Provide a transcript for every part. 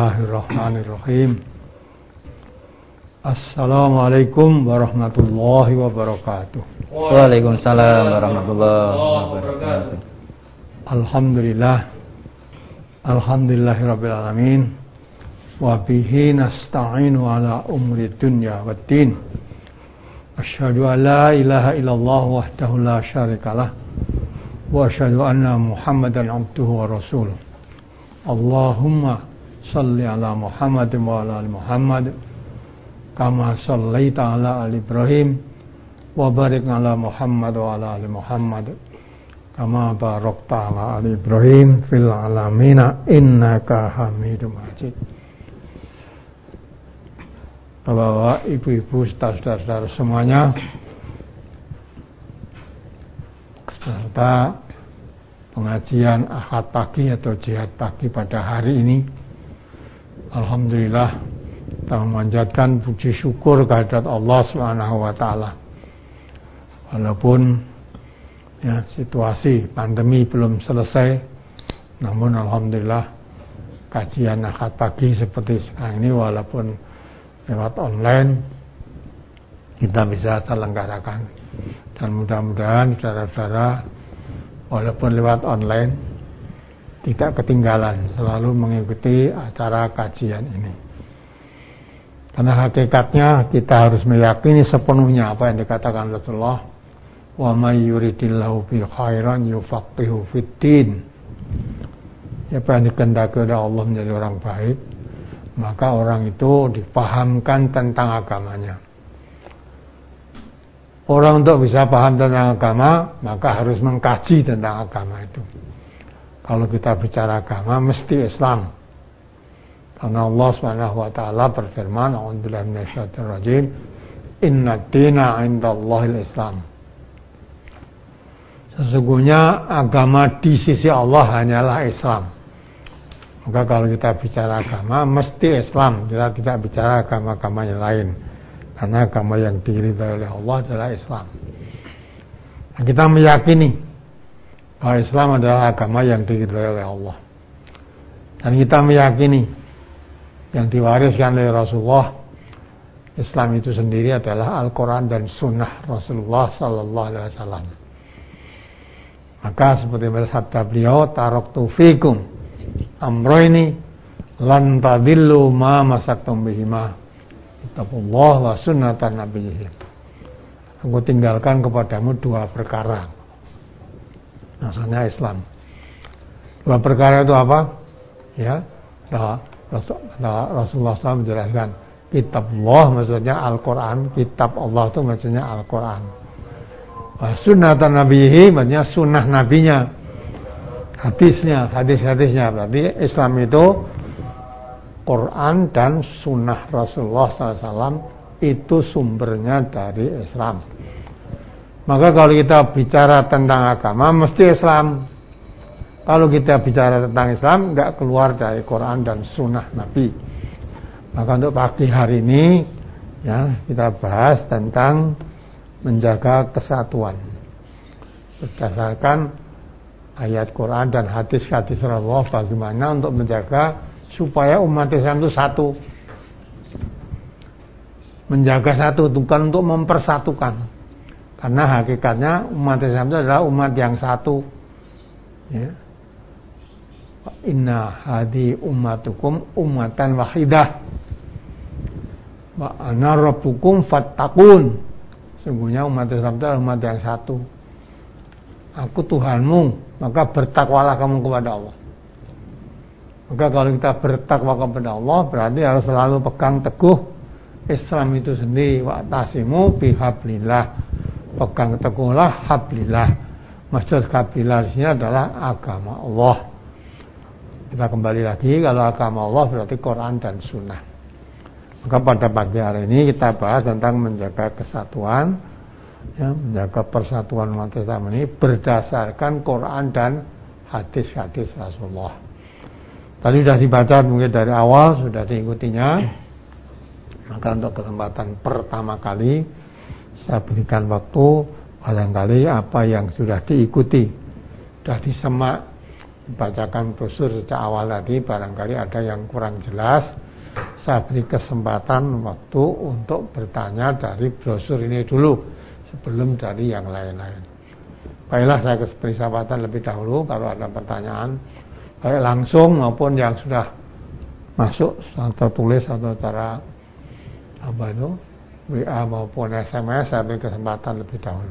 Bismillahirrahmanirrahim. Assalamualaikum warahmatullahi wabarakatuh. Waalaikumsalam warahmatullahi wabarakatuh. Alhamdulillahirabbil alamin. Wa bihi nasta'inu ala umuri dunya waddin. Asyhadu an la ilaha illallah wahdahu la syarikalah wa asyhadu anna Muhammadan abduhu wa rasuluh. Allahumma shalli ala Muhammad wa ala ali Muhammad kama shallaita ala ali Ibrahim wa barik ala Muhammad wa ala ali Muhammad kama barakta ala ali Ibrahim fil alamin innaka Hamidum Majid. Bapak-bapak, ibu-ibu, saudara-saudara semuanya, serta pengajian Ahad pagi atau jihad pagi pada hari ini, alhamdulillah kita memanjatkan puji syukur kehadirat Allah Subhanahu wa taala. Walaupun situasi pandemi belum selesai, namun alhamdulillah kajian Ahad pagi seperti sekarang ini walaupun lewat online kita bisa terlenggarakan, dan mudah-mudahan saudara-saudara walaupun lewat online tidak ketinggalan selalu mengikuti acara kajian ini. Karena hakikatnya kita harus meyakini sepenuhnya apa yang dikatakan Rasulullah, wa may yuridillahu bi khairan yufaqihu fiddin. Siapa yang dikehendaki oleh Allah menjadi orang baik, maka orang itu dipahamkan tentang agamanya. Orang untuk bisa paham tentang agama, maka harus mengkaji tentang agama itu. Kalau kita bicara agama, mesti Islam. Karena Allah Subhanahu wa taala berfirman, a'udzubillahi minasyaitonir rajim, "Innad dina 'indallahil Islam." Sesungguhnya agama di sisi Allah hanyalah Islam. Maka kalau kita bicara agama, mesti Islam. Kita tidak bicara agama-agama yang lain. Karena agama yang diridhai oleh Allah adalah Islam. Nah, kita meyakini bahwa Islam adalah agama yang diridhai oleh Allah. Dan kita meyakini yang diwariskan oleh Rasulullah, Islam itu sendiri adalah Al-Quran dan Sunnah Rasulullah Sallallahu Alaihi Wasallam. Maka seperti sabda beliau, taraktu fikum amroini lan tadillu ma masaktum bihima ittaqullah wa sunnatan nabiyyi. Aku tinggalkan kepadamu dua perkara. Maksudnya Islam. Dua perkara itu apa? Ya, Rasulullah SAW menjelaskan, kitab Allah maksudnya Al-Quran, kitab Allah itu maksudnya Al-Quran. Sunnatan nabiyyi maksudnya sunnah nabinya, hadis-hadisnya. Berarti Islam itu Quran dan sunnah Rasulullah SAW itu sumbernya dari Islam. Maka kalau kita bicara tentang agama mesti Islam. Kalau kita bicara tentang Islam nggak keluar dari Quran dan sunnah Nabi. Maka untuk pagi hari ini kita bahas tentang menjaga kesatuan berdasarkan ayat Quran dan hadis-hadis Rasulullah, bagaimana untuk menjaga supaya umat Islam itu satu. Menjaga satu bukan untuk mempersatukan. Karena hakikatnya umat Islam itu adalah umat yang satu. Ya. Inna hadi ummatukum ummatan wahidah wa ana rabbukum fattaqun. Sungguhnya umat Islam itu adalah umat yang satu. Aku Tuhanmu, maka bertakwalah kamu kepada Allah. Maka kalau kita bertakwa kepada Allah, berarti harus selalu pegang teguh Islam itu sendiri. Wa'tasimu bihablillah. Pegang teguhlah hablillah. Maksud hablillah di sini adalah agama Allah. Kita kembali lagi, kalau agama Allah berarti Quran dan Sunnah. Maka pada pagi hari ini kita bahas tentang menjaga kesatuan, menjaga persatuan umat Islam ini berdasarkan Quran dan hadis-hadis Rasulullah. Tadi sudah dibaca mungkin dari awal, sudah diikutinya. Maka untuk kesempatan pertama kali saya berikan waktu, barangkali apa yang sudah diikuti, sudah disemak, bacakan brosur sejak awal tadi, barangkali ada yang kurang jelas, saya beri kesempatan waktu untuk bertanya dari brosur ini dulu sebelum dari yang lain-lain. Baiklah, saya beri kesempatan lebih dahulu kalau ada pertanyaan, baik langsung maupun yang sudah masuk atau tulis atau cara WA maupun SMS, saya beri kesempatan lebih dahulu.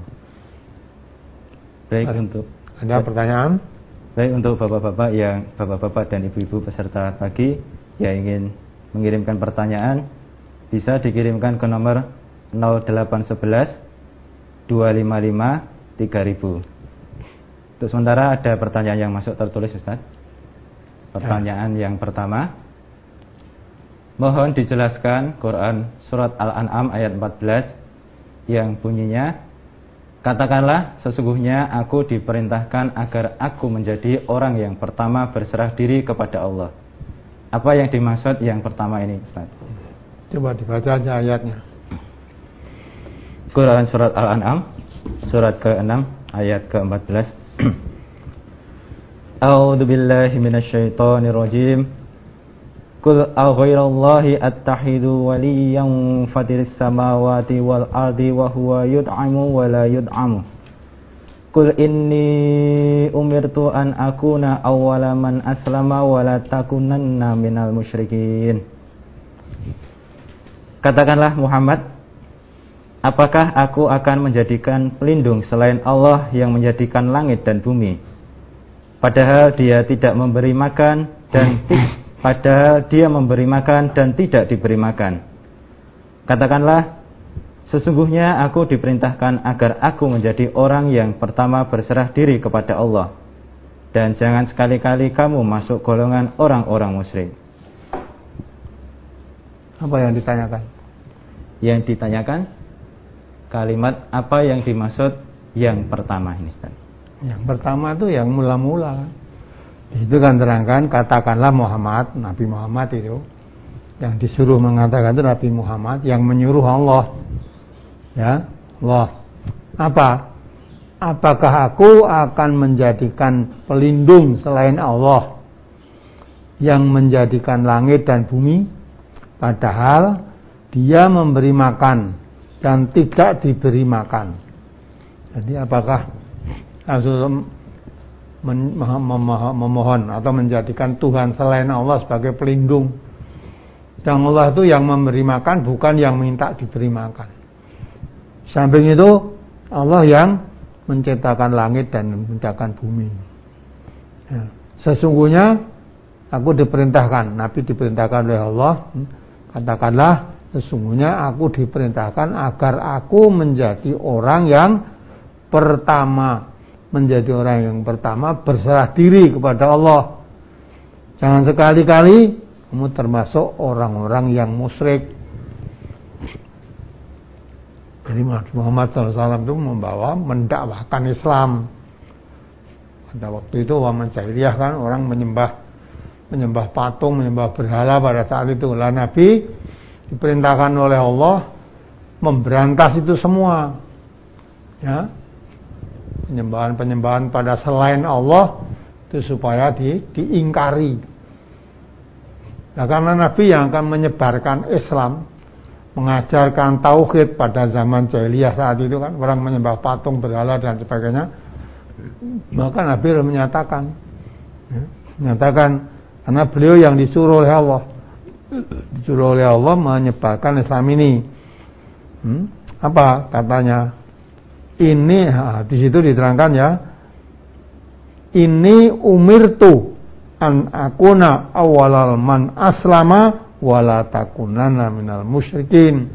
Baik, untuk ada pertanyaan? Baik, untuk bapak-bapak dan ibu-ibu peserta pagi yang ingin mengirimkan pertanyaan, bisa dikirimkan ke nomor 0811 255 3000. Untuk sementara ada pertanyaan yang masuk tertulis, Ustaz. Pertanyaan yang pertama, mohon dijelaskan Quran surat Al-An'am ayat 14 yang bunyinya, katakanlah sesungguhnya aku diperintahkan agar aku menjadi orang yang pertama berserah diri kepada Allah. Apa yang dimaksud yang pertama ini, Ustaz? Coba dibaca aja ayatnya. Quran surat Al-An'am surat ke-6 ayat ke-14. A'udzu billahi minasyaitonir rajim. Qul aghairallahi attakhidhu waliyyan fatiris samawati wal ardi wa huwa yud'amu wa la yud'amu. Qul inni umirtu an akuna awwala man aslama wa la takunanna minal musyrikin. Katakanlah Muhammad, apakah aku akan menjadikan pelindung selain Allah yang menjadikan langit dan bumi, padahal dia memberi makan dan tidak diberi makan. Katakanlah, sesungguhnya aku diperintahkan agar aku menjadi orang yang pertama berserah diri kepada Allah, dan jangan sekali-kali kamu masuk golongan orang-orang musyrik. Apa yang ditanyakan? Yang ditanyakan kalimat apa yang dimaksud yang pertama ini, Ustaz? Yang pertama itu yang mula-mula. Itu kan terangkan, katakanlah Muhammad, Nabi Muhammad itu yang disuruh mengatakan itu Nabi Muhammad, yang menyuruh Allah. Ya, Allah. Apakah aku akan menjadikan pelindung selain Allah yang menjadikan langit dan bumi, padahal dia memberi makan dan tidak diberi makan. Jadi apakah Rasulullah memohon atau menjadikan Tuhan selain Allah sebagai pelindung, dan Allah itu yang memberi makan, bukan yang minta diberi makan. Samping itu Allah yang menciptakan langit dan menciptakan bumi. Ya. Sesungguhnya aku diperintahkan, Nabi diperintahkan oleh Allah, katakanlah sesungguhnya aku diperintahkan agar aku menjadi orang yang pertama, berserah diri kepada Allah. Jangan sekali-kali kamu termasuk orang-orang yang musyrik. Jadi Muhammad SAW itu mendakwahkan Islam. Pada waktu itu zaman jahiliyah kan orang menyembah patung, menyembah berhala pada saat itu. Lah Nabi diperintahkan oleh Allah memberantas itu semua. Ya. Penyembahan pada selain Allah itu supaya diingkari. Nah, karena Nabi yang akan menyebarkan Islam, mengajarkan tauhid pada zaman jahiliyah saat itu kan orang menyembah patung, berhala dan sebagainya, maka Nabi menyatakan karena beliau yang disuruh oleh Allah menyebarkan Islam ini. Apa katanya? Ini di situ diterangkan ya. Ini umirtu an akuna awwalal man aslama wala takunanna minal musyrikin.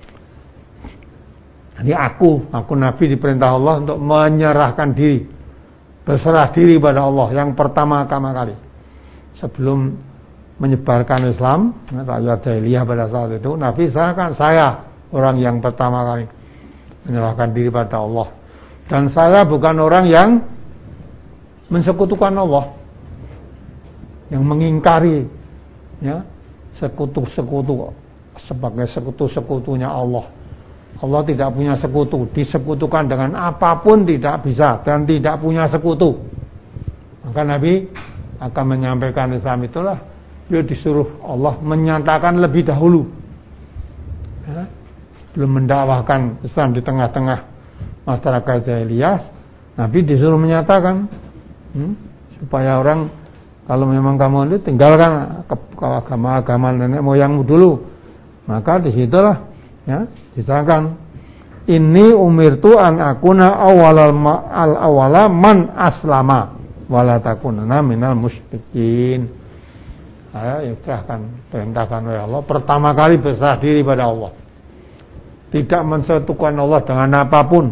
Jadi aku Nabi diperintah Allah untuk menyerahkan diri, berserah diri pada Allah yang pertama-tama kali. Sebelum menyebarkan Islam, rakyat jahiliyah pada saat itu, Nabi saya orang yang pertama kali menyerahkan diri pada Allah. Dan saya bukan orang yang mensekutukan Allah, yang mengingkari ya sekutu-sekutu sebagai sekutu-sekutunya Allah. Allah tidak punya sekutu, disekutukan dengan apapun tidak bisa dan tidak punya sekutu. Maka Maka Nabi akan menyampaikan Islam itulah beliau disuruh Allah menyatakan lebih dahulu, ya, belum mendakwahkan Islam di tengah-tengah masyarakat jahiliyah. Nabi disuruh menyatakan, supaya orang, kalau memang kamu itu tinggalkan agama nenek moyangmu dulu. Maka disitulah, ya, disatakan, ini umirtu an akuna awala man aslama wala takunana minal musyrikin. Saya perintahkan oleh Allah pertama kali berserah diri pada Allah, tidak mensekutukan Allah dengan apapun.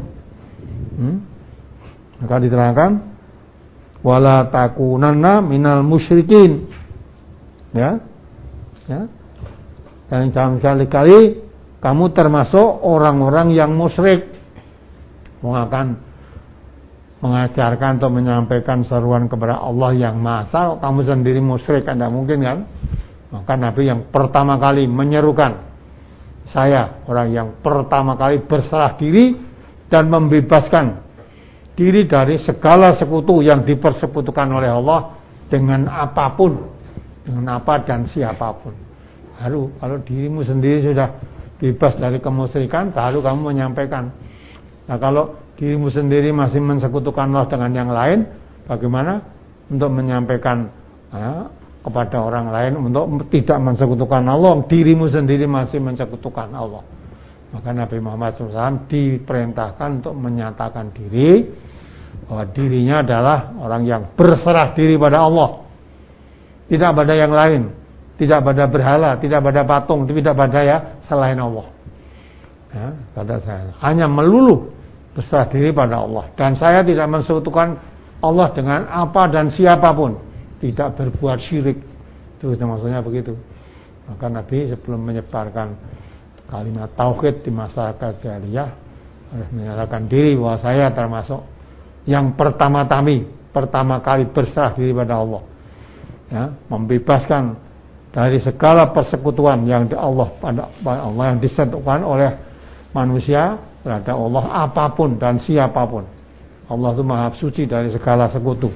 Maka diterangkan wala takunana minal musyrikin, ya, ya. Dan jangan sekali-kali kamu termasuk orang-orang yang musyrik, akan mengajarkan atau menyampaikan seruan kepada Allah yang Maha Esa, kamu sendiri musyrik, tidak mungkin kan? Maka Nabi yang pertama kali menyerukan, saya orang yang pertama kali berserah diri dan membebaskan diri dari segala sekutu yang dipersekutukan oleh Allah dengan apapun, dengan apa dan siapapun. Baru kalau dirimu sendiri sudah bebas dari kemusyrikan, baru kamu menyampaikan. Nah, kalau dirimu sendiri masih mensekutukan Allah dengan yang lain, bagaimana untuk menyampaikan kepada orang lain untuk tidak mensekutukan Allah, dirimu sendiri masih mensekutukan Allah. Maka Nabi Muhammad SAW diperintahkan untuk menyatakan diri bahwa dirinya adalah orang yang berserah diri pada Allah, tidak pada yang lain, tidak pada berhala, tidak pada patung, tidak pada ya selain Allah. Ya, pada saya hanya melulu berserah diri pada Allah, dan saya tidak mensekutukan Allah dengan apa dan siapapun, tidak berbuat syirik. Itu maksudnya begitu. Maka Nabi sebelum menyebarkan kalimat tauhid di masyarakat jahiliyah harus menyatakan diri bahwa saya termasuk yang pertama kali berserah diri pada Allah, ya, membebaskan dari segala persekutuan yang pada Allah yang disatukan oleh manusia terhadap Allah apapun dan siapapun. Allah itu maha suci dari segala sekutu.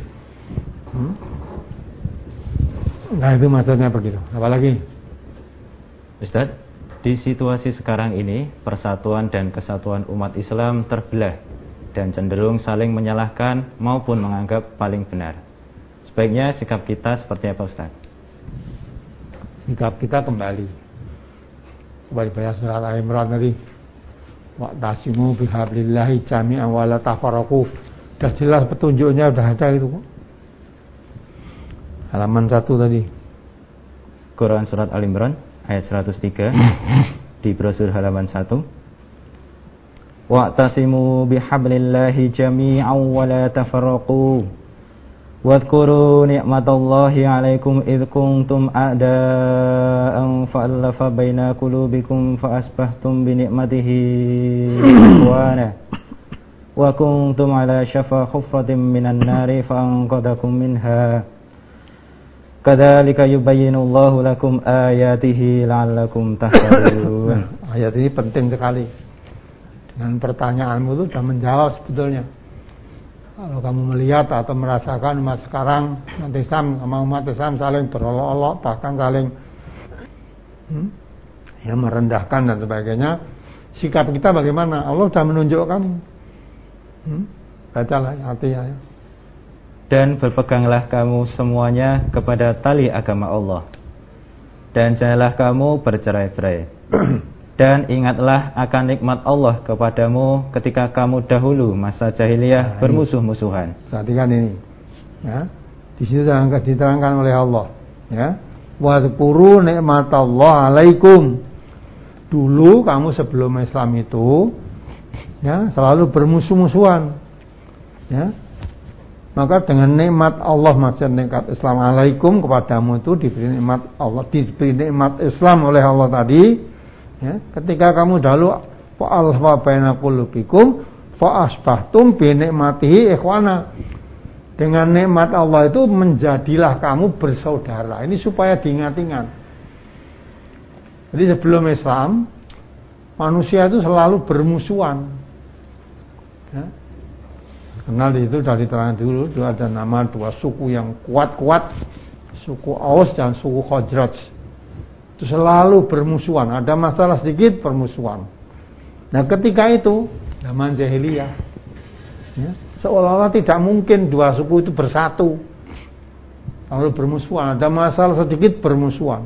Nah, itu maksudnya begitu. Apalagi Ustaz, di situasi sekarang ini persatuan dan kesatuan umat Islam terbelah dan cenderung saling menyalahkan maupun menganggap paling benar. Sebaiknya sikap kita seperti apa, Ustaz? Sikap kita kembali baca surat Al-Imran tadi, wa'tasimu bihablillahi jami'an wa la tafarraqu. Sudah jelas petunjuknya, sudah ada itu. Halaman 1 tadi. Quran surat Al-Imran ayat 103 di brosur halaman 1. Wa'tasimu bihablillahi jami'an wa la tafarraqu. Wadhkuru ni'matallahi 'alaikum idh kuntum a'da'an fa'alafa baina qulubikum fa asbahtum bi ni'matihi ikhwana wa kuntum 'ala shafa hufratin minan nari fa anqadhakum minha kadzalika yubayyinullahu lakum ayatihi la'allakum tahtadun. Ayat ini penting sekali. Dengan pertanyaanmu itu sudah menjawab sebetulnya. Kalau kamu melihat atau merasakan umat sekarang, umat Islam sama umat Islam saling berolok-olok, bahkan saling merendahkan dan sebagainya, sikap kita bagaimana? Allah sudah menunjukkan. Bacalah artinya. Dan berpeganglah kamu semuanya kepada tali agama Allah, dan janganlah kamu bercerai-berai. Dan ingatlah akan nikmat Allah kepadamu ketika kamu dahulu masa jahiliyah bermusuh-musuhan. Perhatikan ini, ya. Di situ diterangkan oleh Allah, ya. Wadhkuru nikmatallah 'alaikum. Dulu kamu sebelum Islam itu, ya, selalu bermusuh-musuhan, ya. Maka dengan nikmat Allah, maksud nikmat Islam 'alaikum kepadamu itu diberi nikmat Allah, diberi nikmat Islam oleh Allah tadi. Ya, ketika kamu dahulu fa'alfa baina qulubikum fa asbahtum bi nikmatihi ikhwana. Dengan nikmat Allah itu menjadilah kamu bersaudara. Ini supaya diingat-ingat. Jadi sebelum Islam, manusia itu selalu bermusuhan. Ya. Kenal di situ dari terang dulu itu ada nama dua suku yang kuat-kuat, suku Aus dan suku Khazraj. Itu selalu bermusuhan, ada masalah sedikit bermusuhan. Nah ketika itu zaman jahiliyah, ya, seolah-olah tidak mungkin dua suku itu bersatu, lalu bermusuhan, ada masalah sedikit bermusuhan.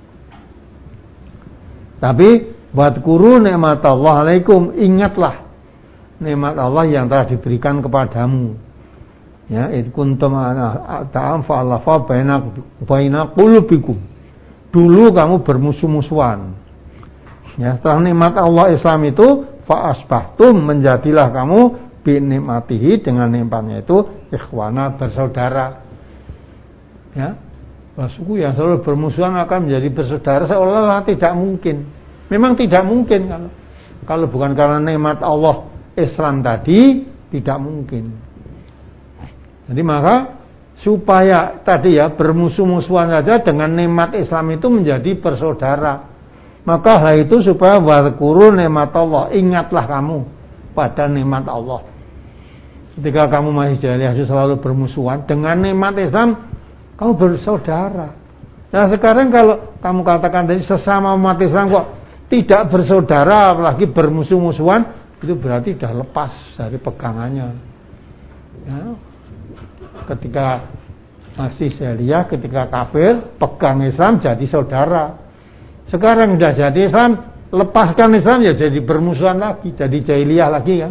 Tapi wadkuru nikmatallah alaikum, ingatlah nikmat Allah yang telah diberikan kepadamu. Ya, id kuntum ta'am fa'alafa baina qulubikum. Dulu kamu bermusuh-musuhan. Ya, setelah nikmat Allah Islam itu fa asbahtum, menjadilah kamu bi nikmatihi, dengan nikmatnya itu ikhwana, bersaudara. Ya. Suku yang selalu bermusuhan akan menjadi bersaudara, seolah-olah tidak mungkin. Memang tidak mungkin kalau bukan karena nikmat Allah Islam tadi, tidak mungkin. Jadi maka supaya tadi ya bermusuh-musuhan saja, dengan nikmat Islam itu menjadi bersaudara. Maka hal itu supaya wadhkuru nikmat Allah, ingatlah kamu pada nikmat Allah. Ketika kamu masih jahiliyah selalu bermusuhan, dengan nikmat Islam kamu bersaudara. Nah sekarang kalau kamu katakan tadi sesama umat Islam kok tidak bersaudara, apalagi bermusuh-musuhan, itu berarti sudah lepas dari pegangannya. Ya. Ketika masih jahiliyah, ketika kafir, pegang Islam jadi saudara. Sekarang sudah jadi Islam, lepaskan Islam ya jadi bermusuhan lagi, jadi jahiliyah lagi kan.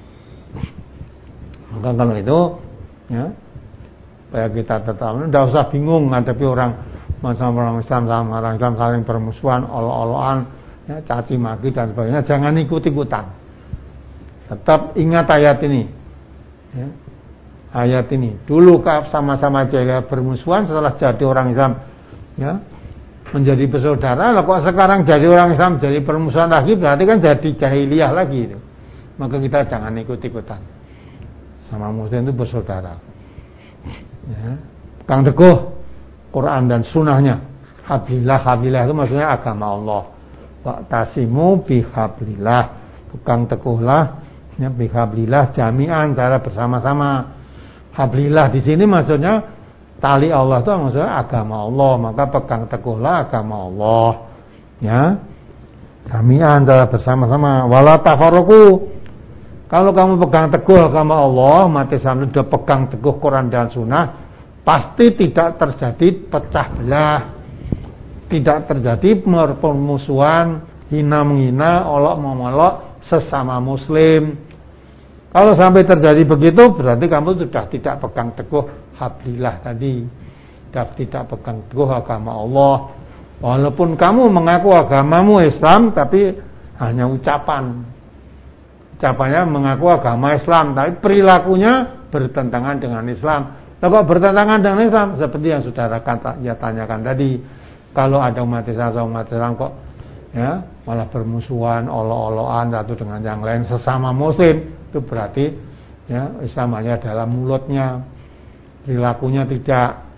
Maka kalau itu, ya, supaya kita tetap, tidak usah bingung menghadapi orang Islam sama orang Islam saling bermusuhan, olo-oloan, ya, caci maki dan sebagainya, jangan ikut-ikutan. Tetap ingat ayat ini, ya. Ayat ini dulu sama-sama jahiliyah bermusuhan, setelah jadi orang Islam, ya, menjadi bersaudara. Lah kok sekarang jadi orang Islam jadi permusuhan lagi, berarti kan jadi jahiliyah lagi itu. Maka kita jangan ikut-ikutan, sama muslim itu bersaudara, ya. Pegang teguh Quran dan sunnahnya. Hablillah itu maksudnya agama Allah. Wa'tasimu bihablillah, pegang teguhlah, ya, bihablillah jami'an, cara bersama-sama. Hablillah di sini maksudnya tali Allah itu maksudnya agama Allah, maka pegang teguhlah agama Allah, ya, jami'an, cara bersama-sama. Wala tafarraqu, kalau kamu pegang teguh agama Allah, umat Islam sudah pegang teguh Quran dan Sunnah, pasti tidak terjadi pecah belah, tidak terjadi permusuhan, hina menghina, olok memolok sesama muslim. Kalau sampai terjadi begitu, berarti kamu sudah tidak pegang teguh hablillah tadi, sudah tidak pegang teguh agama Allah. Walaupun kamu mengaku agamamu Islam, tapi hanya ucapannya mengaku agama Islam, tapi perilakunya bertentangan dengan Islam. Nah, kok bertentangan dengan Islam? Seperti yang saudara tanyakan tadi, kalau ada umat Islam kok, ya, malah bermusuhan, olo-oloan satu dengan yang lain sesama muslim, itu berarti, ya, Islam hanya dalam mulutnya, perilakunya tidak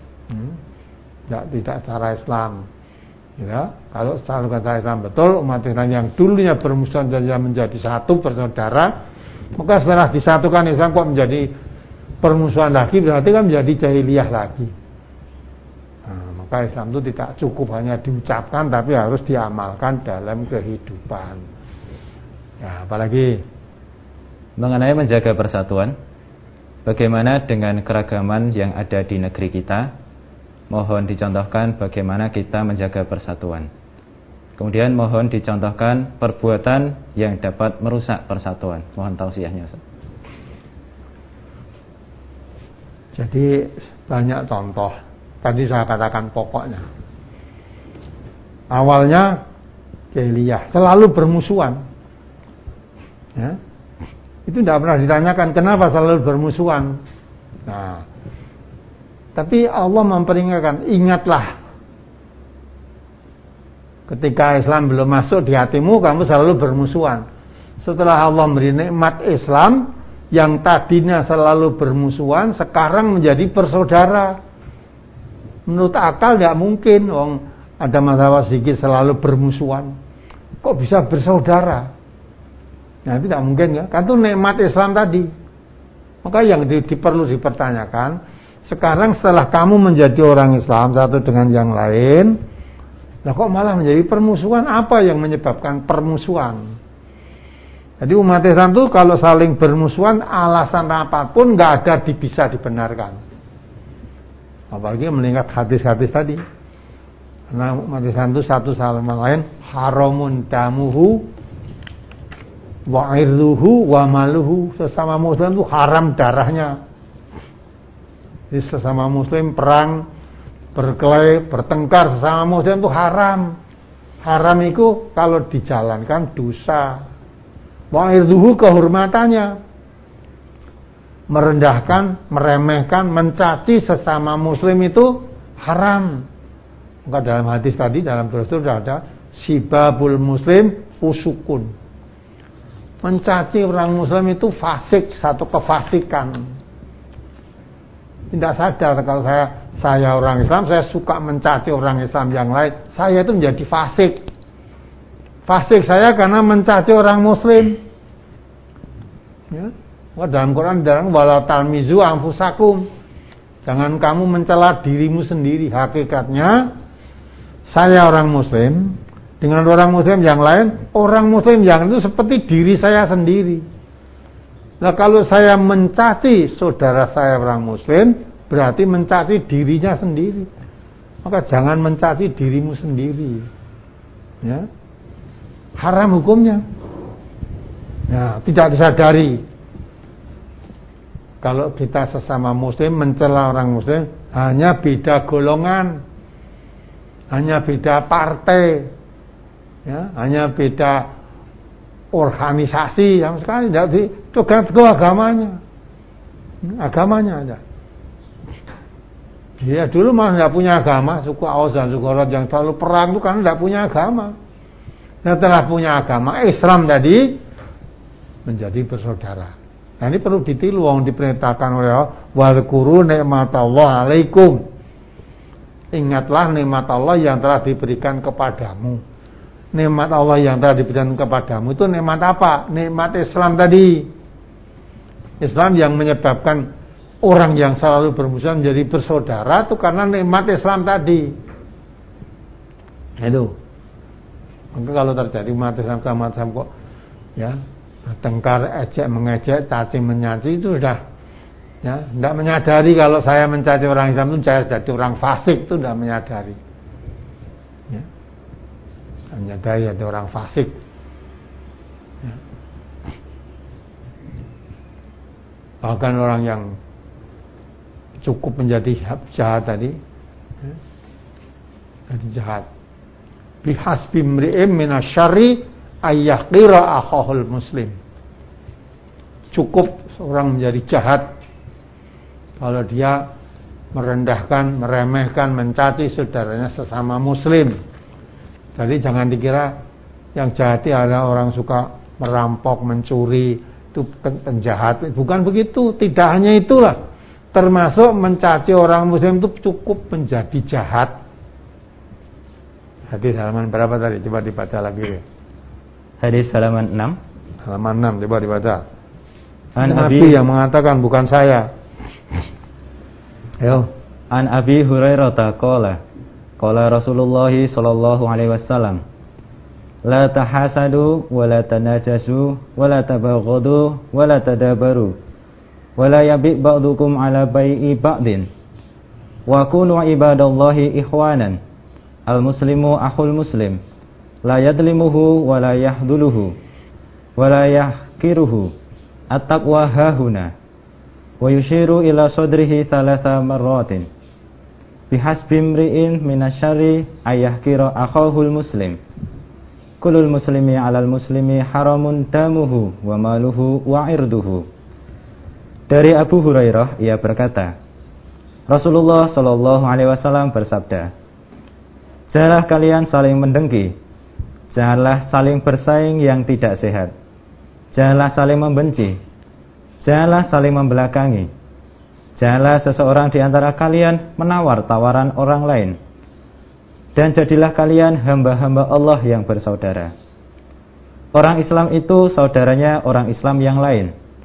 cara Islam. Ya, kalau selalu kata Islam betul, umat Islam yang dulunya bermusuhan dan menjadi satu bersaudara, maka setelah disatukan Islam kok menjadi permusuhan lagi, berarti kan menjadi jahiliyah lagi. Nah, maka Islam itu tidak cukup hanya diucapkan, tapi harus diamalkan dalam kehidupan. Ya, apalagi mengenai menjaga persatuan, bagaimana dengan keragaman yang ada di negeri kita? Mohon dicontohkan bagaimana kita menjaga persatuan. Kemudian mohon dicontohkan perbuatan yang dapat merusak persatuan. Mohon tausiahnya, Ustaz. Jadi banyak contoh. Tadi saya katakan pokoknya. Awalnya jahiliyah, selalu bermusuhan. Ya. Itu tidak pernah ditanyakan kenapa selalu bermusuhan. Nah, tapi Allah memperingatkan, ingatlah, ketika Islam belum masuk di hatimu, kamu selalu bermusuhan. Setelah Allah memberi nikmat Islam, yang tadinya selalu bermusuhan, sekarang menjadi bersaudara. Menurut akal tidak mungkin, ada masalah sedikit selalu bermusuhan. Kok bisa bersaudara? Nah, tidak mungkin ya. Kan itu nikmat Islam tadi. Maka yang perlu dipertanyakan, sekarang setelah kamu menjadi orang Islam satu dengan yang lain, lah kok malah menjadi permusuhan? Apa yang menyebabkan permusuhan? Jadi umat Islam itu kalau saling bermusuhan, alasan apapun nggak ada bisa dibenarkan. Apalagi mengingat hadis-hadis tadi. Karena umat Islam itu satu sama lain haramun damuhu wa irduhu wa maluhu. Sesama muslim itu haram darahnya. Jadi sesama muslim perang, berkelahi, bertengkar sesama muslim itu haram. Haram itu kalau dijalankan dosa. Wa irduhu kehormatannya. Merendahkan, meremehkan, mencaci sesama muslim itu haram. Maka dalam hadis tadi, dalam Rasul sudah ada sibabul muslim usukun. Mencaci orang muslim itu fasik, satu kefasikan. Tidak sadar kalau saya orang Islam, saya suka mencaci orang Islam yang lain, saya itu menjadi fasik. Fasik saya karena mencaci orang muslim. Ya. Dalam Quran dalam wala talmizu anfusakum. Jangan kamu mencela dirimu sendiri. Hakikatnya saya orang muslim dengan orang muslim yang lain, orang muslim yang itu seperti diri saya sendiri. Nah, kalau saya mencaci saudara saya orang muslim, berarti mencaci dirinya sendiri. Maka jangan mencaci dirimu sendiri. Ya. Haram hukumnya. Ya, tidak disadari. Kalau kita sesama muslim mencela orang muslim, hanya beda golongan, hanya beda partai, ya, hanya beda organisasi, yang sekali tidak itu agamanya. Agamanya ada. Dia dulu mah tidak punya agama, suku Aus dan suku Khazraj yang selalu perang itu karena tidak punya agama. Setelah punya agama, Islam tadi menjadi bersaudara. Nah, ini perlu ditiru, diperintahkan oleh Allah, wadhkuru nikmatallahi alaikum. Ingatlah nikmat Allah yang telah diberikan kepadamu. Nikmat Allah yang telah diberikan kepadamu itu nikmat apa? Nikmat Islam tadi. Islam yang menyebabkan orang yang selalu bermusuhan menjadi bersaudara itu karena nikmat Islam tadi. Itu. Maka kalau terjadi umat Islam sama Islam kok ya bertengkar, ejek mengejek, caci mencaci, itu sudah ya, tidak menyadari kalau saya mencaci orang Islam itu saya jadi orang fasik, itu tidak menyadari. Ya. Menyadari jadi orang fasik. Ya. Bahkan orang yang cukup menjadi jahat tadi, ya, jadi jahat. Bihasbi mri'im minasyarri ayyaqira akhahul muslim. Cukup seorang menjadi jahat kalau dia merendahkan, meremehkan, mencaci saudaranya sesama muslim. Jadi jangan dikira yang jahat ada orang suka merampok, mencuri, itu penjahat. Bukan begitu, tidak hanya itulah. Termasuk mencaci orang muslim itu cukup menjadi jahat. Hadis halaman berapa tadi? Coba dibaca lagi. Hadis halaman 6. Halaman 6, coba dibaca. Nabi yang mengatakan, bukan saya. Ayo. An Abi Hurairah qala Rasulullah sallallahu alaihi wasallam, la tahasadu wa la tanajasu wa la tabaghadu wa la tadabaru wa la yabi ba'dukum ala bai'i ba'din wa kunu ibadallahi ikhwanan. Al muslimu akhul muslim, la yadlimuhu wa la yahduluhu wa la yahkiruhu. At-taqwa hahuna. Wa yushiru ila sadrihi thalatha marratin. Bihasbi imri'in minasyarri ayyahkira akhahul muslim. Kulul muslimi 'alal muslimi haramun damuhu wa maluhu wa irduhu. Dari Abu Hurairah, ia berkata, Rasulullah sallallahu alaihi wasallam bersabda, janganlah kalian saling mendengki, janganlah saling bersaing yang tidak sehat, janganlah saling membenci, janganlah saling membelakangi, janganlah seseorang di antara kalian menawar tawaran orang lain, dan jadilah kalian hamba-hamba Allah yang bersaudara. Orang Islam itu saudaranya orang Islam yang lain.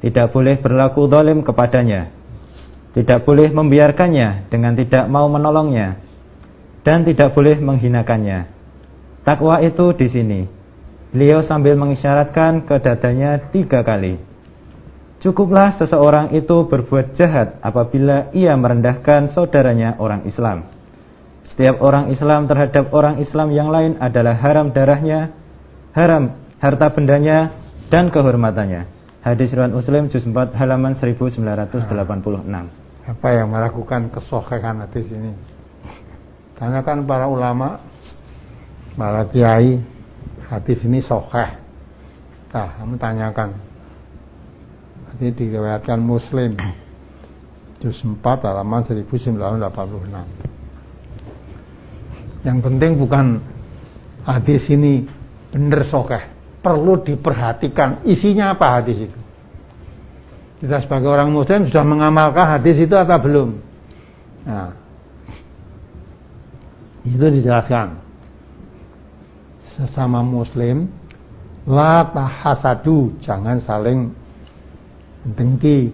tidak boleh berlaku zalim kepadanya, tidak boleh membiarkannya dengan tidak mau menolongnya, dan tidak boleh menghinakannya. Takwa itu di sini. Beliau sambil mengisyaratkan ke dadanya 3 kali. Cukuplah seseorang itu berbuat jahat apabila ia merendahkan saudaranya orang Islam. Setiap orang Islam terhadap orang Islam yang lain adalah haram darahnya, haram harta bendanya, dan kehormatannya. Hadis riwayat Muslim juz 4 halaman 1986. Apa yang melakukan kesohihan hadis ini? Tanyakan para ulama, para kiai, hadis ini sahih. Nah, kamu tanyakan. Ini diriwayatkan Muslim juz 4 halaman 1986. Yang penting bukan hadis ini benar sahih, perlu diperhatikan isinya apa hadis itu. Kita sebagai orang Muslim sudah mengamalkan hadis itu atau belum? Nah, itu dijelaskan. Sesama Muslim, la tahasadu, jangan saling dengki,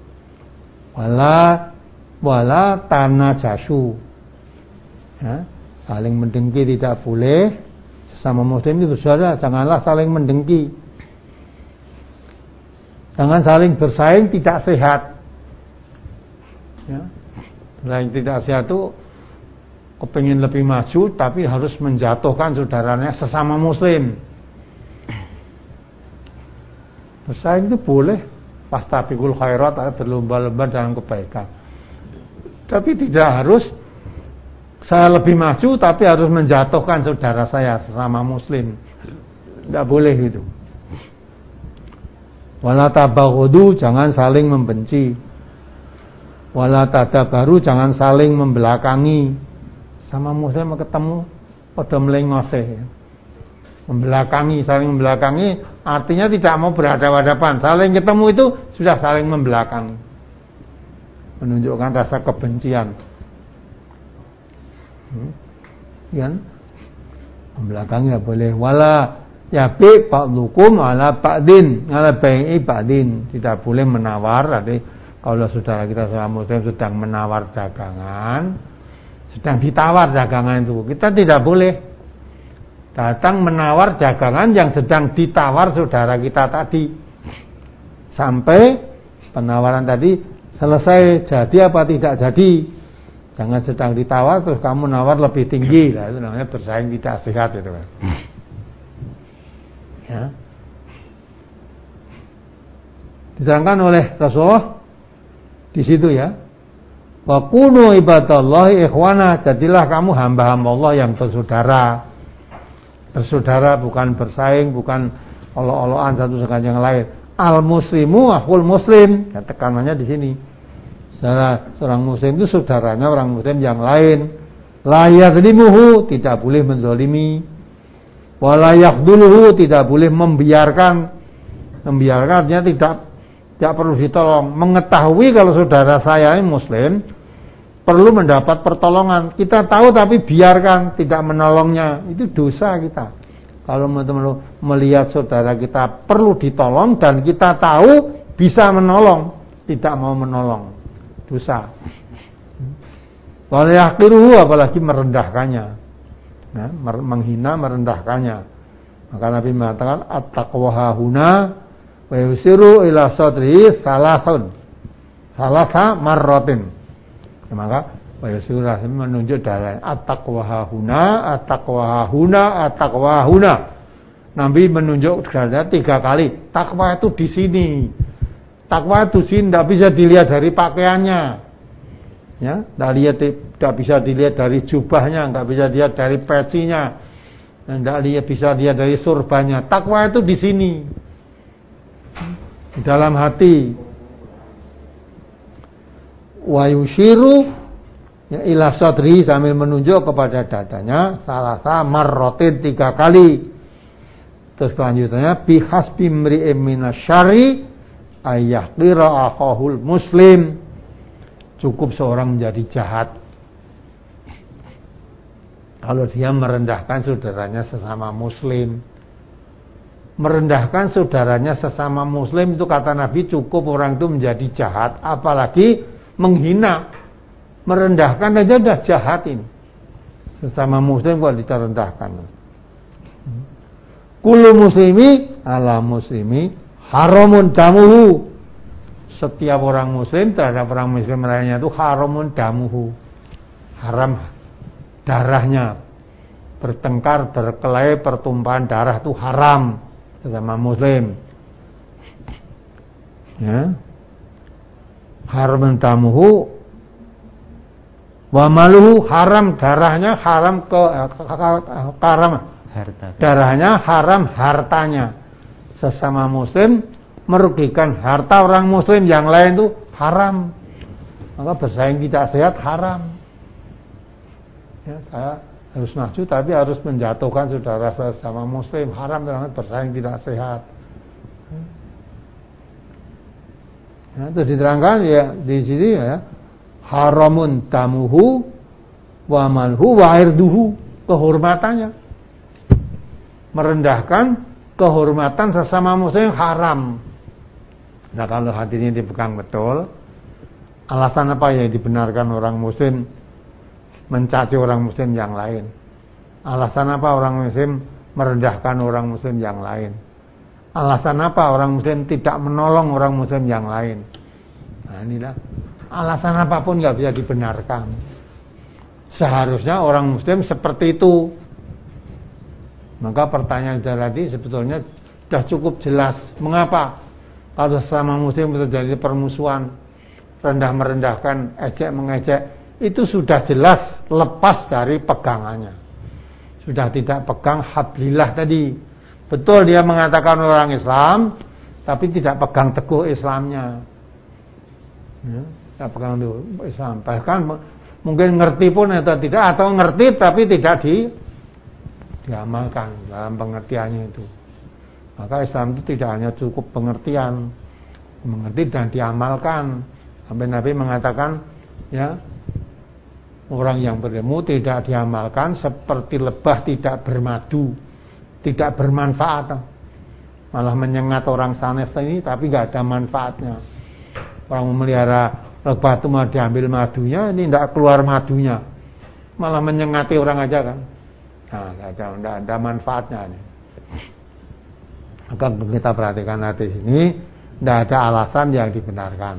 wala tanajasu, ya, saling mendengki tidak boleh. Sesama Muslim itu bersaudara, janganlah saling mendengki, jangan saling bersaing, tidak sehat. Ya, bersaing tidak sehat itu kepingin lebih maju tapi harus menjatuhkan saudaranya sesama Muslim. Bersaing itu boleh, fastabiqul khairat, berlomba-lomba dalam kebaikan. Tapi tidak harus saya lebih maju tapi harus menjatuhkan saudara saya sesama Muslim. Tidak boleh gitu. Wala tabaghudu, jangan saling membenci. Wala tadabaru, jangan saling membelakangi. Sama Muslim ketemu pada melengoseh, membelakangi, saling membelakangi, artinya tidak mau berhadapan-hadapan. Saling ketemu itu sudah saling membelakangi, menunjukkan rasa kebencian. Kan? Membelakangi tidak boleh. Wala yabi ba'dukum ala ba'din, ala bai'i ba'din, tidak boleh menawar. Jadi kalau saudara kita sama Muslim sedang menawar dagangan, sedang ditawar dagangan itu, kita tidak boleh datang menawar dagangan yang sedang ditawar saudara kita tadi sampai penawaran tadi selesai, jadi apa tidak jadi. Jangan sedang ditawar terus kamu nawar lebih tinggi, nah, itu namanya bersaing tidak sehat itu kan. Ya. Disangkan oleh Rasulullah di situ ya. Wa kunu ibadallahi ikhwana, jadilah kamu hamba-hamba Allah yang bersaudara. Bersaudara bukan bersaing, bukan olok-olokan satu dengan yang lain. Al muslimu akhul muslim, ya, tekanannya di sini. Seorang muslim itu saudaranya orang muslim yang lain. La yadzlimuhu, tidak boleh menzalimi. Wa la yakhdhuluhu, tidak boleh membiarkan. Membiarkan artinya tidak perlu ditolong. Mengetahui kalau saudara saya ini muslim perlu mendapat pertolongan, kita tahu tapi biarkan, tidak menolongnya, itu dosa kita. Kalau teman-teman melihat saudara kita perlu ditolong dan kita tahu bisa menolong, tidak mau menolong, dosa. Wal yahqiruhu, apalagi merendahkannya, ya, menghina, merendahkannya. Maka Nabi mengatakan at-taqwa hahuna wa yusiru ila sadri salasa marratin. Ya, maka wa yusiru menunjuk dalil at-taqwa hahuna, at-taqwa hahuna, at-taqwa hahuna. Nabi menunjuk dalilnya 3 kali. Takwa itu di sini. Takwa itu sini, tidak bisa dilihat dari pakaiannya. Ya, tidak bisa dilihat dari jubahnya, tidak bisa dilihat dari pecinya, tidak bisa dilihat dari surbannya. Takwa itu di sini, di dalam hati. Wa yushiru ya ila sadri, sambil menunjuk kepada dadanya salasa marrotin 3 kali. Terus kelanjutannya bihasbi mri'im minasyari ayyahqira akhahul muslim. Cukup seorang menjadi jahat kalau dia merendahkan saudaranya sesama muslim. merendahkan saudaranya sesama muslim itu kata Nabi cukup orang itu menjadi jahat, apalagi menghina, merendahkan aja udah jahat ini. Sesama muslim kok direndahkan. Kullu muslimi ala muslimi haramun damuhu. Setiap orang muslim terhadap orang muslim lainnya itu haramun damuhu. Haram darahnya. Bertengkar, berkelahi, pertumpahan darah itu haram sesama muslim. Ya. Haramun damuhu wa maluhu, haram darahnya, haram haram harta. Darahnya haram hartanya. Sesama muslim merugikan harta orang muslim yang lain itu haram. Maka bersaing tidak sehat haram. Ya, saya harus maju tapi harus menjatuhkan saudara sesama muslim, haram karena bersaing tidak sehat. Ya, itu diterangkan ya di sini ya, haramun tamuhu wa malhu wa irduhu, kehormatannya, merendahkan kehormatan sesama muslim haram. Nah kalau hati ini dipegang betul, alasan apa yang dibenarkan orang muslim mencaci orang muslim yang lain? Alasan apa orang muslim merendahkan orang muslim yang lain? Alasan apa orang muslim tidak menolong orang muslim yang lain? Nah inilah alasan apapun nggak bisa dibenarkan. Seharusnya orang muslim seperti itu. Maka pertanyaan tadi sebetulnya sudah cukup jelas. Mengapa kalau sesama muslim terjadi permusuhan, rendah merendahkan, ejek mengejek, itu sudah jelas lepas dari pegangannya. Sudah tidak pegang hablillah tadi. Betul dia mengatakan orang Islam, tapi tidak pegang teguh Islamnya. Ya, tidak pegang teguh Islam. Bahkan mungkin ngerti pun atau tidak, atau ngerti tapi tidak diamalkan dalam pengertiannya itu. Maka Islam itu tidak hanya cukup pengertian, mengerti dan diamalkan. Sampai Nabi mengatakan, ya, orang yang berilmu tidak diamalkan seperti lebah tidak bermadu, tidak bermanfaat, malah menyengat orang sanes ini tapi nggak ada manfaatnya. Orang memelihara lebah itu mau diambil madunya, ini tidak keluar madunya, malah menyengati orang aja kan. Nah, tidak ada manfaatnya ini. Maka kita perhatikan hati sini, tidak ada alasan yang dibenarkan.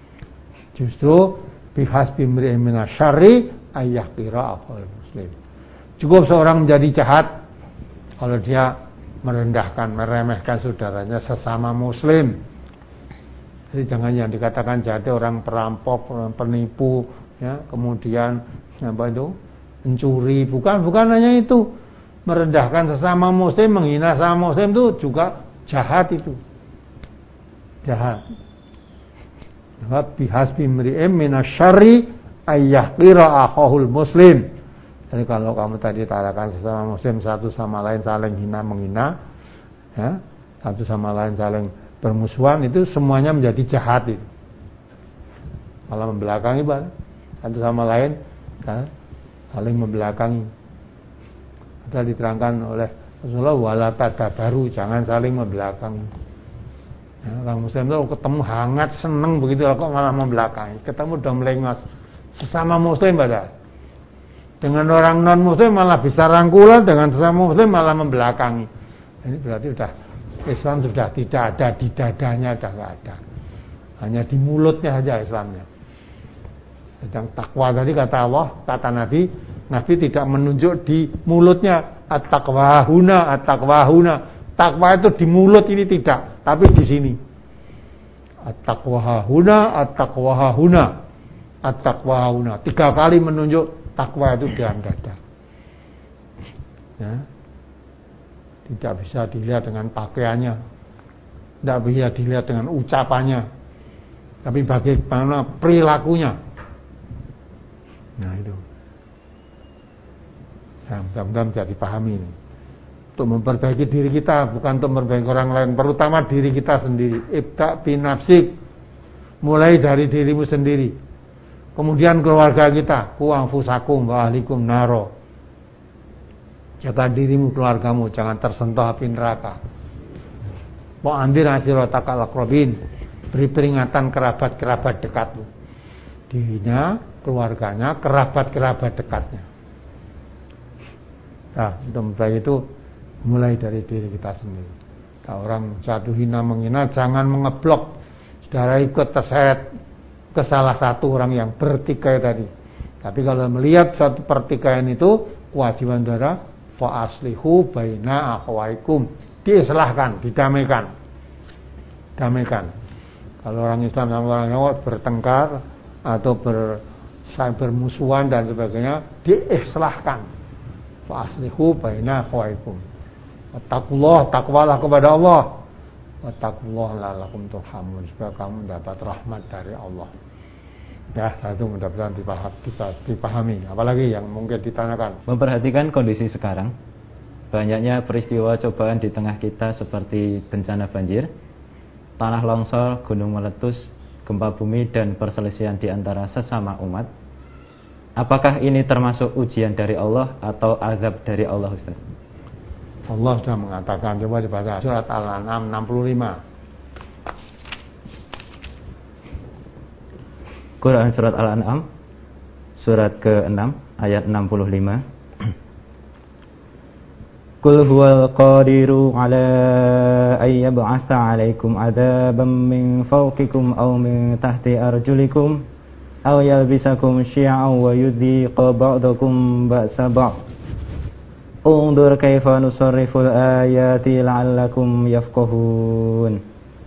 Justru bihasbi imri'in minasyarri ayyahqira akhal muslim. Cukup seorang menjadi jahat kalau dia merendahkan, meremehkan saudaranya sesama muslim. Jadi jangan yang dikatakan jahat orang perampok, orang penipu, ya, kemudian apa itu? Mencuri, bukan hanya itu. Merendahkan sesama muslim, menghina sesama muslim itu juga jahat itu. Jahat. Maka bihasbi imri'in minasyarri ayyahqira akhahul muslim. Jadi kalau kamu tadi katakan sesama muslim satu sama lain saling hina menghina, ya, satu sama lain saling bermusuhan, itu semuanya menjadi jahat itu. Malah membelakangi satu sama lain, ya, saling membelakangi. Sudah diterangkan oleh Rasulullah, wala tadabaru, jangan saling membelakangi. Ya, orang muslim itu ketemu hangat, seneng begitu, kok malah membelakangi. Ketemu udah melengos, sesama muslim padahal. Dengan orang non muslim malah bisa rangkulan, dengan sesama muslim malah membelakangi. Ini berarti sudah Islam sudah tidak ada di dadanya, sudah tidak ada. Hanya di mulutnya saja Islamnya. Sedang takwa tadi kata Allah, kata Nabi tidak menunjuk di mulutnya, at-taqwa huna. Takwa itu di mulut ini tidak, tapi di sini. At-taqwa huna. 3 kali menunjuk takwa itu dalam dada. Ya. Tidak bisa dilihat dengan pakaiannya, tidak bisa dilihat dengan ucapannya, tapi bagaimana perilakunya. Nah itu. Nah, mudah-mudahan bisa dipahami ini. Untuk memperbaiki diri kita, bukan untuk memperbaiki orang lain, terutama diri kita sendiri. Ibda' bi nafsik, mulai dari dirimu sendiri. Kemudian keluarga kita, ku anfusakum wa ahlikum naro. Jaga dirimu, keluargamu, jangan tersentuh api neraka. Wa andir asiratakal aqrabin, beri peringatan kerabat-kerabat dekatmu. Dirinya, keluarganya, kerabat-kerabat dekatnya. Nah, untuk itu mulai dari diri kita sendiri. Kalau orang satu hina menghina, jangan mengeblok. Saudara ikut terseret ke salah satu orang yang bertikai tadi. Tapi kalau melihat satu pertikaian itu, kewajiban saudara, fa aslihu baina akhwaikum, diislahkan, didamaikan. Damaikan. Kalau orang Islam sama orang Jawa bertengkar atau bermusuhan dan sebagainya, diislahkan. Fa aslihu baina akhwaikum. Wattaqullah, takwalah kepada Allah. Wattaqullah la'allakum turhamun, supaya kamu dapat rahmat dari Allah. Ya, itu mudah-mudahan dipahami. Apalagi yang mungkin ditanyakan. Memperhatikan kondisi sekarang, banyaknya peristiwa cobaan di tengah kita seperti bencana banjir, tanah longsor, gunung meletus, gempa bumi, dan perselisihan di antara sesama umat. Apakah ini termasuk ujian dari Allah atau azab dari Allah, Ustaz? Allah sudah mengatakan, coba dibaca surat Al-An'am 65. Quran surat Al-An'am surat ke-6 ayat 65. Qul huwal qadiru ala ay yab'atsa 'alaikum 'adzaban min fawqikum aw min tahti arjulikum aw yalbisakum syi'an wa yudhiqa ba'dakum ba'sa ba'd. Undur kaifa nusarriful ayati la'allakum yafqahun.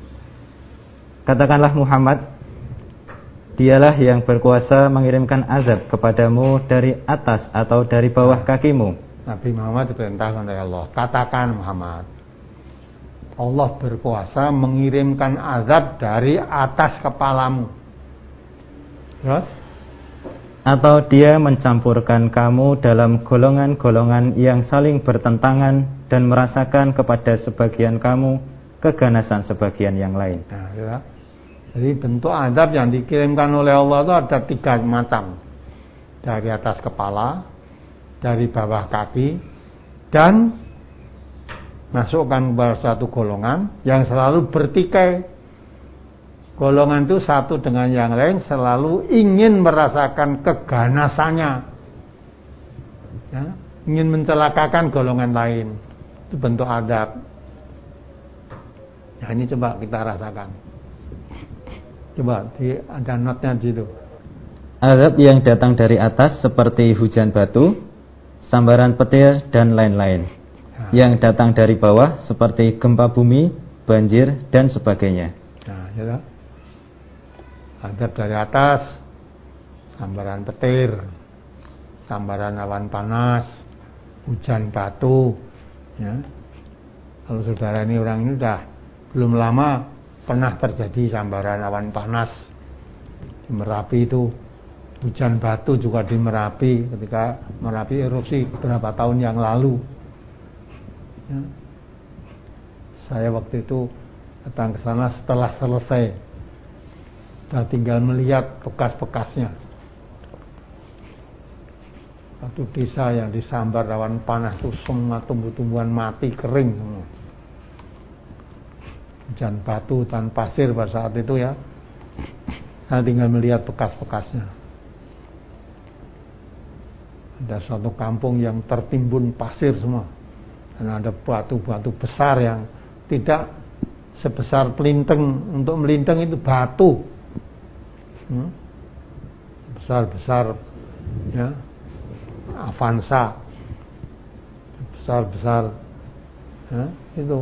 Katakanlah Muhammad, Dialah yang berkuasa mengirimkan azab kepadamu dari atas atau dari bawah kakimu. Nabi Muhammad diperintahkan oleh Allah, katakan Muhammad, Allah berkuasa mengirimkan azab dari atas kepalamu. Terus? Atau dia mencampurkan kamu dalam golongan-golongan yang saling bertentangan dan merasakan kepada sebagian kamu keganasan sebagian yang lain. Nah, ya. Jadi bentuk azab yang dikirimkan oleh Allah itu ada 3 macam. Dari atas kepala, dari bawah kaki, dan masukkan kepada suatu golongan yang selalu bertikai. Golongan itu satu dengan yang lain selalu ingin merasakan keganasannya, ya, ingin mencelakakan golongan lain. Itu bentuk azab. Nah, ini coba kita rasakan. Coba ada notnya di situ. Azab yang datang dari atas seperti hujan batu, sambaran petir dan lain-lain. Nah. Yang datang dari bawah seperti gempa bumi, banjir dan sebagainya. Nah, ya. Azab dari atas, sambaran petir, sambaran awan panas, hujan batu, ya. Kalau saudara ini orang ini sudah belum lama pernah terjadi sambaran awan panas di Merapi itu, hujan batu juga di Merapi ketika Merapi erupsi beberapa tahun yang lalu, ya. Saya waktu itu datang ke sana setelah selesai, sudah tinggal melihat bekas-bekasnya. Satu desa yang disambar awan panas itu semua tumbuh-tumbuhan mati, kering semua. Hujan batu dan pasir pada saat itu, ya. Saya tinggal melihat bekas-bekasnya. Ada suatu kampung yang tertimbun pasir semua, dan ada batu-batu besar yang tidak sebesar pelinteng. Untuk melinteng itu batu besar-besar, ya, Avanza besar-besar, ya, itu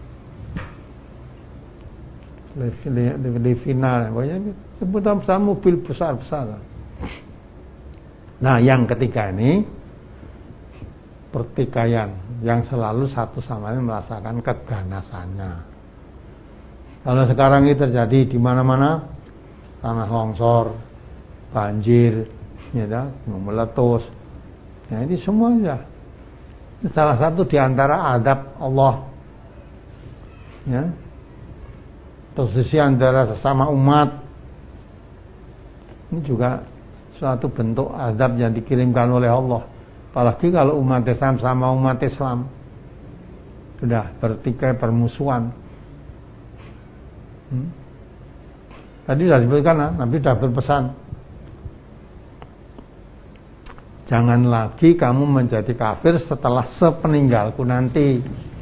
Levina, pokoknya sebutan besar, mobil besar-besar. Nah, yang ketiga ini pertikaian yang selalu satu sama lain merasakan keganasannya. Kalau sekarang ini terjadi di mana-mana, tanah longsor, banjir, ya, meletus, ya, ini semuanya salah satu di antara azab Allah, ya. Persisian antara sesama umat ini juga suatu bentuk azab yang dikirimkan oleh Allah. Apalagi kalau umat Islam sama umat Islam sudah bertikai, permusuhan, Tadi sudah disebutkan, Nabi sudah berpesan, jangan lagi kamu menjadi kafir setelah sepeninggalku nanti.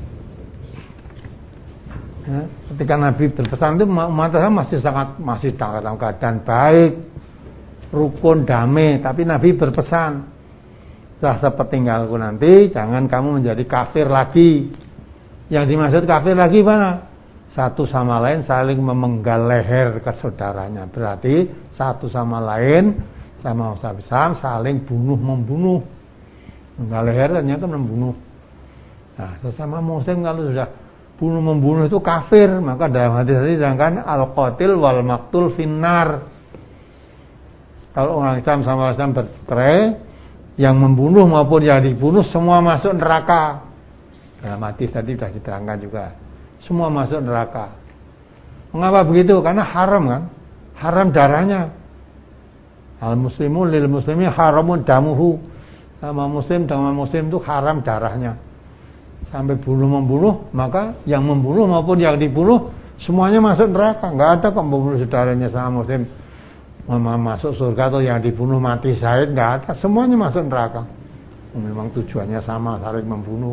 Ya, ketika Nabi berpesan itu umat Islam masih dalam keadaan baik, rukun, damai, tapi Nabi berpesan, setelah sepeninggalku nanti jangan kamu menjadi kafir lagi. Yang dimaksud kafir lagi mana? Satu sama lain saling memenggal leher ke saudaranya. Berarti satu sama lain sama Islam saling bunuh-membunuh. Menggal leher ternyata membunuh. Nah, sesama muslim kalau sudah bunuh-membunuh itu kafir, maka dalam hadis tadi sedangkan al-qatil wal maqtul finnar. Kalau orang Islam sama Islam bercerai, yang membunuh maupun yang dibunuh semua masuk neraka. Dalam hadis tadi sudah diterangkan juga. Semua masuk neraka. Mengapa begitu? Karena haram kan? Haram darahnya. Al-muslimu lil muslimi haramun damuhu. Sama muslim itu haram darahnya. Sampai bunuh-membunuh, maka yang membunuh maupun yang dibunuh semuanya masuk neraka. Enggak ada kok membunuh saudaranya sama muslim masuk surga atau yang dibunuh mati syahid, enggak ada. Semuanya masuk neraka. Memang tujuannya sama, saling membunuh.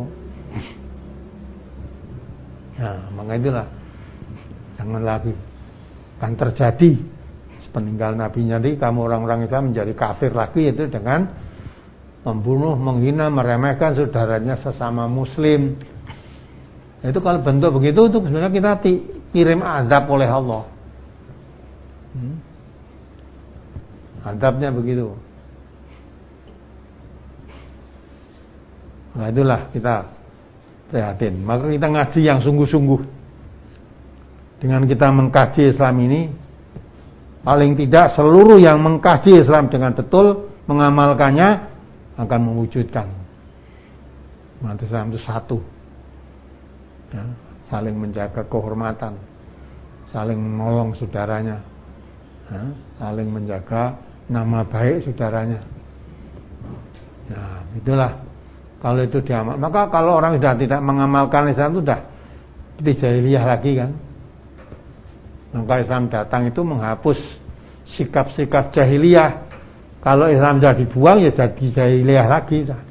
Ya, maka itulah jangan lagi akan terjadi sepeninggal Nabi nanti kamu orang-orang Islam menjadi kafir lagi, yaitu dengan membunuh, menghina, meremehkan saudaranya sesama muslim. Itu kalau bentuk begitu itu sebenarnya kita kirim azab oleh Allah. Azabnya begitu. Nah itulah kita prihatin. Maka kita ngaji yang sungguh-sungguh. Dengan kita mengkaji Islam ini, paling tidak seluruh yang mengkaji Islam dengan betul, mengamalkannya, akan mewujudkan umat Islam itu satu. Ya, saling menjaga kehormatan, saling menolong saudaranya, ya, saling menjaga nama baik saudaranya. Nah, itulah. Kalau itu diamal, maka kalau orang sudah tidak mengamalkan Islam itu sudah di jahiliyah lagi kan. Maka Islam datang itu menghapus sikap-sikap jahiliyah. Kalau Islam sudah dibuang ya jadi jahiliyah lagi dah.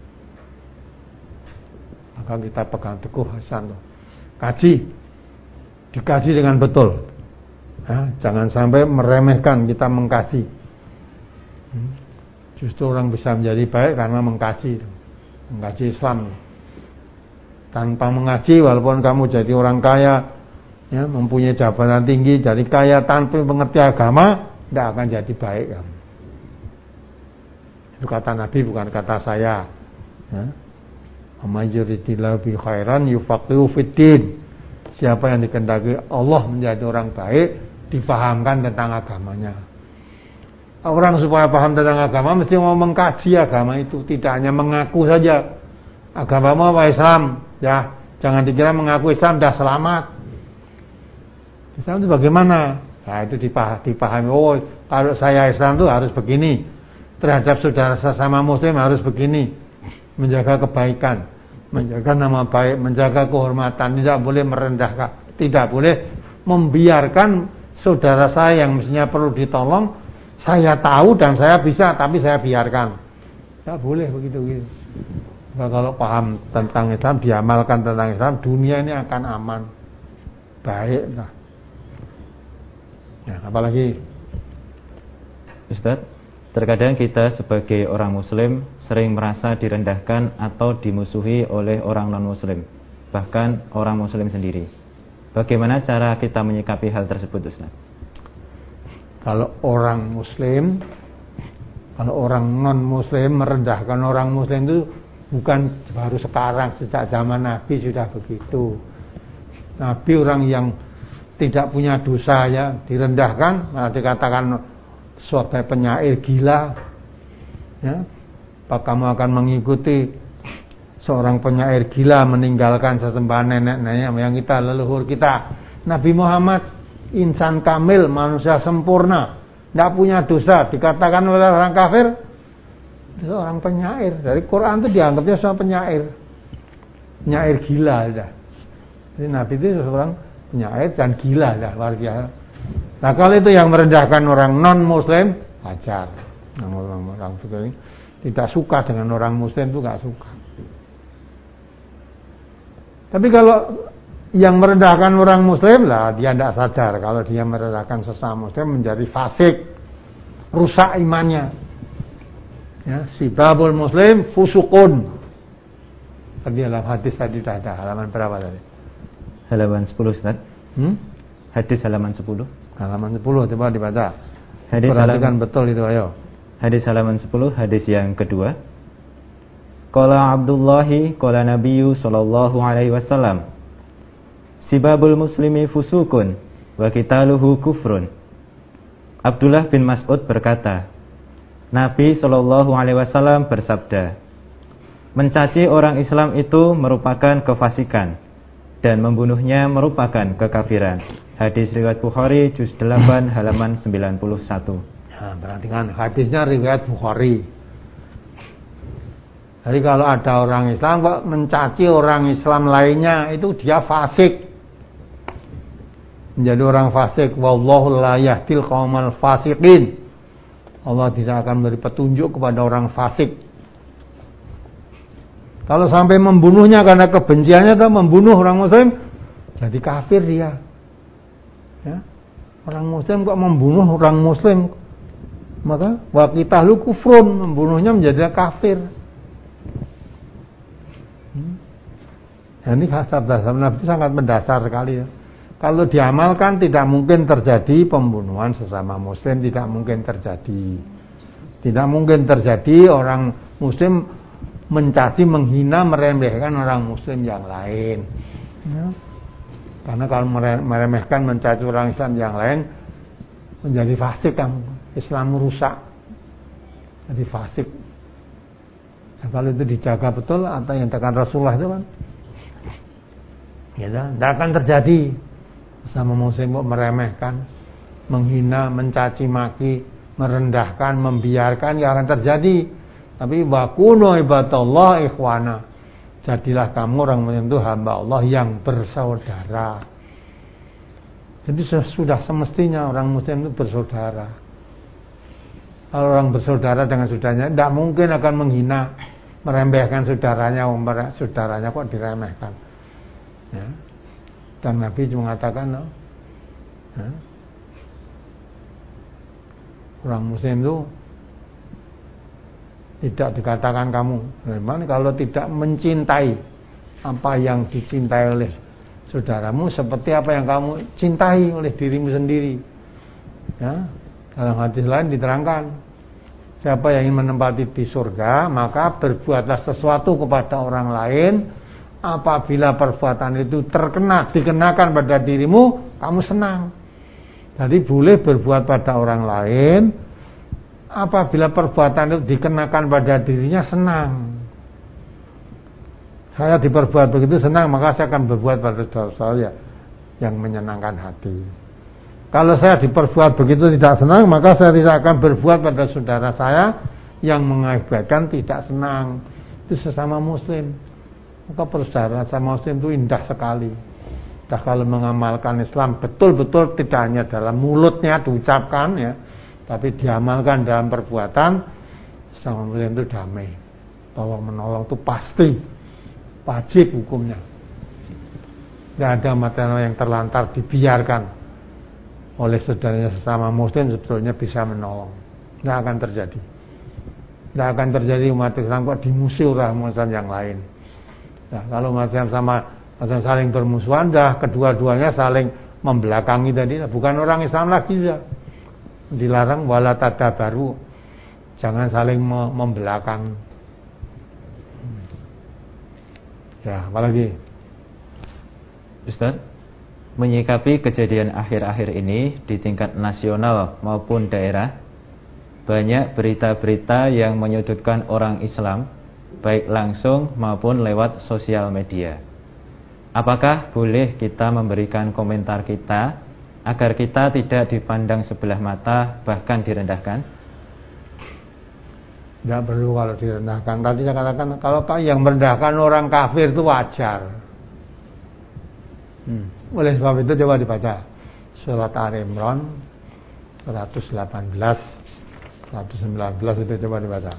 Maka kita pegang teguh Islam, kaji, dikaji dengan betul. Ya, jangan sampai meremehkan kita mengkaji. Justru orang bisa menjadi baik karena mengkaji Islam. Tanpa mengaji, walaupun kamu jadi orang kaya, ya, mempunyai jabatan tinggi, jadi kaya tanpa mengerti agama, tidak akan jadi baik kamu. Itu kata Nabi, bukan kata saya. Ya. Amajuritillahu bi khairan yufaqihu fiddin. Siapa yang dikehendaki Allah menjadi orang baik, difahamkan tentang agamanya. Orang supaya paham tentang agama mesti mau mengkaji agama itu, tidak hanya mengaku saja agamamu apa Islam, ya jangan dikira mengaku Islam dah selamat. Islam itu bagaimana? Nah itu dipahami. Oh kalau saya Islam itu harus begini, terhadap saudara sesama Muslim harus begini, menjaga kebaikan, menjaga nama baik, menjaga kehormatan, tidak boleh merendahkan, tidak boleh membiarkan saudara saya yang mestinya perlu ditolong. Saya tahu dan saya bisa, tapi saya biarkan. Tidak boleh begitu. Nah, kalau paham tentang Islam, diamalkan tentang Islam, dunia ini akan aman, baik. Nah. Ya, apalagi, Ustaz, terkadang kita sebagai orang Muslim sering merasa direndahkan atau dimusuhi oleh orang non-Muslim, bahkan orang Muslim sendiri. Bagaimana cara kita menyikapi hal tersebut, Ustaz? Kalau orang Muslim, kalau orang non-Muslim merendahkan orang Muslim itu bukan baru sekarang, sejak zaman Nabi sudah begitu. Nabi orang yang tidak punya dosa ya direndahkan, malah dikatakan sebagai penyair gila. Ya, apa kamu akan mengikuti seorang penyair gila meninggalkan sesembahan nenek-nenek yang kita leluhur kita? Nabi Muhammad insan kamil, manusia sempurna, tidak punya dosa, dikatakan oleh orang kafir itu orang penyair. Dari Quran itu dianggapnya seorang penyair gila. Jadi Nabi itu seorang penyakit dan gila dah luar biasa. Nah kalau itu yang merendahkan orang non muslim wajar. Orang ini tidak suka dengan orang muslim itu nggak suka. Tapi kalau yang merendahkan orang muslim lah dia tidak sadar kalau dia merendahkan sesama muslim menjadi fasik, rusak imannya. Ya, sibabul muslim fusukun. Tadi dalam hadis tadi sudah ada halaman berapa tadi? Halaman 10 Ustaz. Hadis halaman 10. Halaman 10 coba dibaca. Hadis perhatikan betul itu ayo. Hadis halaman 10, hadis yang kedua. Qala Abdullahi qala Nabiyyu sallallahu alaihi wasallam. Sibabul muslimi fusukun wa qitaluhu kufrun. Abdullah bin Mas'ud berkata, Nabi sallallahu alaihi wasallam bersabda, mencaci orang Islam itu merupakan kefasikan dan membunuhnya merupakan kekafiran. Hadis riwayat Bukhari juz 8 halaman 91. Nah, perhatikan hadisnya riwayat Bukhari. Jadi kalau ada orang Islam kok mencaci orang Islam lainnya, itu dia fasik. Menjadi orang fasik. Wallahu la yahdil qaumal fasiqin. Allah tidak akan beri petunjuk kepada orang fasik. Kalau sampai membunuhnya karena kebenciannya atau membunuh orang muslim, jadi kafir dia. Ya. Orang muslim kok membunuh orang muslim, maka wa qitalu kufrun, membunuhnya menjadi kafir. Ini sabda Nabi itu sangat mendasar sekali ya. Kalau diamalkan tidak mungkin terjadi pembunuhan sesama muslim, tidak mungkin terjadi. Tidak mungkin terjadi orang muslim mencaci, menghina, meremehkan orang muslim yang lain. Ya. Karena kalau meremehkan, mencaci orang Islam yang lain, menjadi fasik kan, Islam rusak. Jadi fasik. Nah, kalau itu dijaga betul, atau yang dikatakan Rasulullah itu kan, ya, tidak akan terjadi sama muslim meremehkan, menghina, mencaci maki, merendahkan, membiarkan, tidak akan terjadi. Tapi wakunu ibadallah ikhwana, jadilah kamu orang muslim itu hamba Allah yang bersaudara. Jadi sudah semestinya orang muslim itu bersaudara. Kalau orang bersaudara dengan saudaranya, tidak mungkin akan menghina, meremehkan saudaranya, saudaranya kok diremehkan. Ya. Dan Nabi mengatakan, ya, orang muslim itu tidak dikatakan kamu. Memang kalau tidak mencintai apa yang dicintai oleh saudaramu, seperti apa yang kamu cintai oleh dirimu sendiri. Ya. Dalam hadis lain diterangkan, siapa yang ingin menempati di surga, maka berbuatlah sesuatu kepada orang lain. Apabila perbuatan itu dikenakan pada dirimu, kamu senang. Jadi boleh berbuat pada orang lain. Apabila perbuatan itu dikenakan pada dirinya, senang. Saya diperbuat begitu senang, maka saya akan berbuat pada saudara saya yang menyenangkan hati. Kalau saya diperbuat begitu tidak senang, maka saya tidak akan berbuat pada saudara saya yang mengakibatkan tidak senang. Itu sesama muslim. Maka persaudaraan sama muslim itu indah sekali. Nah, kalau mengamalkan Islam betul-betul tidak hanya dalam mulutnya diucapkan ya, tapi diamalkan dalam perbuatan, sama muslim itu damai. Tolong menolong itu pasti wajib hukumnya. Tidak ada material yang terlantar dibiarkan oleh saudaranya sesama muslim, sebetulnya bisa menolong. Tidak akan terjadi. Tidak akan terjadi umat Islam kok dimusuhi orang Muslim yang lain. Nah, kalau umat Islam sama saling bermusuhan, dah kedua-duanya saling membelakangi tadi, bukan orang Islam lagi ya. Dilarang wala tadabaru, jangan saling membelakang. Ya, apalagi Ustaz, menyikapi kejadian akhir-akhir ini di tingkat nasional maupun daerah, banyak berita-berita yang menyudutkan orang Islam, baik langsung maupun lewat sosial media. Apakah boleh kita memberikan komentar kita agar kita tidak dipandang sebelah mata, bahkan direndahkan? Tidak perlu kalau direndahkan. Tadi saya katakan, kalau yang merendahkan orang kafir itu wajar. Oleh sebab itu coba dibaca surat Al-Imran 118, 119 itu coba dibaca.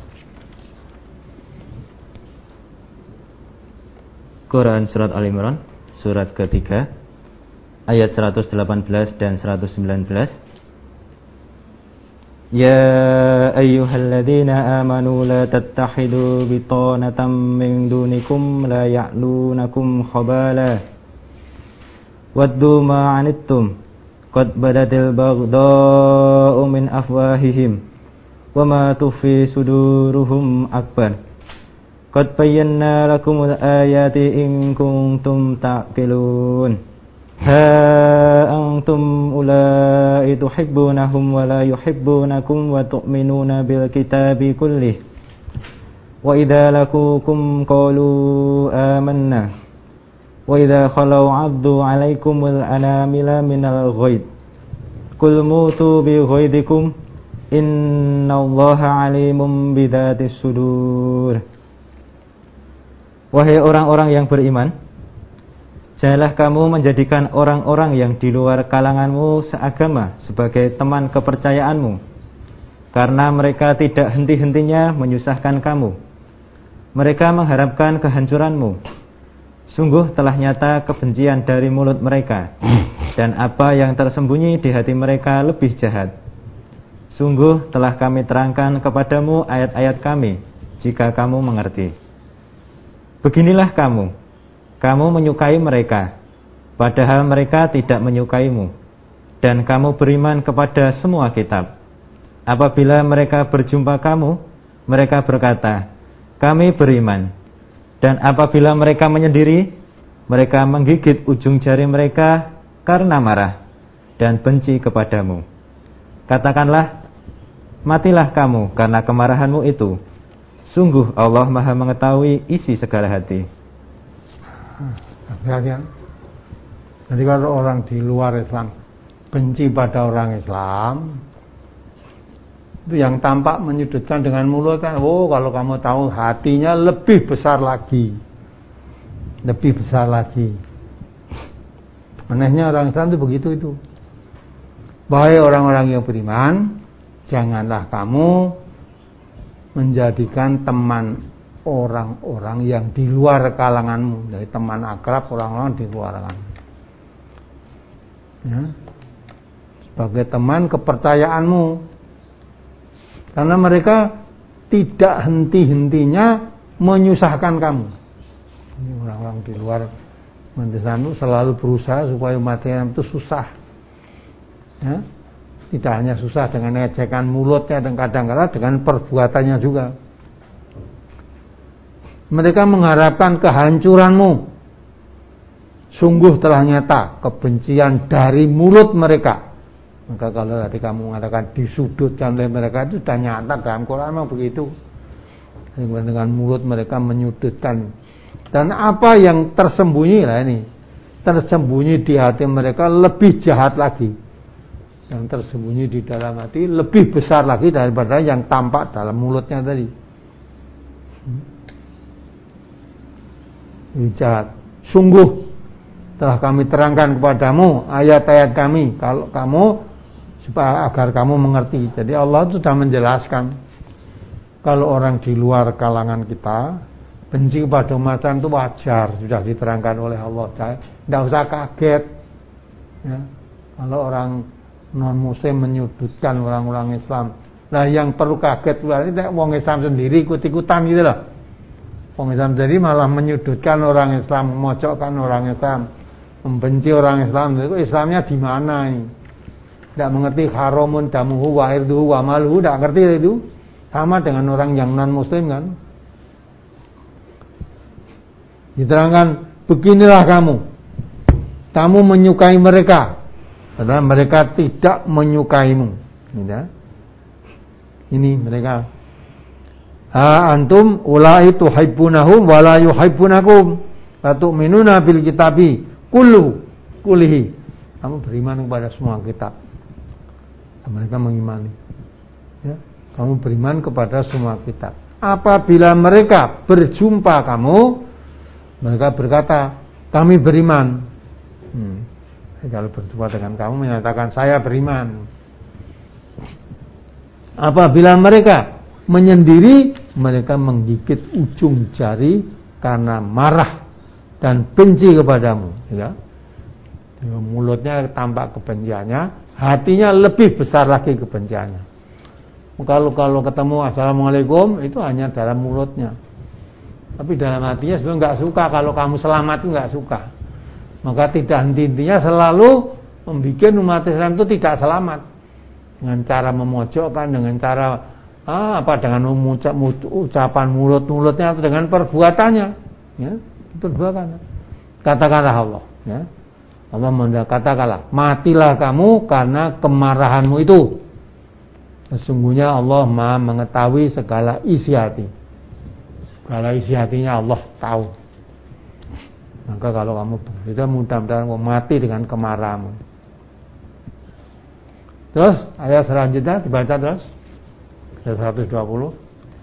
Quran surat Al-Imran surat ketiga ayat 118 dan 119. Ya ayyuhalladzina amanu la tattakhidu bitanatan min dunikum la ya'lunakum khabala waddu ma 'anittum qad badatil baghdha'u min afwahihim wa ma tukhfi suduruhum akbar qad bayyana lakumul ayati in kuntum ta'qilun. Ha antum ulai tuhibbunahum wa la yuhibbunakum wa tu'minuna bil kitabi kullih wa idza laqukum qalu amanna wa idza khalau 'addu 'alaikumul anamila minal ghaid qul mutu bi ghaidikum innallaha 'alimun bidzatis sudur. Wahai orang-orang yang beriman, janganlah kamu menjadikan orang-orang yang di luar kalanganmu seagama sebagai teman kepercayaanmu, karena mereka tidak henti-hentinya menyusahkan kamu. Mereka mengharapkan kehancuranmu. Sungguh telah nyata kebencian dari mulut mereka, dan apa yang tersembunyi di hati mereka lebih jahat. Sungguh telah kami terangkan kepadamu ayat-ayat kami, jika kamu mengerti. Beginilah kamu menyukai mereka, padahal mereka tidak menyukaimu, dan kamu beriman kepada semua kitab. Apabila mereka berjumpa kamu, mereka berkata, kami beriman. Dan apabila mereka menyendiri, mereka menggigit ujung jari mereka karena marah dan benci kepadamu. Katakanlah, matilah kamu karena kemarahanmu itu. Sungguh Allah Maha mengetahui isi segala hati. Perhatian. Jadi kalau orang di luar Islam benci pada orang Islam, itu yang tampak menyudutkan dengan mulut kan, oh kalau kamu tahu hatinya lebih besar lagi. Lebih besar lagi. Anehnya orang Islam itu begitu itu. Wahai orang-orang yang beriman, janganlah kamu menjadikan teman orang-orang yang di luar kalanganmu, dari teman akrab orang-orang di luar kalanganmu, ya, sebagai teman kepercayaanmu, karena mereka tidak henti-hentinya menyusahkan kamu. Ini orang-orang di luar Islam selalu berusaha supaya umat Islam itu susah, ya. Tidak hanya susah dengan ejekan mulutnya, dan kadang-kadang dengan perbuatannya juga. Mereka mengharapkan kehancuranmu. Sungguh telah nyata kebencian dari mulut mereka. Maka kalau tadi kamu mengatakan disudutkan oleh mereka, itu sudah nyata dalam Quran memang begitu. Dengan mulut mereka menyudutkan. Dan apa yang tersembunyi lah ini, tersembunyi di hati mereka lebih jahat lagi. Yang tersembunyi di dalam hati lebih besar lagi daripada yang tampak dalam mulutnya tadi. Jahat. Sungguh telah kami terangkan kepadamu ayat-ayat kami, kalau kamu supaya agar kamu mengerti. Jadi Allah sudah menjelaskan kalau orang di luar kalangan kita benci kepada umat itu wajar, sudah diterangkan oleh Allah. Tidak usah kaget, ya. Kalau orang non muslim menyudutkan orang-orang Islam, nah yang perlu kaget berarti wong Islam sendiri ikut-ikutan gitu loh. Wong Islam sendiri malah menyudutkan orang Islam, memojokkan orang Islam, membenci orang Islam. Itu Islamnya di mana ini? Tidak mengerti haramun damuhu wa irduhu wa maluhu, tidak ngerti itu. Sama dengan orang yang non muslim kan. Diterangkan, beginilah kamu menyukai mereka, padahal mereka tidak menyukaimu. Ini mereka. Ha antum ulai tuhibbunahum wa la yuhibbunakum wa tu'minuna bil kitabi kullihi. Kamu beriman kepada semua kitab. Mereka mengimani. Ya, kamu beriman kepada semua kitab. Apabila mereka berjumpa kamu, mereka berkata, kami beriman. Kalau berjumpa dengan kamu menyatakan saya beriman. Apabila mereka menyendiri, mereka menggigit ujung jari karena marah dan benci kepadamu, ya. Mulutnya tampak kebenciannya, hatinya lebih besar lagi kebenciannya. Kalau ketemu assalamualaikum itu hanya dalam mulutnya, tapi dalam hatinya sebenarnya nggak suka kalau kamu selamat, itu nggak suka. Maka tidak henti-hentinya selalu membuat umat Islam itu tidak selamat dengan cara memojokkan, dengan cara dengan ucapan mulutnya atau dengan perbuatannya, ya, perbuatannya. Katakanlah Allah, ya. Allah katakanlah, matilah kamu karena kemarahanmu itu. Sesungguhnya Allah Maha mengetahui segala isi hati. Segala isi hatinya Allah tahu. Maka kalau kamu itu mudah-mudahan kamu mati dengan kemarahanmu. Terus ayat selanjutnya dibaca terus. Ayat 120.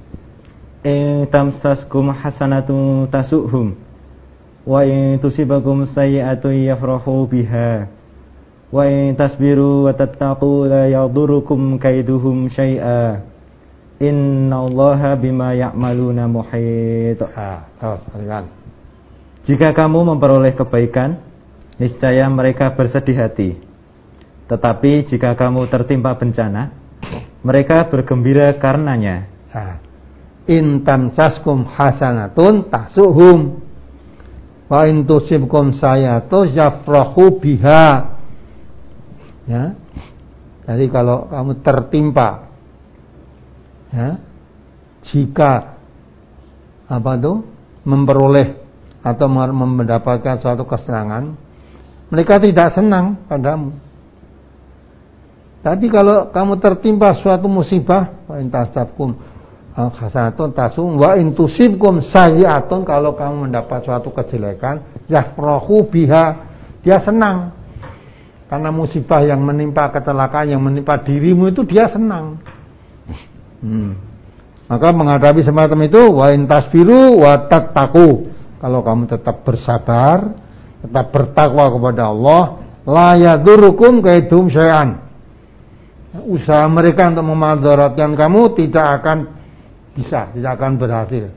Tamsaskum hasanatu tasuhum wa in tusibakum sayyi'atun yafrahu biha wa in tasbiru wa tattaqu la yadurukum kaiduhum syai'a innallaha bima ya'maluna muhit. Terus jika kamu memperoleh kebaikan, niscaya mereka bersedih hati. Tetapi jika kamu tertimpa bencana, mereka bergembira karenanya. In tamsaskum hasanatun tasuhum wa in tusibkum sayyi'atun yafrahu biha. Ya. Jadi kalau kamu tertimpa, ya, jika memperoleh atau mendapatkan suatu kesenangan, mereka tidak senang padamu. Tapi kalau kamu tertimpa suatu musibah, wa in tasabkum hasanatun tasum wa in tusibkum sayyi'atun, kalau kamu mendapat suatu kejelekan, yafrahu biha, dia senang. Karena musibah yang menimpa, kecelakaan yang menimpa dirimu itu dia senang. Maka menghadapi semacam itu, wa in tasbiru wa tattaqu, kalau kamu tetap bersabar, tetap bertakwa kepada Allah, la yadurukum kaidum syai'an. Usaha mereka untuk memadaratkan kamu tidak akan bisa, tidak akan berhasil.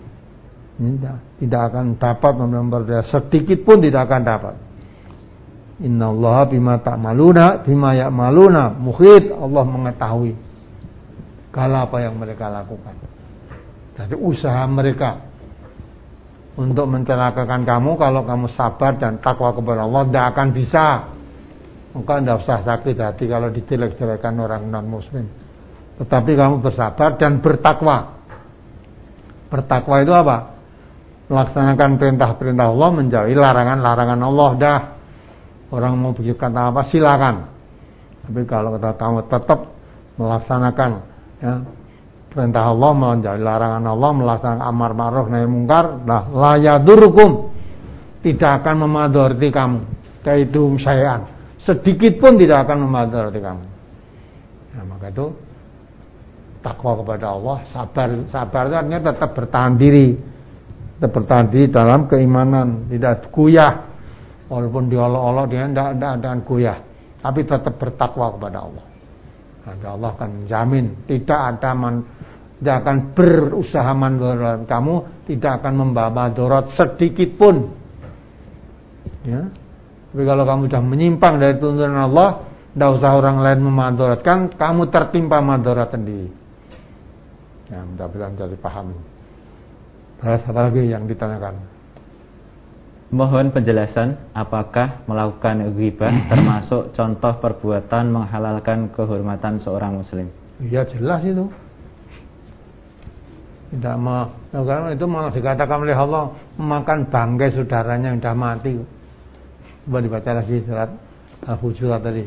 Tidak akan dapat memberdaya, sedikit pun tidak akan dapat. Innallaha bima ta'maluna bima ya'maluna muhit. Allah mengetahui segala apa yang mereka lakukan. Jadi usaha mereka untuk mencelakakan kamu, kalau kamu sabar dan takwa kepada Allah, tidak akan bisa. Maka tidak usah sakit hati kalau dijelek-jelekan orang non-muslim. Tetapi kamu bersabar dan bertakwa. Bertakwa itu apa? Melaksanakan perintah-perintah Allah, menjauhi larangan-larangan Allah. Dah, orang mau bikin apa silakan. Tapi kalau kamu tetap melaksanakan, ya, perintah Allah, menjauhi larangan Allah, melaksanakan amar ma'ruf nahi munkar, la yadurukum, tidak akan memadoroti kamu, kaidum syai'an, sedikit pun tidak akan memadoroti kamu. Nah, maka itu takwa kepada Allah, sabar itu artinya tetap bertahan diri dalam keimanan, tidak goyah, walaupun diolok-olok dia tidak goyah, tapi tetap bertakwa kepada Allah. Allah akan menjamin tidak akan berusaha mandorot kamu, tidak akan membawa mandorot sedikit pun, ya. Tapi kalau kamu sudah menyimpang dari tuntunan Allah, tidak usah orang lain memandorotkan, kamu tertimpa mandorot sendiri. Ya, mudah-mudahan jadi paham. Terus apa lagi yang ditanyakan? Mohon penjelasan, apakah melakukan ghibah termasuk contoh perbuatan menghalalkan kehormatan seorang muslim? Iya, jelas itu. Tidak melakukan itu, malah dikatakan oleh Allah memakan bangkai saudaranya yang sudah mati. Coba dibaca lagi surat Al-Hujurat tadi.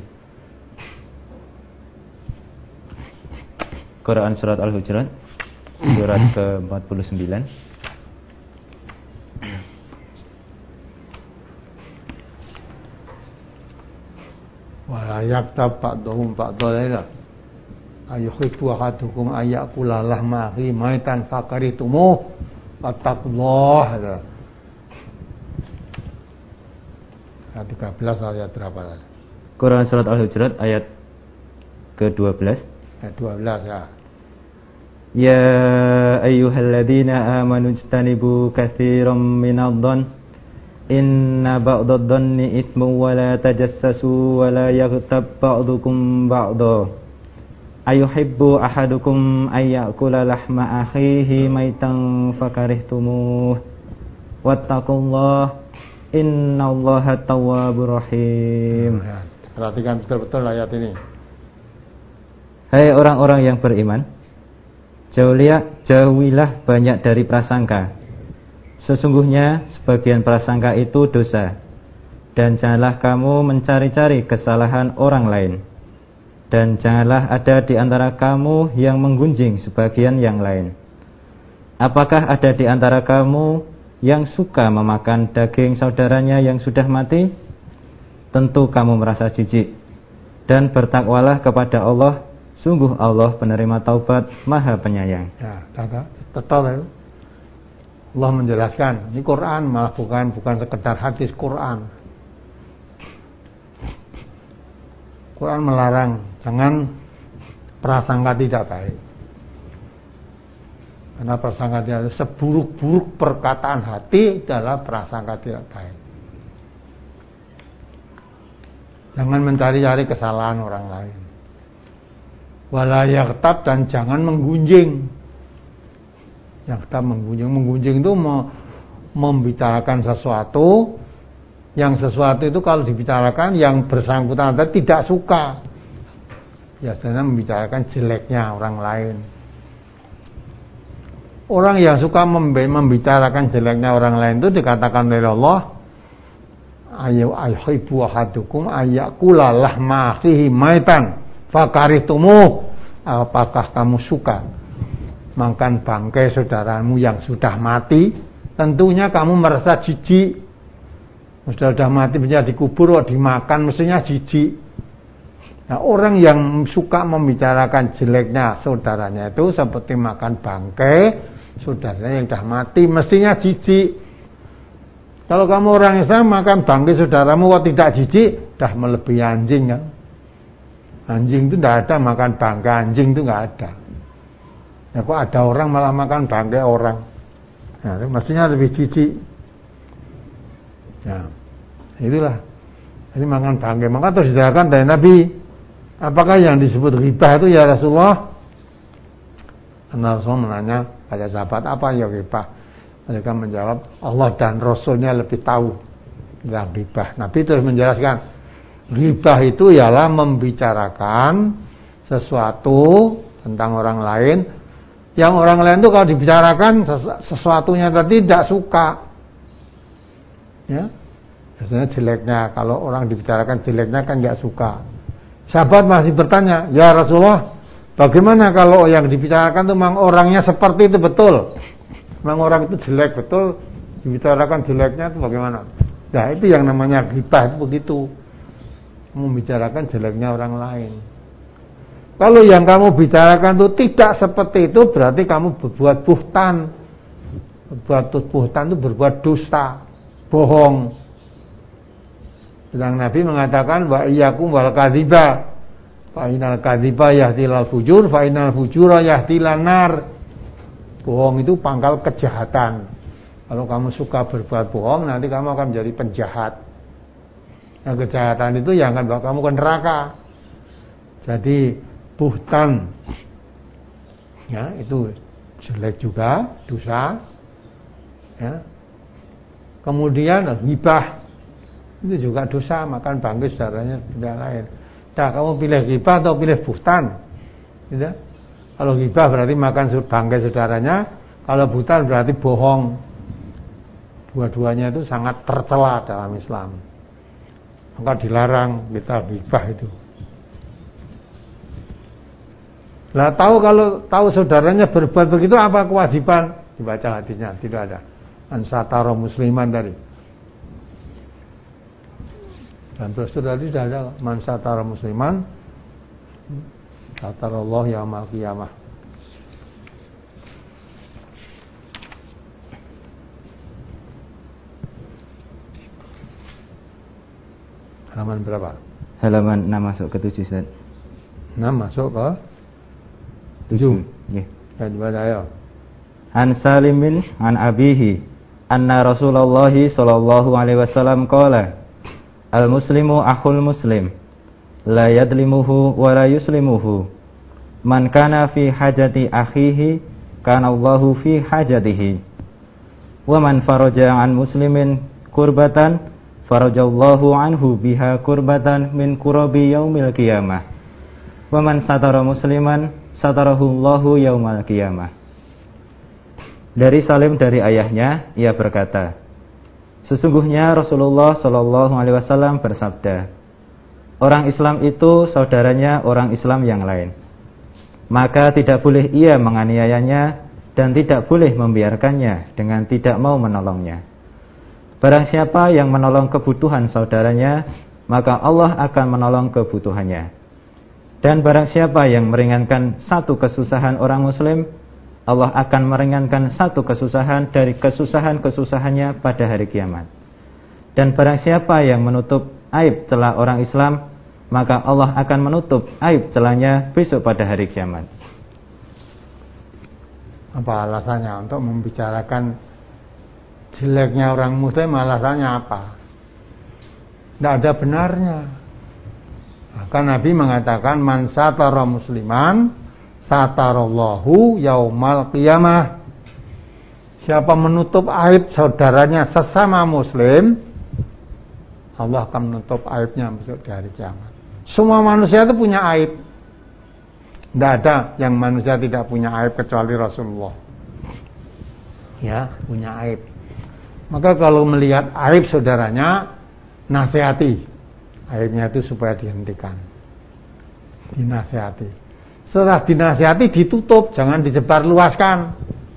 Quran surat Al-Hujurat surat ke-49. Wala yaktab ba'duhum ba'dala ayuhibbu ahadukum ayyakula lahma akhi maitan fakaritumu fattaqullah. Ayat 13 ayat berapa tadi? Quran surat Al-Hujurat ayat ke-12. Ayat 12 ya. Ya ayyuhalladzina amanu ijtanibu katsiran minadh-dhann inna ba'dadh-dhanni itsmun wa la tajassasu wa la yaghtab ba'dukum ba'dha ayuhibbu ahadukum ayyakula lahma akhihi maitan fakarihtumuh wattaqullaha innallaha tawwabur rahim. Perhatikan betul-betul ayat ini. Hai orang-orang yang beriman, jauhilah banyak dari prasangka. Sesungguhnya sebagian prasangka itu dosa. Dan janganlah kamu mencari-cari kesalahan orang lain. Dan janganlah ada di antara kamu yang menggunjing sebagian yang lain. Apakah ada di antara kamu yang suka memakan daging saudaranya yang sudah mati? Tentu kamu merasa jijik. Dan bertakwalah kepada Allah. Sungguh Allah penerima taubat, Maha Penyayang. Ya, betul. Allah menjelaskan, ini Quran malah bukan sekedar hadis Quran. Quran melarang jangan prasangka tidak baik. Karena prasangka tidak baik, seburuk-buruk perkataan hati adalah prasangka tidak baik. Jangan mencari-cari kesalahan orang lain. Wala yaghtab, dan jangan menggunjing. Yaghtab menggunjing itu membicarakan sesuatu, yang sesuatu itu kalau dibicarakan yang bersangkutan tidak suka. Biasanya membicarakan jeleknya orang lain. Orang yang suka membicarakan jeleknya orang lain itu dikatakan oleh Allah, ayyuhibbu ahadukum ayyakula lahma akhihi maitan fakaritumu, apakah kamu suka makan bangkai saudaramu yang sudah mati? Tentunya kamu merasa jijik. Sudah mati bisa dikubur atau dimakan, mestinya jijik. Nah, orang yang suka membicarakan jeleknya saudaranya itu seperti makan bangkai saudaranya yang sudah mati, mestinya jijik. Kalau kamu orang Islam makan bangkai saudaramu kok tidak jijik, dah melebihi anjing kan? Anjing itu tidak ada makan bangkai anjing, itu nggak ada. Ya, kok ada orang malah makan bangkai orang? Nah, itu mestinya lebih jijik. Ya, itulah. Jadi makan bangkai. Maka terus disediakan dari Nabi, apakah yang disebut ghibah itu ya Rasulullah? Rasul menanya pada sahabat, apa ya ghibah? Mereka menjawab, Allah dan Rasulnya lebih tahu tentang ghibah. Nabi terus menjelaskan, ghibah itu ialah membicarakan sesuatu tentang orang lain, yang orang lain itu kalau dibicarakan sesuatunya tadi tidak suka. Ya, biasanya jeleknya, kalau orang dibicarakan jeleknya kan nggak suka. Sahabat masih bertanya, ya Rasulullah, bagaimana kalau yang dibicarakan itu memang orangnya seperti itu betul? Memang orang itu jelek betul, dibicarakan jeleknya itu bagaimana? Nah, itu yang namanya ghibah, itu begitu. Membicarakan jeleknya orang lain. Kalau yang kamu bicarakan itu tidak seperti itu, berarti kamu berbuat buhtan. Berbuat buhtan itu berbuat dusta, bohong. Sedang Nabi mengatakan, wa iyyakum wal kadziba, fa innal kadziba yahdilal fujur, fa innal fujura yahdilan nar. Bohong itu pangkal kejahatan. Kalau kamu suka berbuat bohong, nanti kamu akan menjadi penjahat. Nah, kejahatan itu yang akan bawa kamu ke neraka. Jadi buhtan, ya, itu jelek juga, dosa. Ya. Kemudian ghibah, itu juga dosa, makan bangkai saudaranya tidak lain. Nah, kamu pilih ghibah atau pilih buhtan? Gitu? Kalau ghibah berarti makan bangkai saudaranya, kalau buhtan berarti bohong. Dua-duanya itu sangat tercela dalam Islam. Maka dilarang kita ghibah itu. Lah kalau tahu saudaranya berbuat begitu, apa kewajiban? Dibaca hadisnya, tidak ada. Ansatara musliman tadi. Dan terus tadi sudah ada mansatara musliman, satarallahu yaumal qiyamah. Halaman berapa? Halaman 6 masuk ke 7, Ustaz. 6 masuk ke 7. Nggih. Ya, dibaca ayo. An Salimin an abihi anna Rasulullah sallallahu alaihi wasallam qala al muslimu akhul muslim la yadlimuhu wa la yuslimuhu man kana fi hajati akhihi kana Allahu fi hajatihi wa man faraja an muslimin kurbatan farajallahu anhu biha kurbatan min kurabi yaumil qiyamah wa man satara musliman satarahu Allahu yaumal qiyamah. Dari Salim dari ayahnya, ia berkata, sesungguhnya Rasulullah Shallallahu Alaihi Wasallam bersabda, orang Islam itu saudaranya orang Islam yang lain. Maka tidak boleh ia menganiayanya dan tidak boleh membiarkannya dengan tidak mau menolongnya. Barang siapa yang menolong kebutuhan saudaranya, maka Allah akan menolong kebutuhannya. Dan barang siapa yang meringankan satu kesusahan orang Muslim, Allah akan meringankan satu kesusahan dari kesusahan-kesusahannya pada hari kiamat. Dan barang siapa yang menutup aib celah orang Islam, maka Allah akan menutup aib celahnya besok pada hari kiamat. Apa alasannya untuk membicarakan jeleknya orang Muslim? Alasannya apa? Tidak ada benarnya. Bahkan Nabi mengatakan man satara musliman satarallahu yaumal qiyamah. Siapa menutup aib saudaranya sesama muslim, Allah akan menutup aibnya besok di hari kiamat. Semua manusia itu punya aib. Tidak ada yang manusia tidak punya aib kecuali Rasulullah. Ya, punya aib. Maka kalau melihat aib saudaranya, nasihati. Aibnya itu supaya dihentikan. Dinasihati. Setelah dinasihati ditutup, jangan disebarluaskan.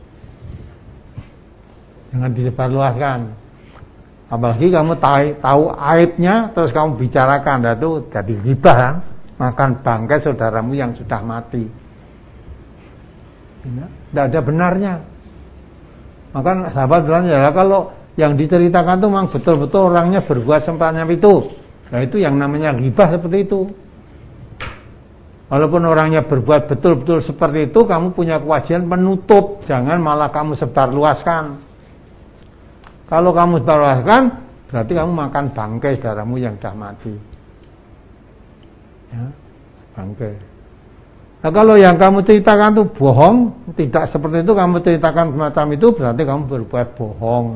Jangan disebarluaskan. Apalagi kamu tahu aibnya terus kamu bicarakan, itu jadi ghibah, makan bangkai saudaramu yang sudah mati. Tidak ada benarnya. Maka sahabat bilang, ya kalau yang diceritakan itu memang betul-betul orangnya berbuat semacam itu. Nah itu yang namanya ghibah seperti itu. Walaupun orangnya berbuat betul-betul seperti itu, kamu punya kewajiban menutup, jangan malah kamu sebarluaskan. Kalau kamu sebarluaskan, berarti kamu makan bangkai saudaramu yang sudah mati. Ya, bangkai. Nah kalau yang kamu ceritakan itu bohong, tidak seperti itu kamu ceritakan semacam itu, berarti kamu berbuat bohong.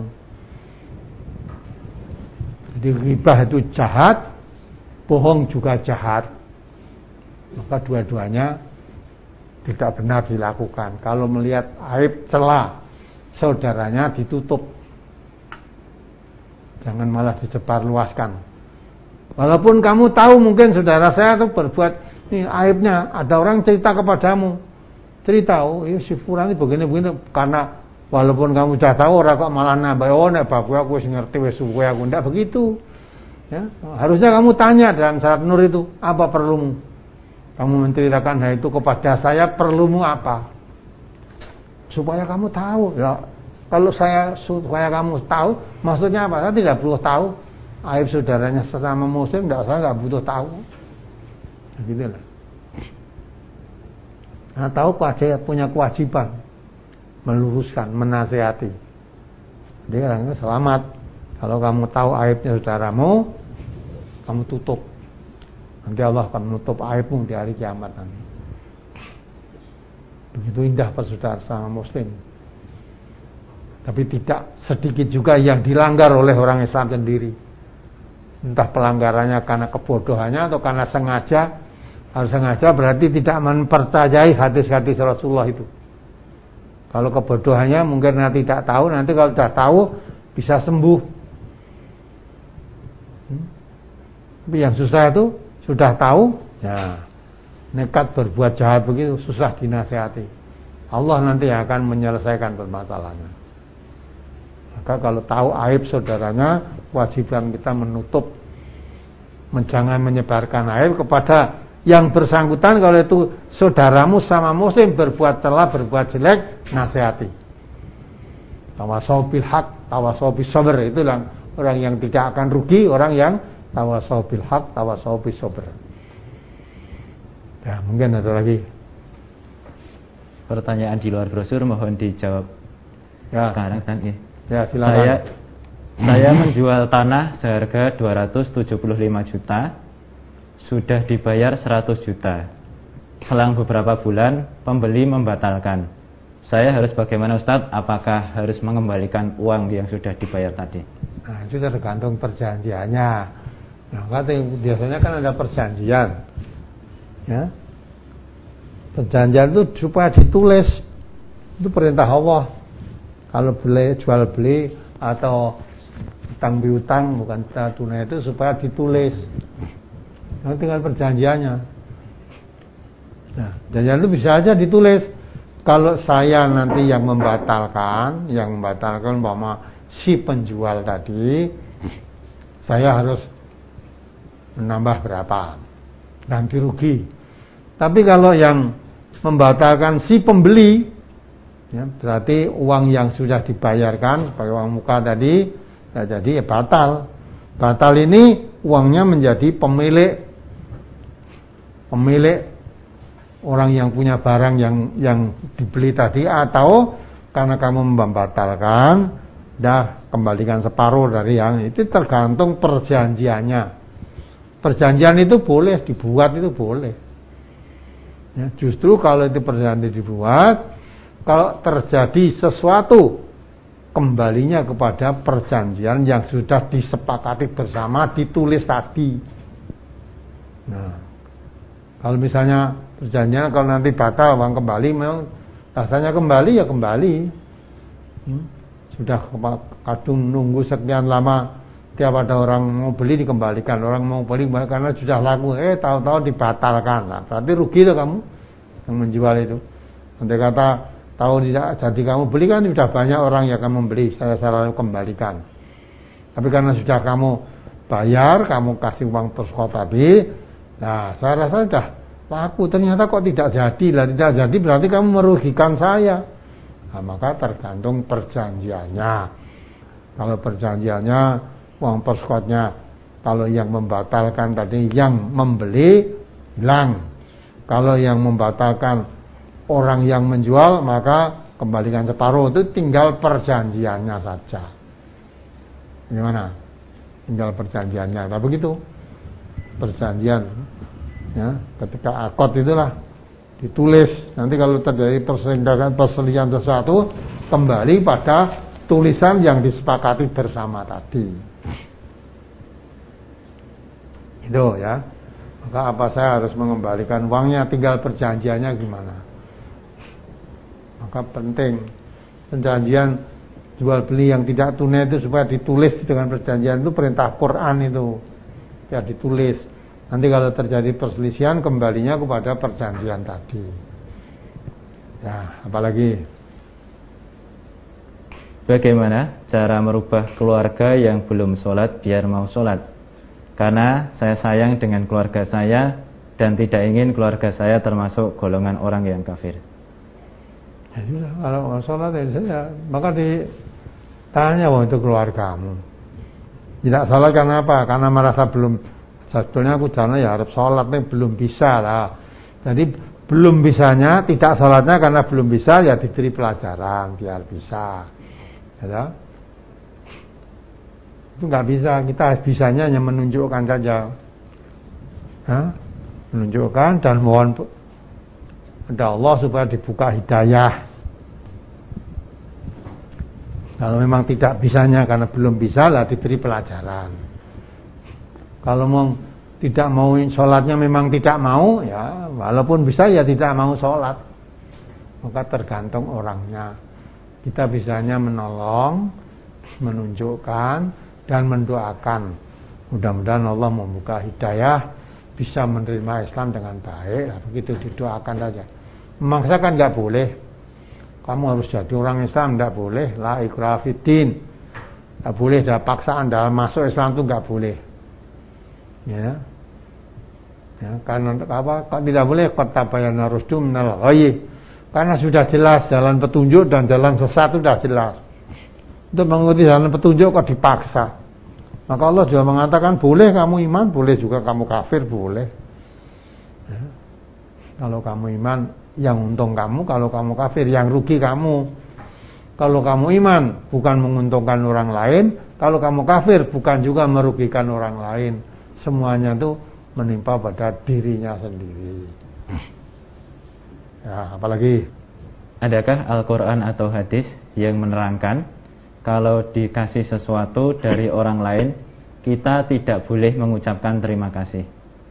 Jadi ghibah itu jahat, bohong juga jahat. Maka dua-duanya tidak benar dilakukan. Kalau melihat aib celah saudaranya ditutup, jangan malah disebarluaskan. Walaupun kamu tahu mungkin saudara saya itu berbuat ini aibnya, ada orang cerita kepadamu, cerita oh si fulan ini begini-begini, karena walaupun kamu sudah tahu orang kok malah nambah oh nek babu aku wis ngerti wis suwe aku ndak begitu. Ya, harusnya kamu tanya dalam syarat nur itu, apa perlumu? Kamu menceritakan hal itu kepada saya, perlumu apa? Supaya kamu tahu. Ya, kalau supaya kamu tahu, maksudnya apa? Saya tidak perlu tahu aib saudaranya sesama muslim, saya nggak butuh tahu. Begitulah. Nah, tahu punya kewajiban meluruskan, menasihati. Jadi orangnya selamat. Kalau kamu tahu aibnya saudaramu, kamu tutup. Nanti Allah akan menutup aibmu di hari kiamat nanti. Begitu indah persaudaraan sama muslim. Tapi tidak sedikit juga yang dilanggar oleh orang Islam sendiri. Entah pelanggarannya karena kebodohannya atau karena sengaja. Harus sengaja berarti tidak mempercayai hadis-hadis Rasulullah itu. Kalau kebodohannya mungkin nanti tidak tahu, nanti kalau sudah tahu bisa sembuh. Tapi yang susah itu sudah tahu, ya nekat berbuat jahat begitu, susah dinasihati. Allah nanti akan menyelesaikan permasalahannya. Maka kalau tahu aib saudaranya, kewajiban kita menutup, jangan menyebarkan aib kepada yang bersangkutan. Kalau itu saudaramu sama muslim berbuat celah, berbuat jelek, nasihati. Tawasau bil haq, tawasau bis sabr, itulah orang yang tidak akan rugi, orang yang tawasau bil haq, tawasau bis sabr. Ya, mungkin ada lagi pertanyaan di luar brosur, mohon dijawab ya sekarang kan ya. Ya, silakan. Saya menjual tanah seharga 275 juta, sudah dibayar 100 juta. Selang beberapa bulan pembeli membatalkan. Saya harus bagaimana Ustadz? Apakah harus mengembalikan uang yang sudah dibayar tadi? Nah, itu tergantung perjanjiannya. Nah, biasanya kan ada perjanjian. Ya. Perjanjian itu supaya ditulis. Itu perintah Allah. Kalau jual beli atau utang piutang bukan tunai itu supaya ditulis. Nah, tinggal perjanjiannya. Nah, perjanjian itu bisa aja ditulis. Kalau saya nanti yang membatalkan umpama si penjual tadi, saya harus menambah berapa, ganti rugi. Tapi kalau yang membatalkan si pembeli, ya, berarti uang yang sudah dibayarkan sebagai uang muka tadi, ya, jadi batal. Batal ini uangnya menjadi pemilik orang yang punya barang yang dibeli tadi, atau karena kamu membatalkan, dah kembalikan separuh dari yang itu, tergantung perjanjiannya. Perjanjian itu boleh dibuat, itu boleh. Ya, justru kalau itu perjanjian dibuat, kalau terjadi sesuatu, kembalinya kepada perjanjian yang sudah disepakati bersama, ditulis tadi. Nah, kalau misalnya perjanjian kalau nanti batal uang kembali, memang rasanya kembali ya kembali. Sudah kadung nunggu sekian lama, tiap ada orang mau beli dikembalikan, orang mau beli karena sudah laku, tahu-tahu dibatalkan. Nah, berarti rugi tuh kamu yang menjual itu. Nanti kata tahu tidak jadi kamu beli, kan sudah banyak orang yang akan membeli, saya selalu kembalikan. Tapi karena sudah kamu bayar, kamu kasih uang perskot tadi, nah saya rasa sudah laku, ternyata kok tidak jadi. Lah tidak jadi berarti kamu merugikan saya. Nah, maka tergantung perjanjiannya. Kalau perjanjiannya uang perskotnya, kalau yang membatalkan tadi yang membeli, hilang. Kalau yang membatalkan orang yang menjual, maka kembalikan separuh. Itu tinggal perjanjiannya saja. Gimana? Tinggal perjanjiannya. Nah begitu perjanjian, ya, ketika akad itulah ditulis. Nanti kalau terjadi perselisihan sesuatu, kembali pada tulisan yang disepakati bersama tadi. Itu ya. Maka apa saya harus mengembalikan uangnya, tinggal perjanjiannya gimana. Maka penting perjanjian jual beli yang tidak tunai itu supaya ditulis dengan perjanjian, itu perintah Quran itu. Ya ditulis. Nanti kalau terjadi perselisihan, kembalinya kepada perjanjian tadi. Ya, apalagi? Bagaimana cara merubah keluarga yang belum sholat biar mau sholat? Karena saya sayang dengan keluarga saya dan tidak ingin keluarga saya termasuk golongan orang yang kafir. Ya sudah, kalau mau sholat ya, maka ditanya itu keluargamu. Tidak sholat karena apa? Karena merasa belum, sebetulnya aku jana ya harus sholat nih, belum bisa lah. Jadi belum bisanya, tidak sholatnya karena belum bisa, ya diberi pelajaran biar bisa. Ya, itu nggak bisa, kita bisanya hanya menunjukkan saja. Menunjukkan dan mohon kepada Allah supaya dibuka hidayah. Kalau memang tidak bisanya karena belum bisa, lah diberi pelajaran. Kalau mau tidak mau sholatnya memang tidak mau, ya walaupun bisa ya tidak mau sholat. Maka tergantung orangnya. Kita bisanya menolong, menunjukkan dan mendoakan. Mudah-mudahan Allah membuka hidayah, bisa menerima Islam dengan baik. Nah, begitu didoakan saja. Memaksakan nggak boleh. Kamu harus jadi orang Islam, tidak boleh. La ikraha fiddin. Tidak boleh ada paksaan dalam masuk Islam, itu nggak boleh. Ya, karena apa? Tidak boleh kata bayana rusdu minal ghayy. Karena sudah jelas jalan petunjuk dan jalan sesat sudah jelas. Untuk mengikuti jalan petunjuk kok dipaksa. Maka Allah juga mengatakan boleh kamu iman, boleh juga kamu kafir, boleh. Ya. Kalau kamu iman, yang untung kamu. Kalau kamu kafir, yang rugi kamu. Kalau kamu iman, bukan menguntungkan orang lain. Kalau kamu kafir, bukan juga merugikan orang lain. Semuanya itu menimpa pada dirinya sendiri. Ya, apalagi? Adakah Al-Quran atau hadis yang menerangkan kalau dikasih sesuatu dari orang lain, kita tidak boleh mengucapkan terima kasih?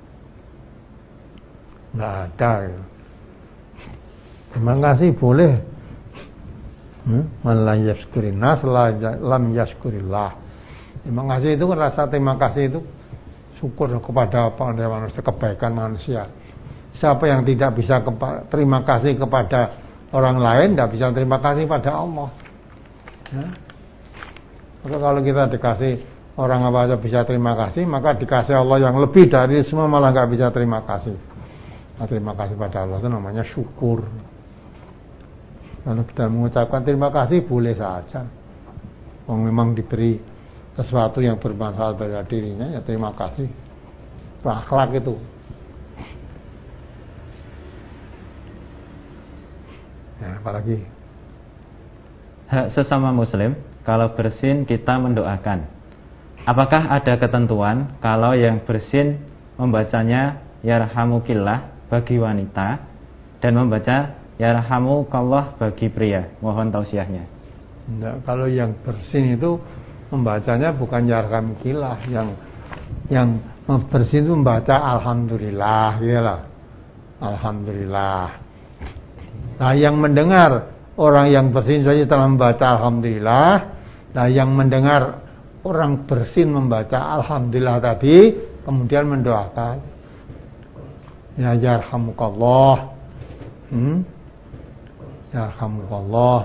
Nggak ada. Terima kasih boleh. Man la yashkurin nas lam yashkurillah. Terima kasih itu rasa terima kasih itu syukur kepada manusia, kebaikan manusia. Siapa yang tidak bisa terima kasih kepada orang lain, tidak bisa terima kasih pada Allah. Ya. Maka kalau kita dikasih orang apa aja bisa terima kasih, maka dikasih Allah yang lebih dari semua malah nggak bisa terima kasih. Nah, terima kasih pada Allah itu namanya syukur. Kalau kita mengucapkan terima kasih boleh saja. Kalau memang diberi sesuatu yang bermanfaat pada dirinya, ya terima kasih. Itu akhlak itu. Ya, apalagi hak sesama muslim, kalau bersin kita mendoakan. Apakah ada ketentuan kalau yang bersin membacanya yarhamukillah bagi wanita dan membaca yarhamukallah bagi pria? Mohon tausiahnya. Nah, kalau yang bersin itu membacanya bukan yarhamukillah, yang bersin itu membaca alhamdulillah, gitu. Alhamdulillah. Nah, yang mendengar orang yang bersin saja telah membaca alhamdulillah. Nah, yang mendengar orang bersin membaca alhamdulillah tadi kemudian mendoakan ya yarhamukallah. Yarhamukallah.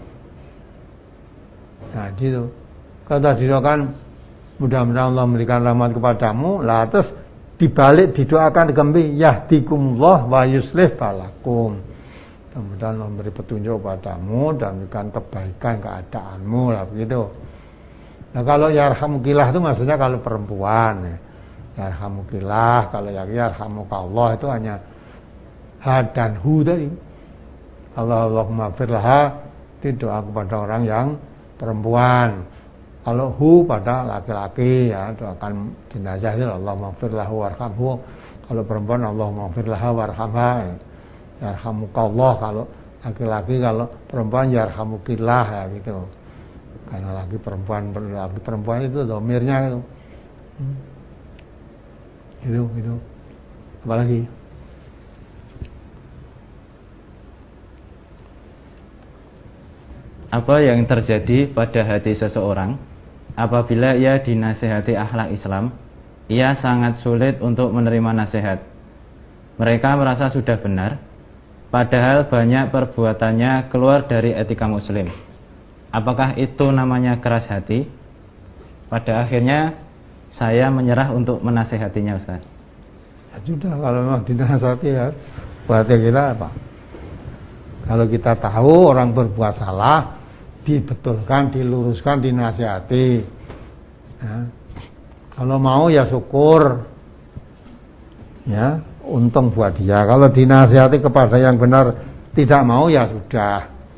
Nah, gitu. Kata didoakan mudah-mudahan Allah memberikan rahmat kepadamu. Lah terus dibalik didoakan kembali yahdikumullah wa yuslih balakum. Mudah-mudahan Allah memberi petunjuk padamu dan memberikan kebaikan keadaanmu lah begitu. Nah, kalau yarhamukillah itu maksudnya kalau perempuan ya. Yarhamukillah, kalau yang yarhamukallah itu hanya ha dan hu tadi. Allahumma firlaha itu doa kepada orang yang perempuan. Kalau hu pada laki-laki ya doakan jenazah itu Allahumma firlahu warhamhu. Kalau perempuan Allahumma firlaha warhamha. Yarhamukallah kalau laki-laki, kalau perempuan yarhamukillah ya gitu. Karena laki perempuan itu domirnya itu. Itu. Apalagi? Apa yang terjadi pada hati seseorang apabila ia dinasihati akhlak Islam, ia sangat sulit untuk menerima nasihat. Mereka merasa sudah benar, padahal banyak perbuatannya keluar dari etika muslim. Apakah itu namanya keras hati? Pada akhirnya saya menyerah untuk menasehatinya, Ustaz. Ya sudah, kalau memang dinasihati ya berarti kita apa? Kalau kita tahu orang berbuat salah, dibetulkan, diluruskan, dinasihati. Ya. Kalau mau ya syukur. Ya, untung buat dia. Kalau dinasihati kepada yang benar tidak mau ya sudah.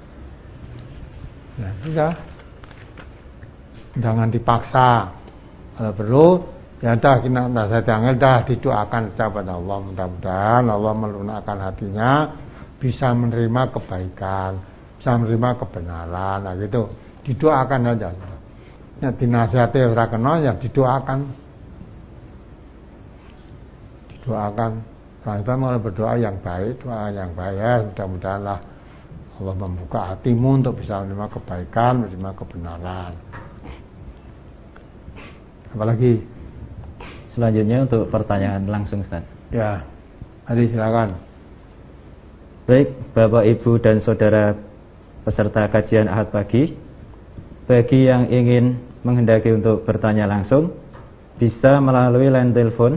Ya sudah. Jangan dipaksa. Kalau perlu ya dah kita nasihat yang dah didoakan kepada Allah, mudah-mudahan Allah melunakkan hatinya, bisa menerima kebaikan, bisa menerima kebenaran. Nah gitu. Didoakan aja. Ya dinasihati ora kena ya didoakan. Doakan. Nah, kita mau berdoa yang baik, doa yang baik ya, mudah-mudahanlah Allah membuka hatimu untuk bisa menerima kebaikan, menerima kebenaran. Apalagi? Selanjutnya untuk pertanyaan langsung, Ustaz. Ya, Adi silakan. Baik, Bapak, Ibu, dan Saudara peserta kajian Ahad pagi, bagi yang ingin menghendaki untuk bertanya langsung, bisa melalui line telepon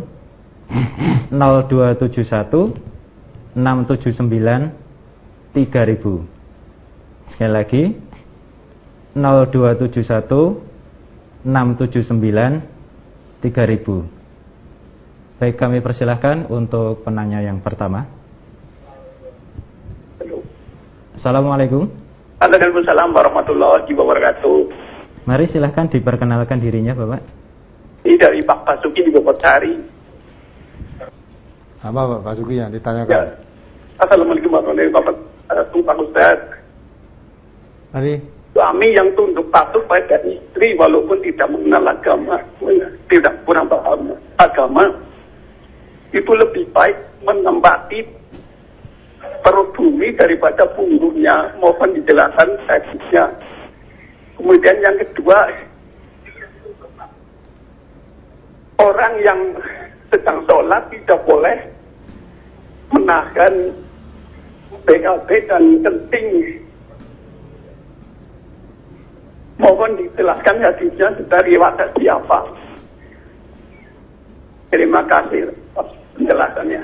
0271 679 3000. Sekali lagi 0271 679 3.000. Baik, kami persilahkan untuk penanya yang pertama. Assalamualaikum. Waalaikumsalam warahmatullahi wabarakatuh. Mari silahkan diperkenalkan dirinya, Bapak. Ini dari Pak Basuki di Bogor-Sari. Apa Pak Basuki yang ditanyakan? Ya. Assalamualaikum warahmatullahi wabarakatuh, Pak Ustaz. Mari. Suami yang tunduk patuh pada istri walaupun tidak mengenal agama, tidak kurang paham agama, itu lebih baik menempati perut bumi daripada punggungnya. Mohon dijelaskan teknisnya. Kemudian yang kedua, orang yang sedang sholat tidak boleh menahan BAB dan kencing. Mohon dijelaskan hadisnya dari riwayat siapa. Terima kasih penjelasannya.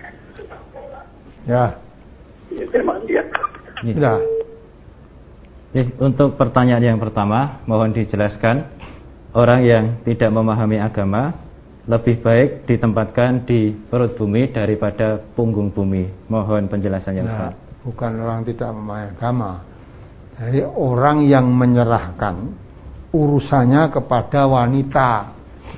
Ya. Terima kasih. Sudah. Untuk pertanyaan yang pertama, mohon dijelaskan, orang yang tidak memahami agama lebih baik ditempatkan di perut bumi daripada punggung bumi. Mohon penjelasannya, Ustaz. Bukan orang tidak memahami agama. Jadi orang yang menyerahkan urusannya kepada wanita.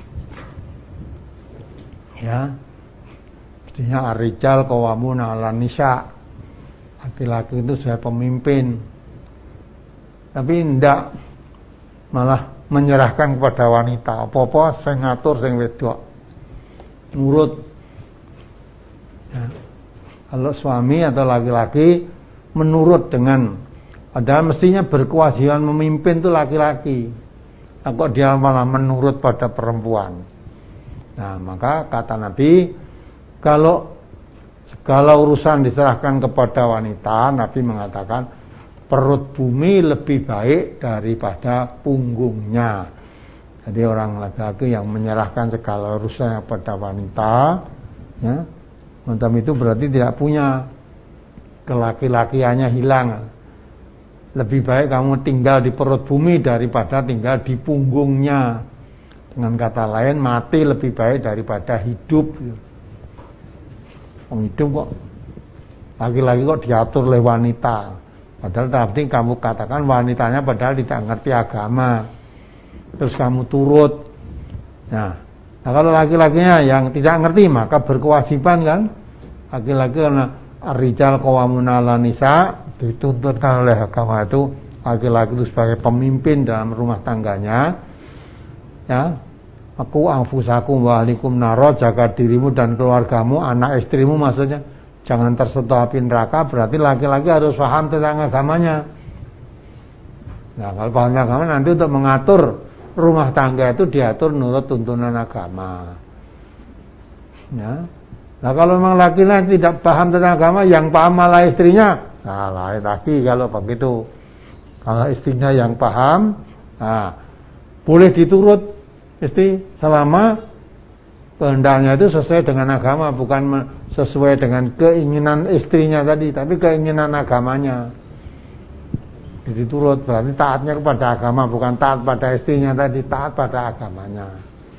Ya. Artinya ar-rijal qawwamuna 'alan nisa. Laki-laki itu saya pemimpin. Tapi tidak, malah menyerahkan kepada wanita. Apa-apa saya ngatur sing wedok. Nurut. Ya. Kalau suami atau laki-laki menurut dengan, padahal mestinya berkewajiban memimpin itu laki-laki. Nah, kok dia malah menurut pada perempuan. Nah, maka kata Nabi, kalau segala urusan diserahkan kepada wanita, Nabi mengatakan perut bumi lebih baik daripada punggungnya. Jadi orang laki-laki yang menyerahkan segala urusannya kepada wanita, ya, macam itu berarti tidak punya, kelaki-lakiannya hilang. Lebih baik kamu tinggal di perut bumi daripada tinggal di punggungnya. Dengan kata lain, mati lebih baik daripada hidup. Hidup kok, laki-laki kok diatur oleh wanita. Padahal tadi kamu katakan wanitanya padahal tidak ngerti agama, terus kamu turut. Nah kalau laki-lakinya yang tidak ngerti, maka berkewajiban kan. Laki-laki karena ar-rijal qawwamuna 'alan nisa, dituntutkan oleh agama itu laki-laki itu sebagai pemimpin dalam rumah tangganya. Ya, aku anfusakum wa ahlikum naro, jaga dirimu dan keluargamu, anak istrimu maksudnya, jangan tersentuh api neraka. Berarti laki-laki harus paham tentang agamanya. Nah, kalau paham agama, nanti untuk mengatur rumah tangga itu diatur menurut tuntunan agama. Ya. Nah, kalau memang laki-laki tidak paham tentang agama, yang paham malah istrinya, nah lain lagi kalau begitu. Kalau istrinya yang paham, nah, boleh diturut istri selama kehendaknya itu sesuai dengan agama, bukan sesuai dengan keinginan istrinya tadi, tapi keinginan agamanya. Jadi turut berarti taatnya kepada agama, bukan taat pada istrinya tadi, taat pada agamanya.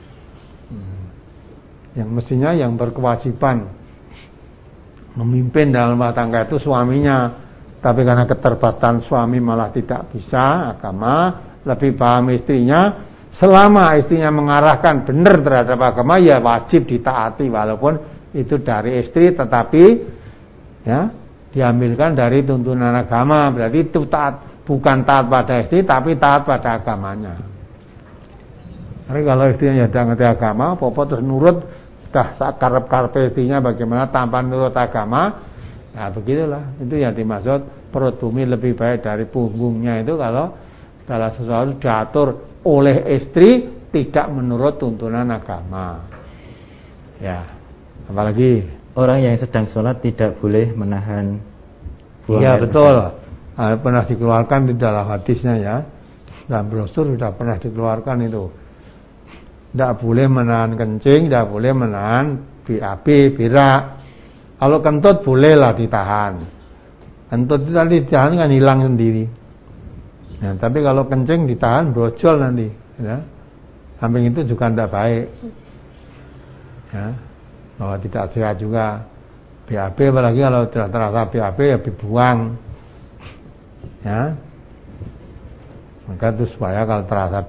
Yang mestinya yang berkewajiban memimpin dalam rumah tangga itu suaminya, tapi karena keterbatasan suami malah tidak bisa agama, lebih paham istrinya. Selama istrinya mengarahkan benar terhadap agama, ya wajib ditaati, walaupun itu dari istri, tetapi ya diambilkan dari tuntunan agama. Berarti itu taat, bukan taat pada istri, tapi taat pada agamanya. Tapi kalau istrinya sudah ngerti agama, apa terus nurut, sudah karep-karep istrinya bagaimana tanpa nurut agama, nah begitulah. Itu yang dimaksud perut bumi lebih baik dari punggungnya, itu kalau segala sesuatu diatur oleh istri tidak menurut tuntunan agama. Ya, apalagi orang yang sedang sholat tidak boleh menahan buang ya air. Betul. Pernah dikeluarkan di dalam hadisnya ya, dalam brosur sudah pernah dikeluarkan itu. Tidak boleh menahan kencing, tidak boleh menahan BAB, berak. Kalau kentut bolehlah ditahan. Kentut itu tadi ditahan kan hilang sendiri. Nah, tapi kalau kencing ditahan brojol nanti, ya. Samping itu juga tidak baik, ya, bahwa tidak sehat juga. BAB apalagi kalau tidak terasa BAB ya dibuang, ya. Maka itu supaya kalau terasa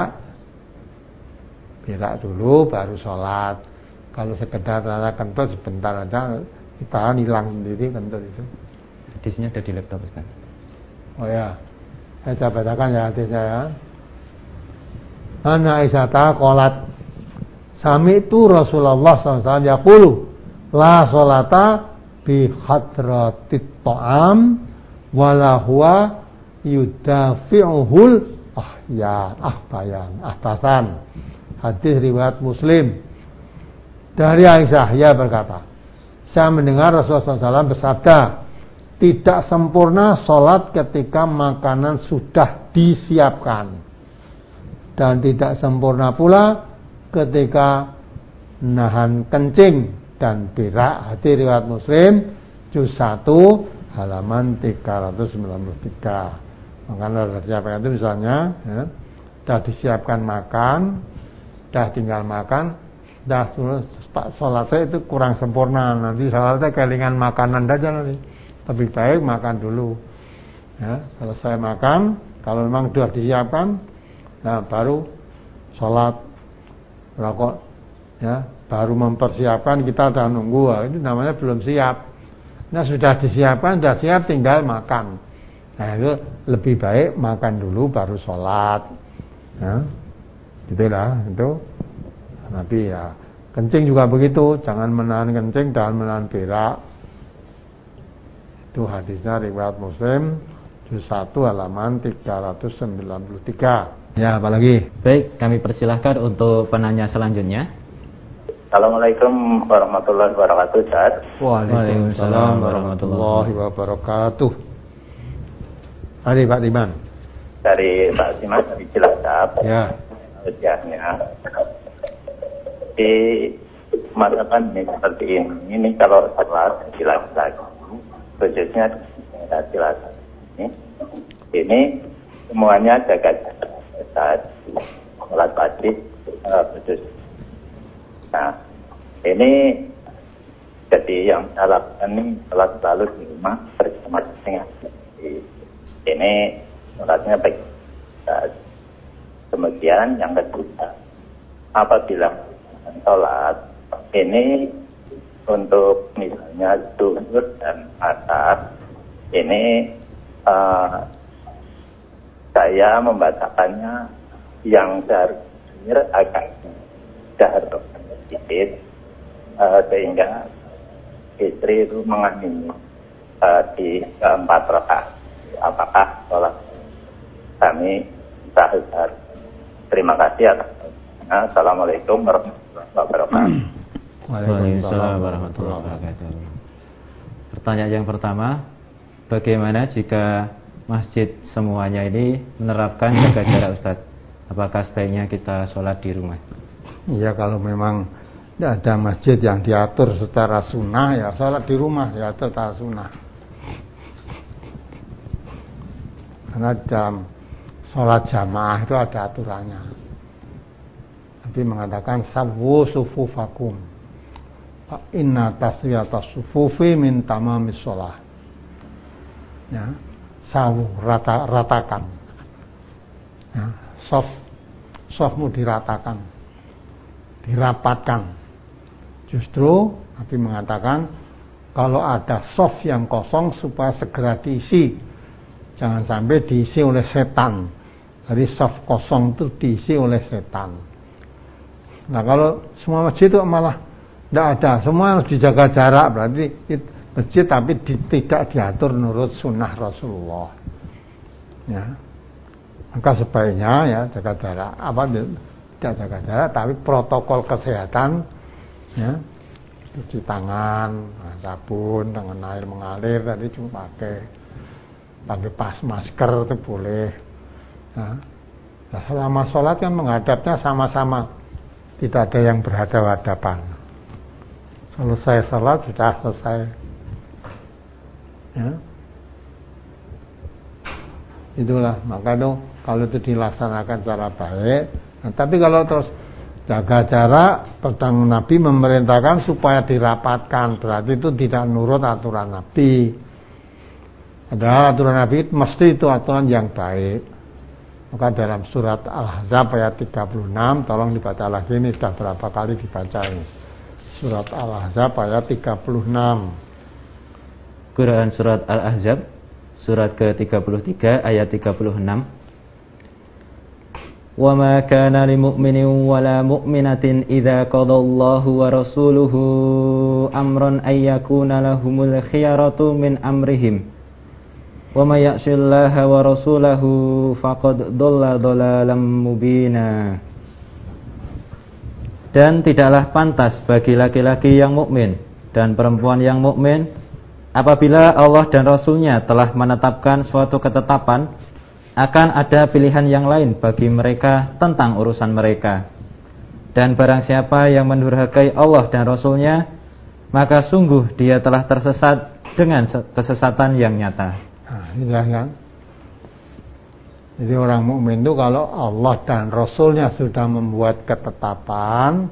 berak dulu baru sholat. Kalau sekedar terasa kentut sebentar aja, kita hilang sendiri kentut itu. Hadisnya ada di laptop kan? Oh ya, saya bacakan ya hadisnya ya. Ana Aisyah qalat sami'tu Rasulullah SAW yaqulu la sholata bi hadratit ta'am wala huwa yudafi'uhul ahbasan. Hadis riwayat Muslim. Dari Aisyah ia berkata, saya mendengar Rasulullah SAW bersabda, tidak sempurna sholat ketika makanan sudah disiapkan, dan tidak sempurna pula ketika nahan kencing dan berak. Hadis riwayat Muslim juz 1 halaman 393. Makanan sudah disiapkan itu misalnya, ya, sudah disiapkan makan, sudah tinggal makan, sudah sholat saya itu kurang sempurna, nanti sholatnya kelingan makanan saja nanti. Lebih baik makan dulu, ya. Kalau saya makan, kalau memang sudah disiapkan, nah baru sholat, rokok, ya, baru mempersiapkan, kita sudah nunggu, ini namanya belum siap. Nah sudah disiapkan, sudah siap, tinggal makan. Nah itu lebih baik makan dulu baru sholat, ya. Gitulah itu. Nabi ya. Kencing juga begitu, jangan menahan kencing, jangan menahan berak. Itu hadisnya riwayat Muslim juz 1 halaman 393. Ya, apalagi? Baik, kami persilahkan untuk penanya selanjutnya. Assalamualaikum warahmatullahi wabarakatuh, Ustaz. Waalaikumsalam warahmatullahi wabarakatuh. Hari Pak Diman. Dari Pak Diman dari Cilacap. Ya. Ujiannya di masa pandemi seperti ini kalau sholat laki-laki, khususnya laki-laki ini semuanya jaga saat sholat wajib khusus. Nah ini jadi yang saya lakukan ini sholat selalu di rumah bersama dengan ini sholatnya baik. Kemudian yang kedua, apabila sholat ini untuk misalnya zuhur dan asar ini saya membacakannya yang seharusnya agak jahar sedikit sehingga istri itu mengamini di 4 rakaat. Apakah sholat kami sah? Terima kasih atas. Assalamualaikum warahmatullahi wabarakatuh. Waalaikumsalam warahmatullahi wabarakatuh. Pertanyaan yang pertama, bagaimana jika masjid semuanya ini menerapkan jaga jarak, Ustaz? Apakah sebaiknya kita sholat di rumah? Iya, kalau memang tidak ada masjid yang diatur secara sunnah, ya sholat di rumah diatur secara sunnah. Karena dalam sholat jamaah itu ada aturannya. Nabi mengatakan sawwu sufufakum fa inna taswiyatas sufufi min tamamis sholah. Ya, sawu ratakan. Ya, softmu diratakan, dirapatkan. Justru Nabi mengatakan kalau ada soft yang kosong supaya segera diisi, jangan sampai diisi oleh setan. Jadi soft kosong itu diisi oleh setan. Nah kalau semua masjid itu malah tidak ada, semua harus dijaga jarak, berarti masjid tapi tidak diatur menurut sunnah Rasulullah. Ya, maka sebaiknya ya jaga jarak. Apa tidak jaga jarak, tapi protokol kesehatan, ya, cuci tangan, sabun dengan air mengalir tadi cuma pakai pas masker itu boleh. Nah, selama sholat kan menghadapnya sama-sama, tidak ada yang berhadapan-hadapan. Selesai sholat sudah selesai. Ya. Itulah, maka itu kalau itu dilaksanakan secara baik, Nah, tapi kalau terus jaga jarak, pedang Nabi memerintahkan supaya dirapatkan, berarti itu tidak nurut aturan Nabi. Padahal aturan Nabi mesti itu aturan yang baik. Maka dalam surat Al-Ahzab ayat 36, tolong dibaca lagi, ini sudah berapa kali dibaca ini. Surat Al-Ahzab ayat 36. Quran surat Al-Ahzab surat ke-33 ayat 36. Wa ma kana lil mu'minin wala mu'minatin idza qadallahu wa rasuluhu amran ay yakuna lahumul khiyaratu min amrihim. Wa may ya'sillaha wa rasulahu faqad dhalla dhalalan mubina. Dan tidaklah pantas bagi laki-laki yang mukmin dan perempuan yang mukmin apabila Allah dan Rasul-Nya telah menetapkan suatu ketetapan, akan ada pilihan yang lain bagi mereka tentang urusan mereka. Dan barang siapa yang mendurhakai Allah dan Rasul-Nya, maka sungguh dia telah tersesat dengan kesesatan yang nyata. Nah, inilah kan. Jadi orang mukmin itu kalau Allah dan Rasul-Nya sudah membuat ketetapan,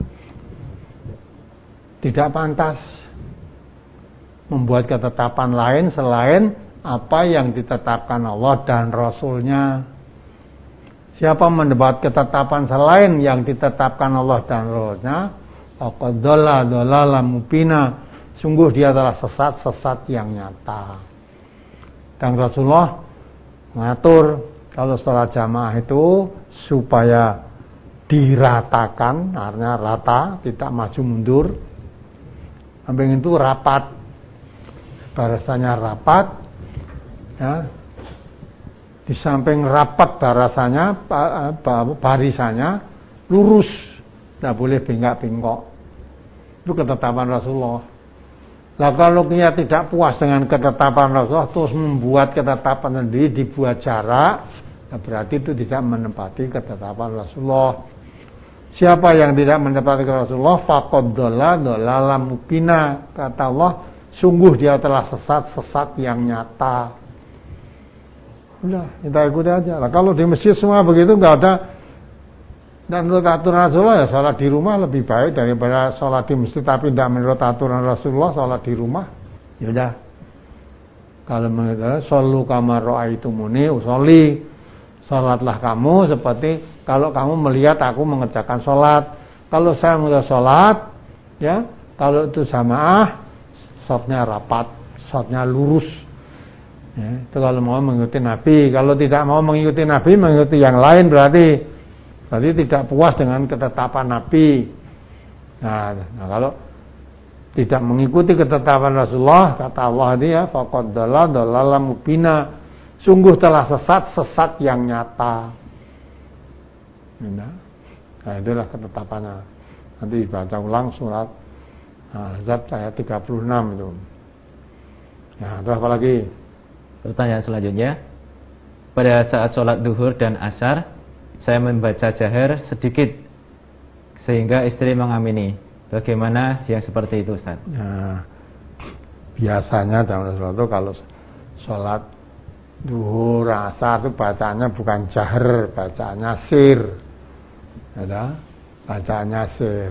tidak pantas membuat ketetapan lain selain apa yang ditetapkan Allah dan Rasul-Nya. Siapa mendapat ketetapan selain yang ditetapkan Allah dan Rasul-Nya, faqad dhalla dhalalan mubina, sungguh dia telah sesat yang nyata. Dan Rasulullah mengatur kalau sholat jamaah itu supaya diratakan, artinya rata, tidak maju mundur. Samping itu rapat, barisannya rapat, ya. Di samping rapat barisannya lurus, tidak boleh bengkak-bengkok. Itu ketetapan Rasulullah. Nah kalau dia tidak puas dengan ketetapan Rasulullah, terus membuat ketetapan sendiri, dibuat jarak, nah berarti itu tidak menempati ketetapan Rasulullah. Siapa yang tidak menempati Rasulullah, faqad dhalla dhalalan mubina, kata Allah, sungguh dia telah sesat yang nyata. Udah, kita ikuti aja lah. Kalau di masjid semua begitu, nggak ada. Dan menurut aturan Rasulullah, ya sholat di rumah lebih baik daripada sholat di masjid. Tapi tidak menurut aturan Rasulullah, sholat di rumah. Ya udah. Kalau menurut shollu kama ra'aitumuni usolli, sholatlah kamu seperti kalau kamu melihat aku mengerjakan sholat. Kalau saya melihat sholat, ya, kalau itu jamaah, shotnya rapat, shotnya lurus. Ya, itu kalau mau mengikuti Nabi. Kalau tidak mau mengikuti Nabi, mengikuti yang lain berarti tidak puas dengan ketetapan Nabi. Nah kalau tidak mengikuti ketetapan Rasulullah, kata Allah ini ya, faqad dhalla dhalalan mubina, sungguh telah sesat yang nyata. Nah itulah ketetapannya. Nanti dibaca ulang surat Al-Ahzab ayat 36 itu. Nah terus apa lagi? Pertanyaan selanjutnya, pada saat sholat duhur dan asar, saya membaca jahar sedikit sehingga istri mengamini. Bagaimana yang seperti itu, Ustaz? Nah, biasanya dalam sholat itu kalau sholat duhur asar itu bacaannya bukan jahar, bacaannya sir, ada bacaannya sir.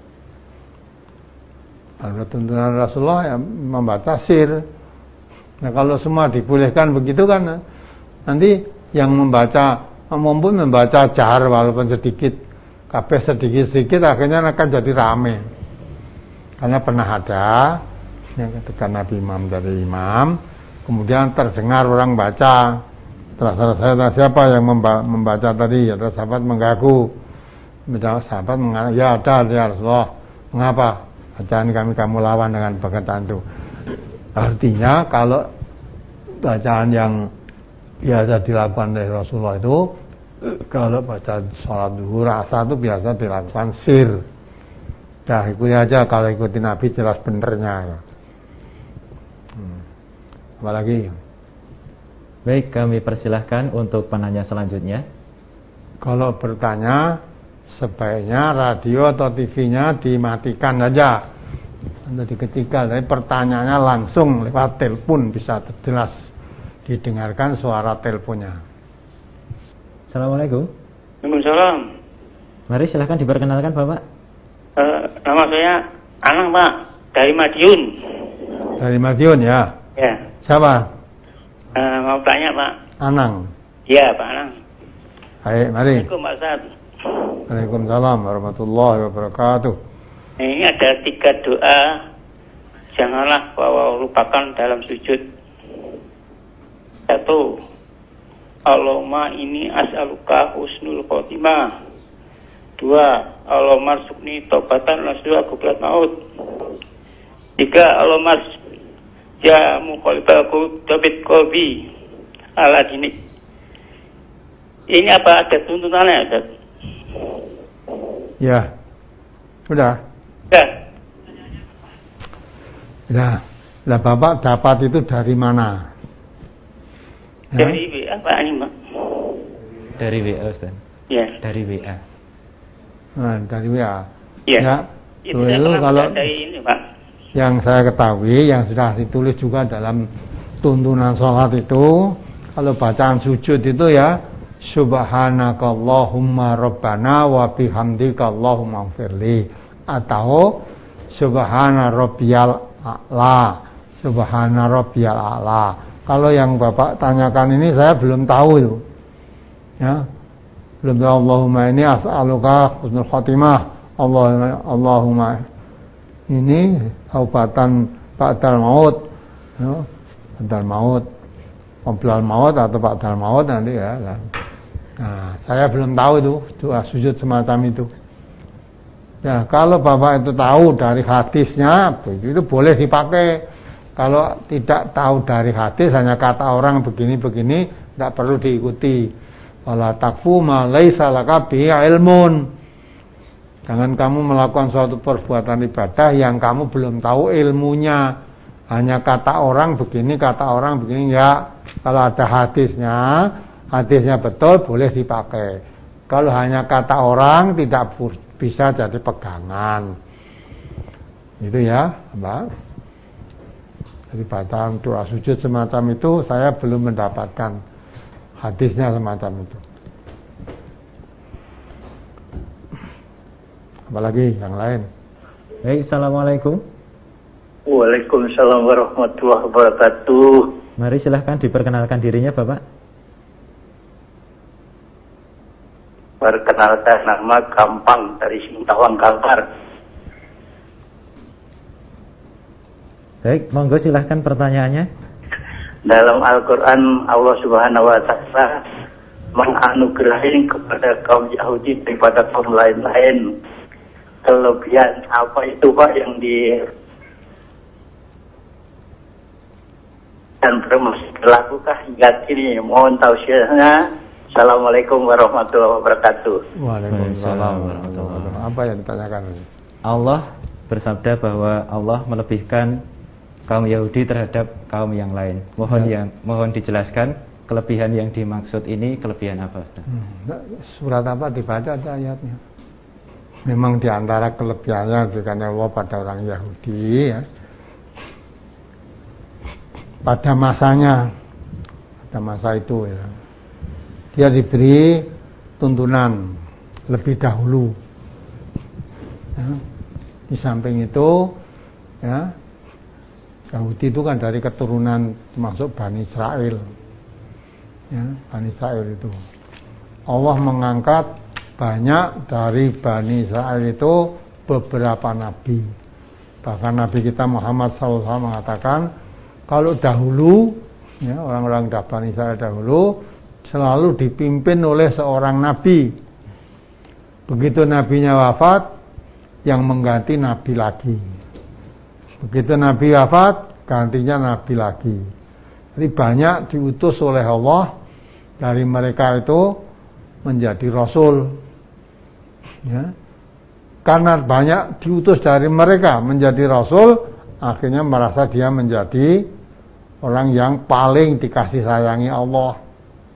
Kalau tuntunan Rasulullah ya membaca sir. Nah kalau semua dibolehkan begitu kan, nanti yang mampu membaca jahar walaupun sedikit, kabeh sedikit akhirnya akan jadi rame. Karena pernah ada yang ketika Nabi Imam dari imam, kemudian terdengar orang baca, terus saya siapa yang membaca tadi, ya terus sahabat mengaku, sahabat mengatakan, ya ada ya Rasulullah, mengapa bacaan kamu lawan dengan bacaan itu? Artinya kalau bacaan yang biasa dilakukan oleh Rasulullah itu, kalau baca sholat duhur asar itu biasa dilakukan sir. Dah ikuti aja, kalau ikuti Nabi jelas benernya. Apalagi? Baik, kami persilahkan untuk penanya selanjutnya. Kalau bertanya, sebaiknya radio atau TV-nya dimatikan aja. Untuk dikecilkan, tapi pertanyaannya langsung lewat telepon bisa jelas didengarkan suara teleponnya. Assalamualaikum. Waalaikumsalam. Mari silahkan diperkenalkan Bapak. Nama saya Anang Pak, dari Madiun. Dari Madiun ya. Ya. Siapa? Mau tanya Pak. Anang. Iya Pak Anang. Baik, mari. Assalamualaikum Pak Ustaz. Waalaikumsalam warahmatullahi wabarakatuh. Ini ada 3 doa. Janganlah kau lupakan dalam sujud. 1. Allahumma ini as'aluka husnul khotimah. 2. Allahumma sukni tobatan lasua kublat maut. 3. Allahumma ya muqallibal qulub tsabbit qalbi ala dinik. Ini apa ada tuntunannya Ustaz? Ya. Sudah. Ya. Nah, lah Bapak dapat itu dari mana? Ya? Dari WA Pak ini Pak. Dari WA Ustaz. Ya. Dari WA. Nah, dari WA. Ya. Ya. Itu saya Dulu pernah kalau baca dari ini Pak. yang saya ketahui, yang sudah ditulis juga dalam tuntunan sholat itu, kalau bacaan sujud itu ya, Subhanakallahumma Rabbana wa bihamdika Allahumma gfirli, atau Subhana Rabbiyal A'la, Subhana Rabbiyal A'la. Kalau yang Bapak tanyakan ini saya belum tahu itu. Ya. Belum tahu. Allahumma ini as'aluka husnul khotimah. Allahumma ini taubatan ba'dal maut. Ya. Ba'dal maut. Qoblal maut atau ba'dal maut nanti ya. Nah, saya belum tahu itu doa sujud semacam itu. Ya, kalau Bapak itu tahu dari hadisnya, itu boleh dipakai. Kalau tidak tahu dari hadis, hanya kata orang begini-begini, tidak perlu diikuti. Wala takfu ma laisa laka bihi ilmun. Jangan kamu melakukan suatu perbuatan ibadah yang kamu belum tahu ilmunya. Hanya kata orang begini, kata orang begini, ya. Kalau ada hadisnya betul, boleh dipakai. Kalau hanya kata orang, tidak bisa jadi pegangan. Itu ya, Mbak. Jadi bacaan doa sujud semacam itu saya belum mendapatkan hadisnya semacam itu. Apalagi yang lain. Baik, assalamualaikum. Waalaikumsalam warahmatullahi wabarakatuh. Mari silahkan diperkenalkan dirinya Bapak. Perkenalkan, nama Gampang dari Singkawang Kalbar. Baik, monggo silahkan pertanyaannya. Dalam Al-Quran Allah Subhanahu Wa Taala menganugerahi kepada kaum Yahudi daripada kaum lain-lain kelebihan apa itu Pak yang dan masih berlakukah hingga kini? Mohon tausiahnya. Assalamualaikum warahmatullahi wabarakatuh. Waalaikumsalam warahmatullahi wabarakatuh. Apa yang ditanyakan? Allah bersabda bahwa Allah melebihkan kaum Yahudi terhadap kaum yang lain. Mohon dijelaskan kelebihan yang dimaksud ini kelebihan apa Ustaz? Surat apa dibaca ada ayatnya? Memang diantara kelebihannya diberikan Allah pada orang Yahudi ya. Pada masanya, pada masa itu ya, dia diberi tuntunan lebih dahulu. Ya. Di samping itu, ya, Yahudi itu kan dari keturunan termasuk Bani Israel. Ya, Bani Israel itu. Allah mengangkat banyak dari Bani Israel itu beberapa nabi. Bahkan Nabi kita Muhammad SAW mengatakan, kalau dahulu, ya, orang-orang Bani Israel dahulu selalu dipimpin oleh seorang nabi. Begitu nabinya wafat, yang mengganti nabi lagi. Begitu nabi wafat, gantinya nabi lagi. Jadi banyak diutus oleh Allah dari mereka itu menjadi rasul. Ya. Karena banyak diutus dari mereka menjadi rasul, akhirnya merasa dia menjadi orang yang paling dikasih sayangi Allah.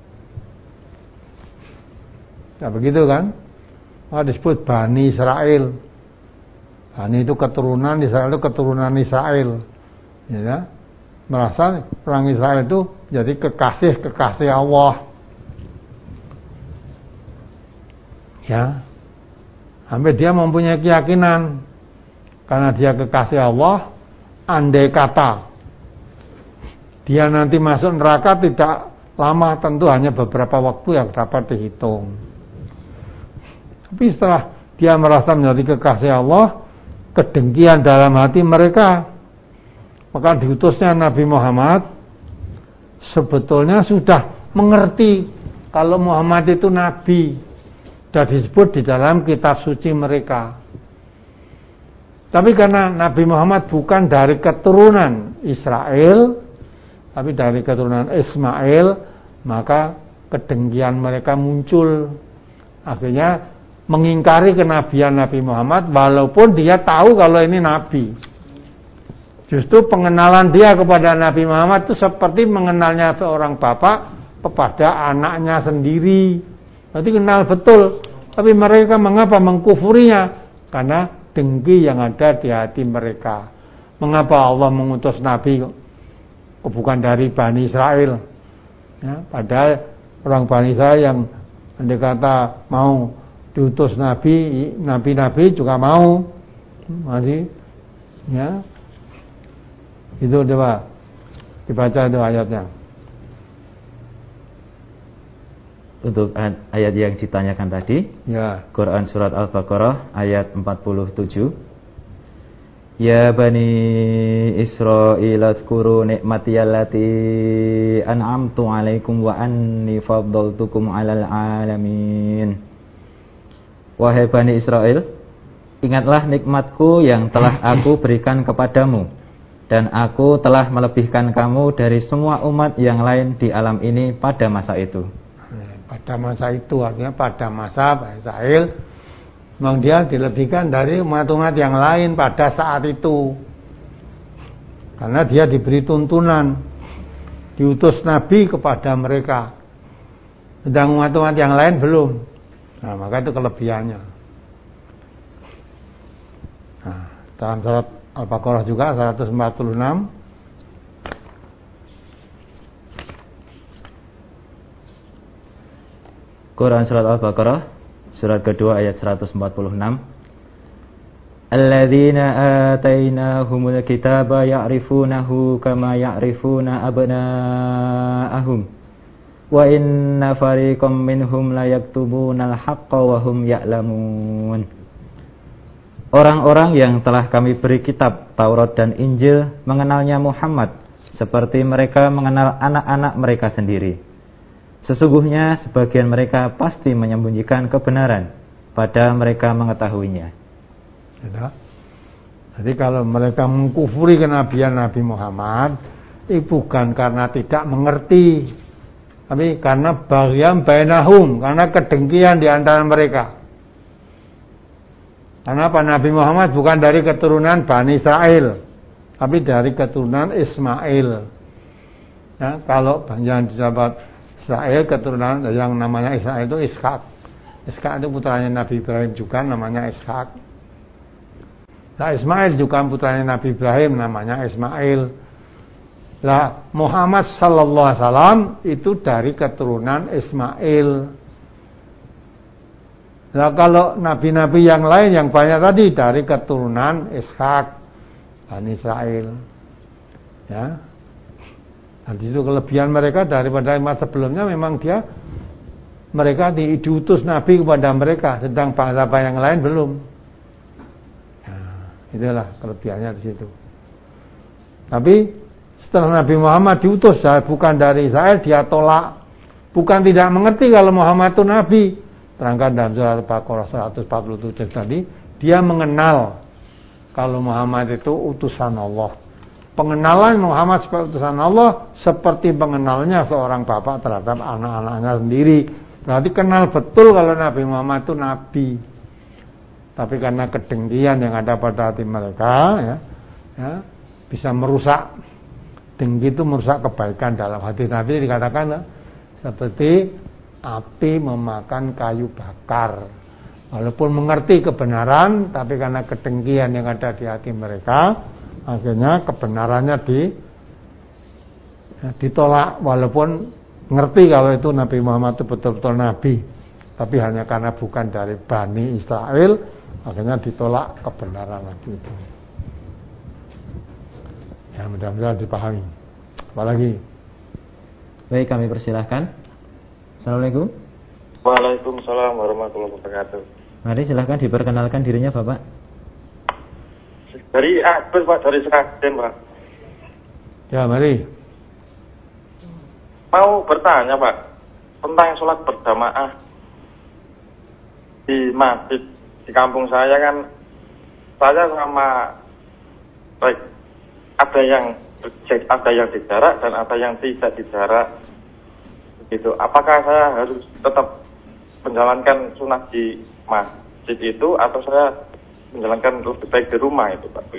Ya begitu kan? Disebut Bani Israel. Bani itu keturunan, Israel itu keturunan Israel. Ya, merasa orang Israel itu jadi kekasih Allah. Ya. Sampai dia mempunyai keyakinan karena dia kekasih Allah, andai kata dia nanti masuk neraka tidak lama, tentu hanya beberapa waktu yang dapat dihitung. Tapi setelah dia merasa menjadi kekasih Allah, kedengkian dalam hati mereka, maka diutusnya Nabi Muhammad sebetulnya sudah mengerti kalau Muhammad itu Nabi, sudah disebut di dalam kitab suci mereka. Tapi karena Nabi Muhammad bukan dari keturunan Israel, tapi dari keturunan Ismail, maka kedengkian mereka muncul. Akhirnya mengingkari kenabian Nabi Muhammad walaupun dia tahu kalau ini Nabi. Justru pengenalan dia kepada Nabi Muhammad itu seperti mengenalnya seorang bapak kepada anaknya sendiri. Berarti kenal betul. Tapi mereka mengapa mengkufurinya? Karena dengki yang ada di hati mereka. Mengapa Allah mengutus Nabi bukan dari Bani Israel? Ya, padahal orang Bani Israel yang dikata mau diutus nabi juga mau, masih, ya, itu coba dibaca itu ayatnya. Untuk ayat yang ditanyakan tadi, ya. Quran surat Al-Baqarah ayat 47. Ya Bani Israil azkuru ni'mati allati an'amtu 'alaikum wa anni faddaltukum 'alal 'alamin. Wahai Bani Israel, ingatlah nikmatku yang telah aku berikan kepadamu, dan aku telah melebihkan kamu dari semua umat yang lain di alam ini pada masa itu. Pada masa itu artinya pada masa Bani Israel, memang dia dilebihkan dari umat-umat yang lain pada saat itu. Karena dia diberi tuntunan, diutus Nabi kepada mereka, sedang umat-umat yang lain belum. Nah, maka itu kelebihannya. Nah, dalam surat Al-Baqarah juga 146. Quran surat Al-Baqarah surat kedua ayat 146. Alladzina atainahumul kitaba ya'rifunahu kama ya'rifuna abna'ahum. Wa inna fariqam minhum la yaktubunal haqqa wa hum ya'lamun. Orang-orang yang telah kami beri kitab Taurat dan Injil mengenalnya Muhammad seperti mereka mengenal anak-anak mereka sendiri. Sesungguhnya sebagian mereka pasti menyembunyikan kebenaran pada mereka mengetahuinya. Jadi kalau mereka mengkufuri kenabian Nabi Muhammad, itu bukan karena tidak mengerti, tapi karena baghyan bainahum, karena kedengkian di antara mereka. Karena Pak Nabi Muhammad bukan dari keturunan Bani Israel, tapi dari keturunan Ismail. Ya, kalau yang disahabat Israel, keturunan yang namanya Israel itu Ishak. Ishak itu putranya Nabi Ibrahim juga, namanya Ishak. Nah, Ismail juga putranya Nabi Ibrahim, namanya Ismail. Lah, Muhammad sallallahu alaihi wasallam itu dari keturunan Ismail. Nah, kalau nabi-nabi yang lain yang banyak tadi dari keturunan Ishak, Bani Israel. Ya. Dan itu kelebihan mereka daripada umat sebelumnya, memang mereka diutus Nabi kepada mereka, sedang bangsa-bangsa yang lain belum. Itulah kelebihannya di situ. Tapi setelah Nabi Muhammad diutus bukan dari Israel, dia tolak, bukan tidak mengerti kalau Muhammad itu Nabi. Terangkan dalam surat Al-Baqarah 147 tadi, dia mengenal kalau Muhammad itu utusan Allah. Pengenalan Muhammad sebagai utusan Allah seperti pengenalnya seorang bapak terhadap anak-anaknya sendiri. Berarti kenal betul kalau Nabi Muhammad itu Nabi. Tapi karena kedengkian yang ada pada hati mereka, ya, bisa merusak. Dengki itu merusak kebaikan dalam hati. Nabi dikatakan seperti api memakan kayu bakar. Walaupun mengerti kebenaran, tapi karena kedengkian yang ada di hati mereka, akhirnya kebenarannya ditolak. Walaupun ngerti kalau itu Nabi Muhammad itu betul-betul Nabi, tapi hanya karena bukan dari Bani Israel, Akhirnya ditolak kebenaran lagi itu. Ya, mudah-mudahan dipahami. Apalagi? Baik, kami persilahkan. Assalamualaikum. Waalaikumsalam warahmatullahi wabarakatuh. Mari silahkan diperkenalkan dirinya Bapak. Dari Agus Pak, dari Seragen Pak. Ya, mari. Mau bertanya Pak tentang sholat berjamaah di masjid di kampung saya kan. Saya sama baik, ada yang di jarak dan ada yang tidak di jarak. Gitu. Apakah saya harus tetap menjalankan sunnah di masjid itu atau saya menjalankan lebih baik di rumah itu Pak?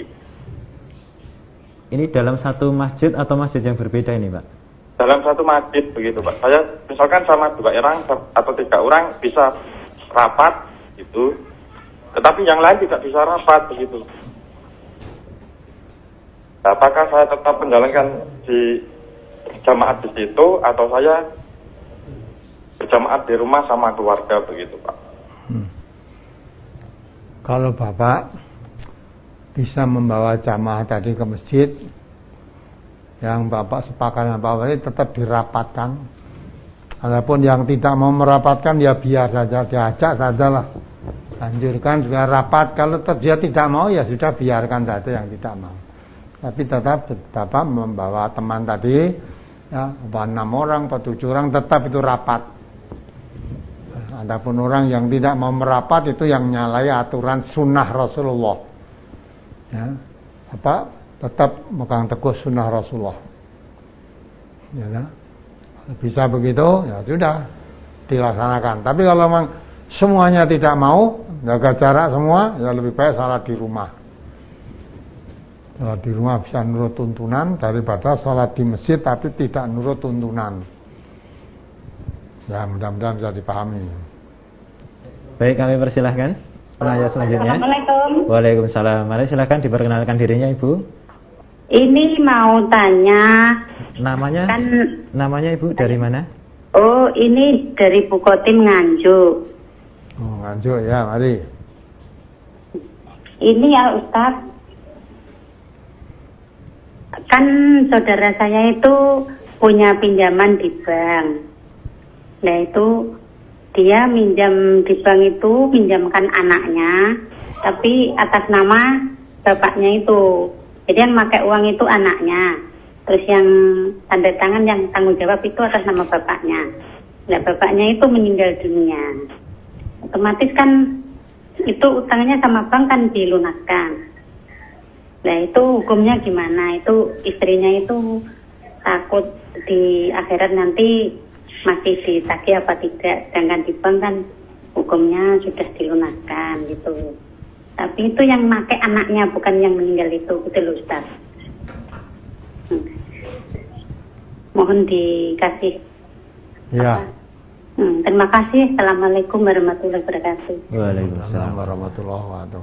Ini dalam satu masjid atau masjid yang berbeda ini Pak? Dalam satu masjid begitu Pak. Saya misalkan sama 2 orang atau 3 orang bisa rapat gitu, tetapi yang lain tidak bisa rapat begitu. Apakah saya tetap menjalankan di jamaah di situ atau saya berjamaah di rumah sama keluarga begitu Pak? Kalau Bapak bisa membawa jamaah tadi ke masjid, yang Bapak sepakat dengan Bapak ini tetap dirapatkan. Adapun yang tidak mau merapatkan ya biar saja, diajak sajalah, anjurkan juga rapat. Kalau dia tidak mau ya sudah biarkan saja yang tidak mau. Tapi tetap Bapak membawa teman tadi, ya 6 orang atau 7 orang tetap itu rapat. Adapun orang yang tidak mau merapat itu yang nyalai aturan sunnah Rasulullah. Ya, Bapak tetap megang teguh sunnah Rasulullah. Ya, kalau bisa begitu, ya sudah dilaksanakan. Tapi kalau memang semuanya tidak mau, jaga jarak semua, ya lebih baik salat di rumah. Salat di rumah bisa nurut tuntunan daripada salat di masjid tapi tidak nurut tuntunan. Ya, mudah-mudahan bisa dipahami. Baik, kami persilahkan penanya selanjutnya. Assalamualaikum. Waalaikumsalam. Mari silahkan diperkenalkan dirinya Ibu. Ini mau tanya. Namanya Ibu dari mana? Oh, ini dari Bukotin Nganjuk. Oh, Nganjuk ya, mari. Ini ya Ustaz. Kan saudara saya itu punya pinjaman di bank. Nah itu dia minjam di bank itu, pinjamkan anaknya, tapi atas nama bapaknya itu. Jadi yang pakai uang itu anaknya. Terus yang tanda tangan, yang tanggung jawab itu atas nama bapaknya. Nah bapaknya itu meninggal dunia. Otomatis kan itu utangnya sama bank kan dilunaskan. Nah itu hukumnya gimana? Itu istrinya itu takut di akhirat nanti masih ditagih apa tidak. Sedangkan di bank kan hukumnya sudah dilunaskan gitu. Tapi itu yang pakai anaknya, bukan yang meninggal itu, betul Ustaz. Mohon dikasih. Ya. Terima kasih. Assalamualaikum warahmatullahi wabarakatuh. Waalaikumsalam warahmatullahi wabarakatuh.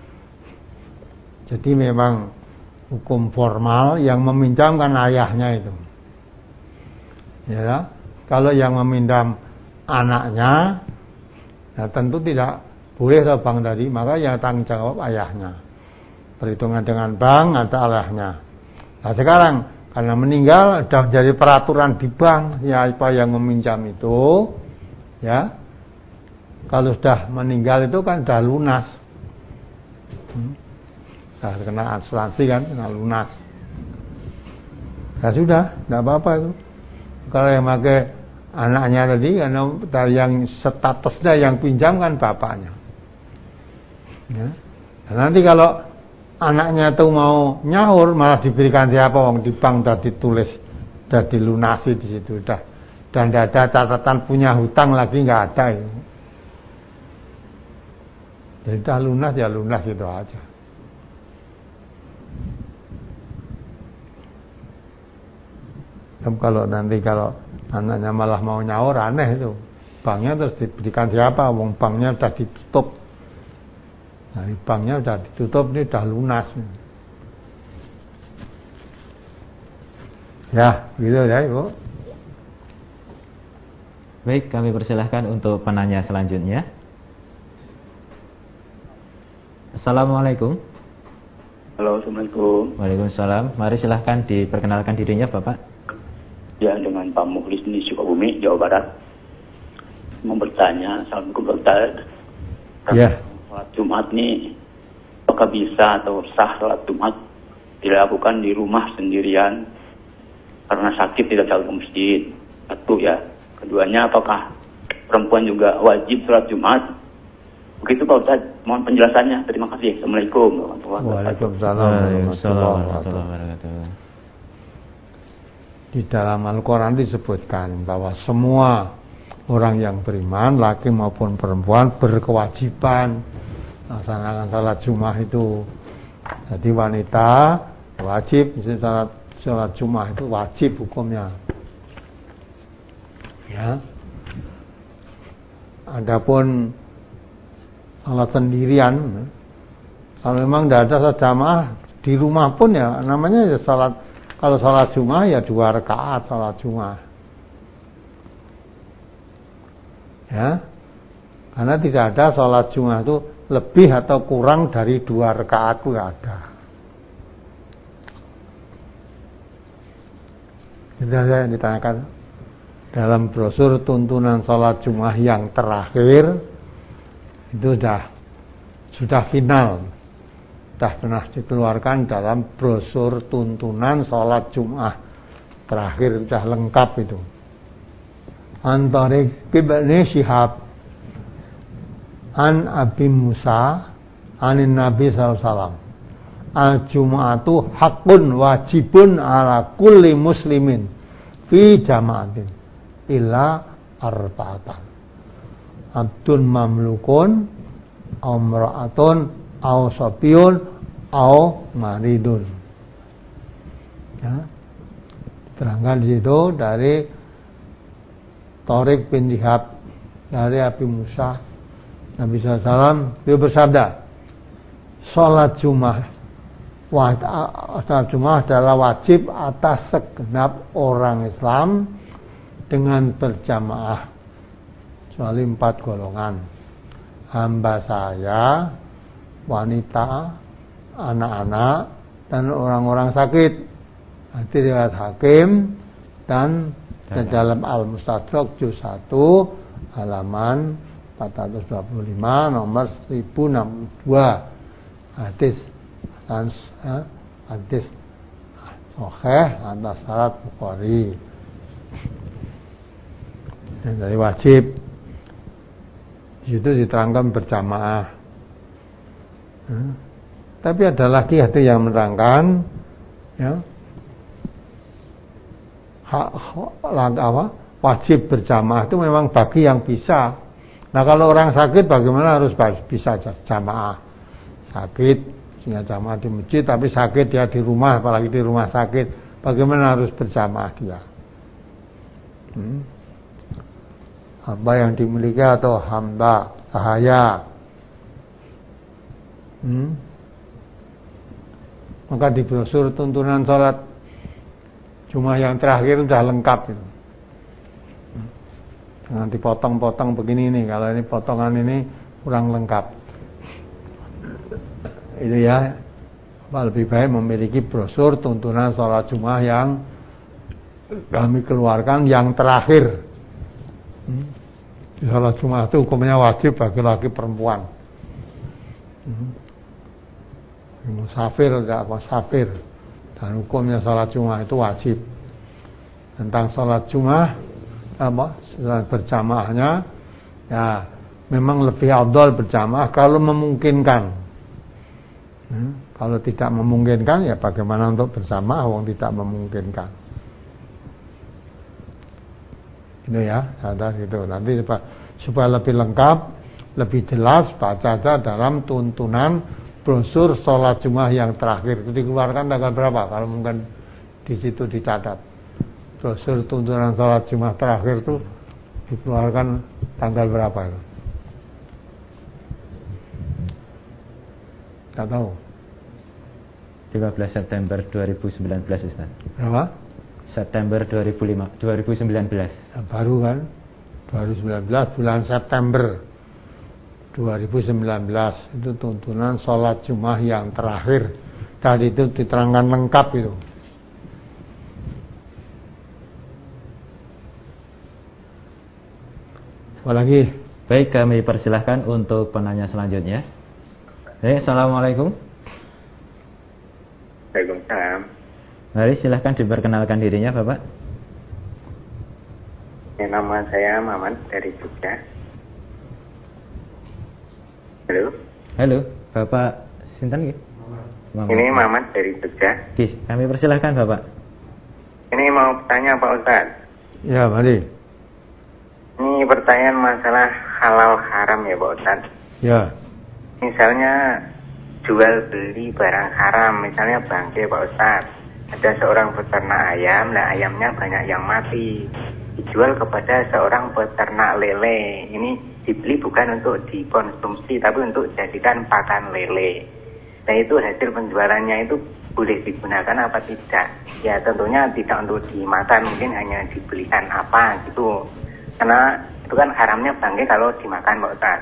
Jadi memang hukum formal yang meminjamkan ayahnya itu. Ya, kalau yang meminjam anaknya, ya tentu tidak boleh ke bank tadi, maka yang tanggung jawab ayahnya. Perhitungan dengan bank ada ayahnya. Nah sekarang karena meninggal sudah menjadi peraturan di bank, ya apa yang meminjam itu, ya kalau sudah meninggal itu kan sudah lunas. Nah, kena asuransi kan, kena lunas. Ya sudah, tidak apa-apa itu. Kalau yang pakai anaknya tadi, karena yang statusnya yang pinjam kan bapaknya. Ya. Dan nanti kalau anaknya itu mau nyaur, malah diberikan siapa? Wong di bank sudah ditulis, sudah dilunasi di situ, sudah. Dan tidak ada catatan punya hutang lagi, nggak ada itu. Jadi sudah lunas ya lunas itu aja. Kalau nanti kalau anaknya malah mau nyaur, aneh itu. Banknya terus diberikan siapa? Wong banknya sudah ditutup. Nah, banknya sudah ditutup, ini sudah lunas. Ya, begitu ya Ibu. Baik, kami persilahkan untuk penanya selanjutnya. Assalamualaikum. Halo, Assalamualaikum. Waalaikumsalam. Mari silahkan diperkenalkan dirinya Bapak. Ya, dengan Pak Mukhlis di Sukabumi, Jawa Barat. Mau bertanya, Assalamualaikum Pak Ustaz. Ya. Salat Jumat nih, apakah bisa atau sah salat Jumat dilakukan di rumah sendirian karena sakit tidak bisa ke masjid? Satu ya. Keduanya, apakah perempuan juga wajib salat Jumat? Begitu Pak Ustaz, mohon penjelasannya. Terima kasih. Assalamualaikum warahmatullahi wabarakatuh. Waalaikumsalam warahmatullahi wabarakatuh. Di dalam Al-Quran disebutkan bahwa semua orang yang beriman, laki maupun perempuan, berkewajiban melaksanakan salat Jumat itu. Jadi wanita wajib, salat Jumat itu wajib hukumnya. Ya. Adapun salat sendirian, kalau memang tidak ada jamaah di rumah pun ya namanya ya salat. Kalau salat Jumat ya 2 rakaat salat Jumat. Ya. Karena tidak ada salat Jumat itu lebih atau kurang dari 2 rakaat itu ada. Itu saja yang ditanyakan dalam brosur tuntunan salat Jumat yang terakhir. Itu sudah final, sudah pernah dikeluarkan dalam brosur tuntunan sholat Jumat terakhir, sudah lengkap itu. Antarik Ibn Syihab an Abi Musa anin Nabi SAW, al-Jum'atu hakun wajibun ala kulli muslimin fi jama'atin illa arba'atan, abdun mamlukun au mra'atun au sopiyun au maridun. Ya. Diterangkan di situ dari Tariq bin Syihab dari Abi Musa, Nabi SAW beliau bersabda, salat Jumat adalah wajib atas segenap orang Islam dengan berjamaah, kecuali 4 golongan: hamba saya, wanita, anak-anak, dan orang-orang sakit. Nanti riwayat Hakim dan dalam Al-Mustadrak juz 1 halaman 425 nomor 1062. Hadis sahih atas syarat Bukhari. Dan dari wajib itu diterangkan berjamaah. Tapi ada lagi hati yang menerangkan, ya, wajib berjamaah itu memang bagi yang bisa. Nah kalau orang sakit bagaimana harus bisa jamaah? Sakit sehingga jamaah di masjid, tapi sakit dia di rumah, apalagi di rumah sakit, bagaimana harus berjamaah dia? Hamba yang dimiliki atau hamba sahaya. Maka di brosur tuntunan salat Jumat yang terakhir sudah lengkap itu. Jangan dipotong-potong begini nih, kalau ini potongan ini kurang lengkap. Itu ya, lebih baik memiliki brosur tuntunan salat Jumat yang kami keluarkan yang terakhir. Salat Jumat itu hukumnya wajib bagi laki perempuan. Musafir tidak musafir, dan hukumnya salat Jumat itu wajib. Tentang salat Jumat berjamaahnya, ya memang lebih afdal berjamaah kalau memungkinkan. Kalau tidak memungkinkan, ya bagaimana untuk berjamaah wong tidak memungkinkan. Itu ya, ada gitu. Nanti supaya lebih lengkap, lebih jelas, baca aja dalam tuntunan brosur sholat Jumat yang terakhir. Itu dikeluarkan tanggal berapa? Kalau mungkin di situ dicatat. Brosur tuntunan sholat Jumat terakhir itu dikeluarkan tanggal berapa itu? Tidak tahu. 15 September 2019 Ustaz. Berapa? September 2019. Ya, baru kan? 2019 bulan September. 2019 itu tuntunan sholat Jumat yang terakhir. Tadi itu diterangkan lengkap itu. Apa lagi? Baik, kami persilahkan untuk penanya selanjutnya. Assalamualaikum. Waalaikumsalam. Mari silahkan diperkenalkan dirinya, Bapak. Nama saya Maman dari Jogja. Halo. Halo, Bapak sinten nggih? Ini Maman dari Jogja. Nggih, kami persilahkan, Bapak. Ini mau tanya Pak Ustadz. Ya, mari. Ini pertanyaan masalah halal haram ya Pak Ustadz. Ya. Misalnya jual beli barang haram, misalnya bangkai Pak Ustadz. Ada seorang peternak ayam, nah ayamnya banyak yang mati. Dijual kepada seorang peternak lele. Ini dibeli bukan untuk dikonsumsi, tapi untuk jadikan pakan lele. Nah itu hasil penjualannya itu boleh digunakan apa tidak? Ya tentunya tidak untuk dimakan, mungkin hanya dibelikan apa gitu. Karena itu kan haramnya bangkai kalau dimakan Pak Ustaz.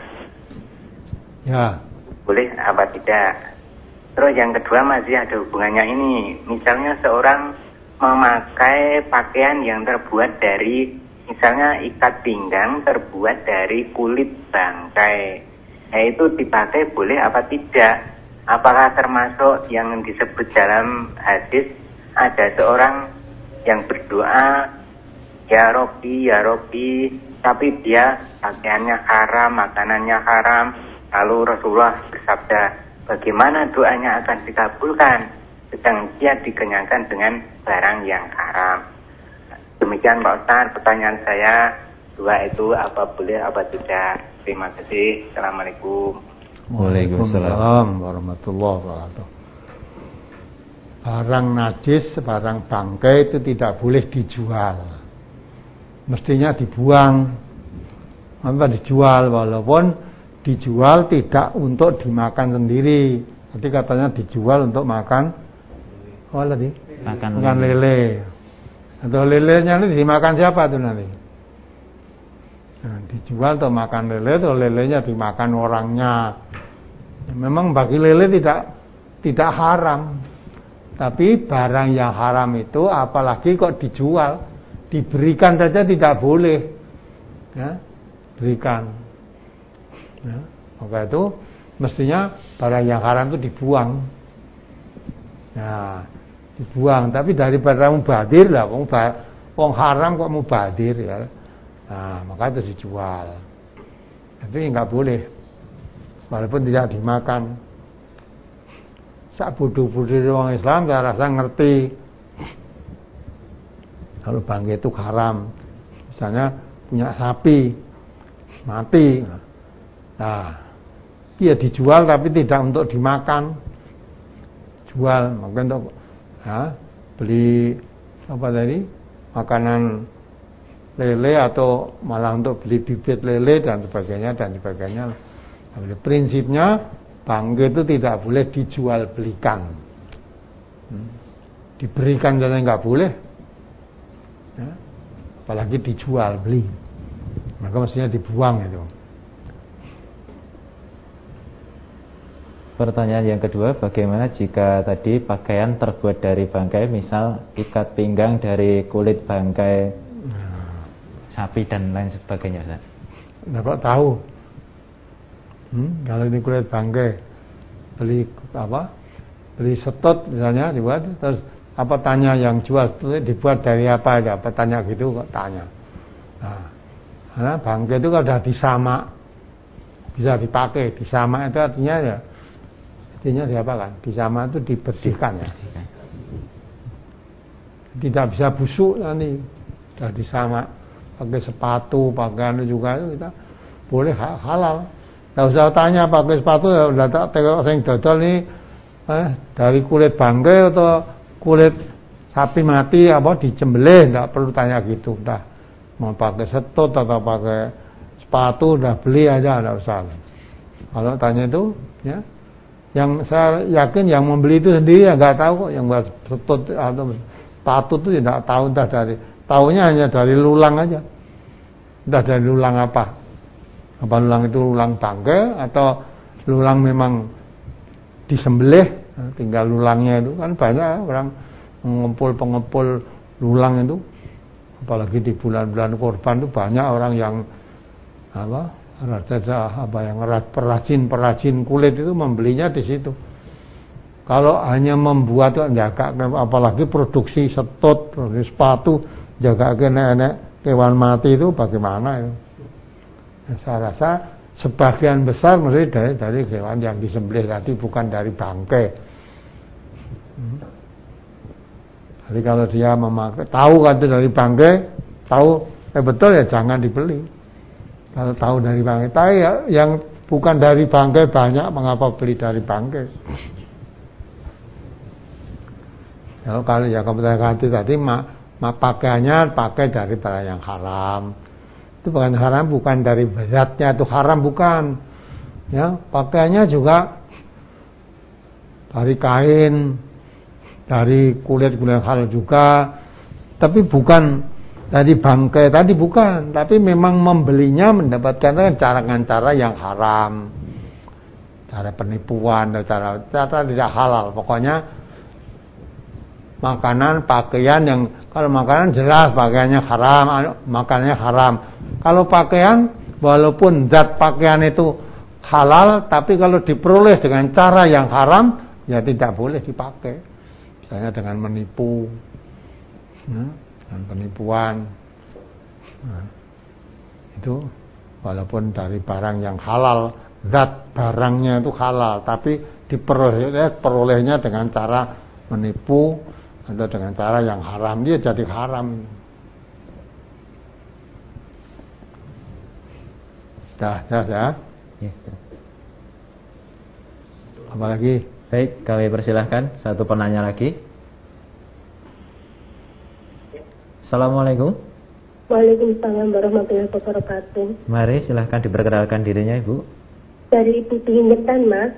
Ya. Boleh apa tidak? Terus yang kedua masih ada hubungannya ini. Misalnya seorang memakai pakaian yang terbuat dari, misalnya ikat pinggang terbuat dari kulit bangkai. Nah itu dipakai boleh apa tidak? Apakah termasuk yang disebut dalam hadis ada seorang yang berdoa ya Robbi, tapi dia pakaiannya haram, makanannya haram. Lalu Rasulullah bersabda, bagaimana doanya akan dikabulkan sedang dia dikenyangkan dengan barang yang haram. Demikian Pak Ustaz, pertanyaan saya. Dua itu apa boleh apa tidak? Terima kasih. Assalamualaikum. Waalaikumsalam warahmatullahi wabarakatuh. Barang najis, barang bangkai itu tidak boleh dijual. Mestinya dibuang. Apa dijual, walaupun dijual tidak untuk dimakan sendiri. Jadi katanya dijual untuk makan makan lele. Atau lelenya ini dimakan siapa tuh nanti? Nah, dijual untuk makan lele, atau lelenya dimakan orangnya. Ya, memang bagi lele tidak haram. Tapi barang yang haram itu apalagi kok dijual, diberikan saja tidak boleh. Ya, berikan. Ya, maka itu mestinya barang yang haram itu dibuang. Nah, dibuang. Tapi daripada mubadir lah, wong haram kok mubadir ya. Nah, maka itu dijual. Itu nggak boleh, walaupun tidak dimakan. Sak bodoh-bodoh orang Islam saya rasa ngerti kalau bangkai itu haram. Misalnya punya sapi mati, nah dia dijual tapi tidak untuk dimakan, jual mungkin untuk beli apa tadi, makanan lele atau malah untuk beli bibit lele dan sebagainya. Tapi prinsipnya bangkai itu tidak boleh dijual belikan, diberikan saja nggak boleh, ya, apalagi dijual beli. Maka mestinya dibuang itu. Pertanyaan yang kedua, bagaimana jika tadi pakaian terbuat dari bangkai, misal ikat pinggang dari kulit bangkai sapi dan lain sebagainya, Ustaz? Nah, kok tahu? Kalau ini kulit bangkai, beli setut misalnya dibuat, terus apa tanya yang jual dibuat dari apa aja? Apa tanya gitu kok tanya? Nah, karena bangkai itu kalau sudah disamak bisa dipakai. Disamak itu artinya diapakan? Disamak itu dibersihkan ya. Tidak bisa busuk nanti. Sudah disamak pakai sepatu, pakai anu juga itu kita boleh halal. Tidak usah tanya pakai sepatu ya udah tak tengok sing dodol ini dari kulit bangkai atau kulit sapi mati apa dicembelih, tidak perlu tanya gitu. Udah mau pakai setut atau pakai sepatu udah beli aja, tidak usah. Kalau tanya itu ya, yang saya yakin yang membeli itu sendiri ya nggak tahu kok, yang buat setut atau sepatu itu tidak tahu, entah dari tahunya hanya dari lulang aja, entah dari lulang apa. Apa lulang itu lulang bangkai atau lulang memang disembelih, tinggal lulangnya itu kan banyak orang pengepul lulang itu, apalagi di bulan-bulan kurban itu banyak orang yang yang perajin kulit itu membelinya di situ. Kalau hanya membuat jaga, apalagi produksi setut, produksi sepatu, jaga nenek kewan mati itu bagaimana itu? Saya rasa sebagian besar mesti dari hewan yang disembelih tadi, bukan dari bangkai. Jadi kalau dia memakai, tahu kan itu dari bangkai, tahu betul ya jangan dibeli. Kalau tahu dari bangkai, tapi ya, yang bukan dari bangkai banyak, mengapa beli dari bangkai? Kalau ya kebetulan tadi pakaiannya pakai dari barang yang haram. Itu bukan haram, bukan dari zatnya itu haram, bukan. Ya, pakaiannya juga dari kain, dari kulit yang halal juga, tapi bukan dari bangkai tadi, bukan. Tapi memang membelinya mendapatkan dengan cara yang haram, cara penipuan, cara tidak halal. Pokoknya makanan, pakaian yang, kalau makanan jelas pakaiannya haram, makanannya haram. Kalau pakaian, walaupun zat pakaian itu halal, tapi kalau diperoleh dengan cara yang haram, ya tidak boleh dipakai. Misalnya dengan menipu, dengan penipuan, itu walaupun dari barang yang halal, zat barangnya itu halal, tapi diperolehnya dengan cara menipu atau dengan cara yang haram, dia jadi haram. Ya. Apa lagi? Baik, kami persilahkan satu penanya lagi. Assalamualaikum. Waalaikumsalam warahmatullahi wabarakatuh. Mari silahkan diperkenalkan dirinya, Ibu. Dari Ibu Pingingetan, Mas.